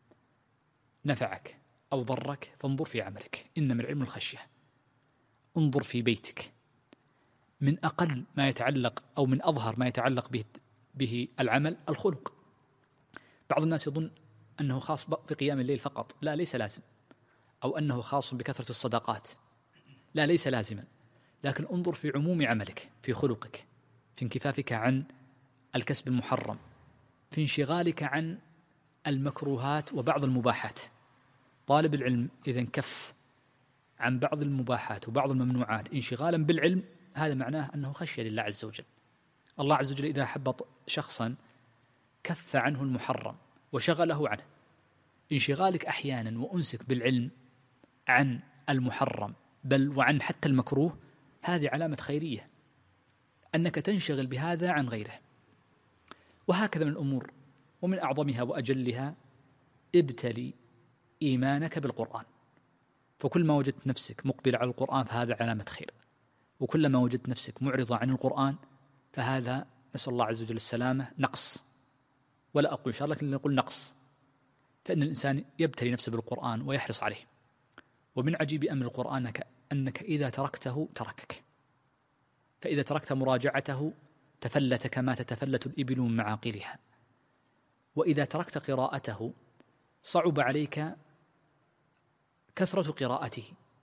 نفعك أو ضرك فانظر في عملك، إنما العلم الخشية. انظر في بيتك، من أقل ما يتعلق أو من أظهر ما يتعلق به العمل الخلق. بعض الناس يظن أنه خاص بقيام الليل فقط، لا، ليس لازم، أو أنه خاص بكثرة الصدقات، لا، ليس لازما، لكن انظر في عموم عملك، في خلقك، في انكفافك عن الكسب المحرم، في انشغالك عن المكروهات وبعض المباحات. طالب العلم إذا انكف عن بعض المباحات وبعض الممنوعات انشغالا بالعلم، هذا معناه أنه خشية لله عز وجل. الله عز وجل إذا أحب شخصا كف عنه المحرم وشغله عنه. انشغالك أحيانا وأنسك بالعلم عن المحرم بل وعن حتى المكروه، هذه علامة خيرية، أنك تنشغل بهذا عن غيره. وهكذا من الأمور، ومن أعظمها وأجلها ابتلي إيمانك بالقرآن، فكل ما وجدت نفسك مقبل على القرآن فهذا علامة خير، وكلما وجدت نفسك معرضة عن القرآن فهذا، نسأل الله عز وجل السلامة، نقص. ولا أقول شر، لكن نقول نقص، فإن الإنسان يبتلي نفسه بالقرآن ويحرص عليه. ومن عجيب أمر القرآن أنك إذا تركته تركك، فإذا تركت مراجعته تفلت كما تتفلت الإبل من معاقلها، وإذا تركت قراءته صعب عليك كثرة قراءته،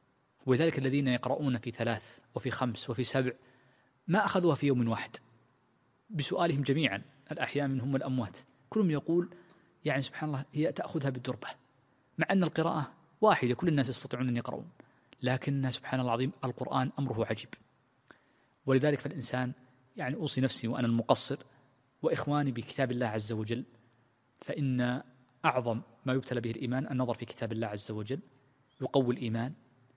ولذلك الذين يقرؤون في 3 وفي 5 وفي 7 ما أخذوها في يوم واحد، بسؤالهم جميعا الأحياء منهم والأموات كلهم يقول يعني سبحان الله هي تأخذها بالدربة، مع أن القراءة واحدة كل الناس يستطيعون أن يقرؤون، لكن سبحان الله العظيم القرآن أمره عجيب. ولذلك فالإنسان يعني أوصي نفسي وأنا المقصر وإخواني بكتاب الله عز وجل، فإن أعظم ما يبتلى به الإيمان النظر في كتاب الله عز وجل، يقوي الإيمان،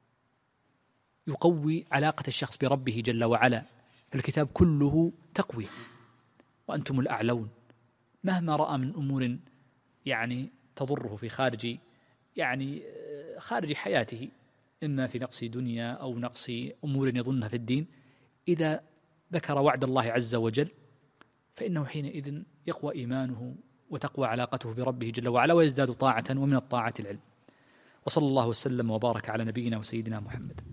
يقوي علاقة الشخص بربه جل وعلا. الكتاب كله تقوية، وأنتم الأعلون، مهما رأى من أمور يعني تضره في خارج حياته، إما في نقص دنيا أو نقص أمور يظنها في الدين، إذا ذكر وعد الله عز وجل فإنه حينئذ يقوى إيمانه وتقوى علاقته بربه جل وعلا ويزداد طاعة، ومن الطاعة العلم. وصلى الله وسلم وبارك على نبينا وسيدنا محمد.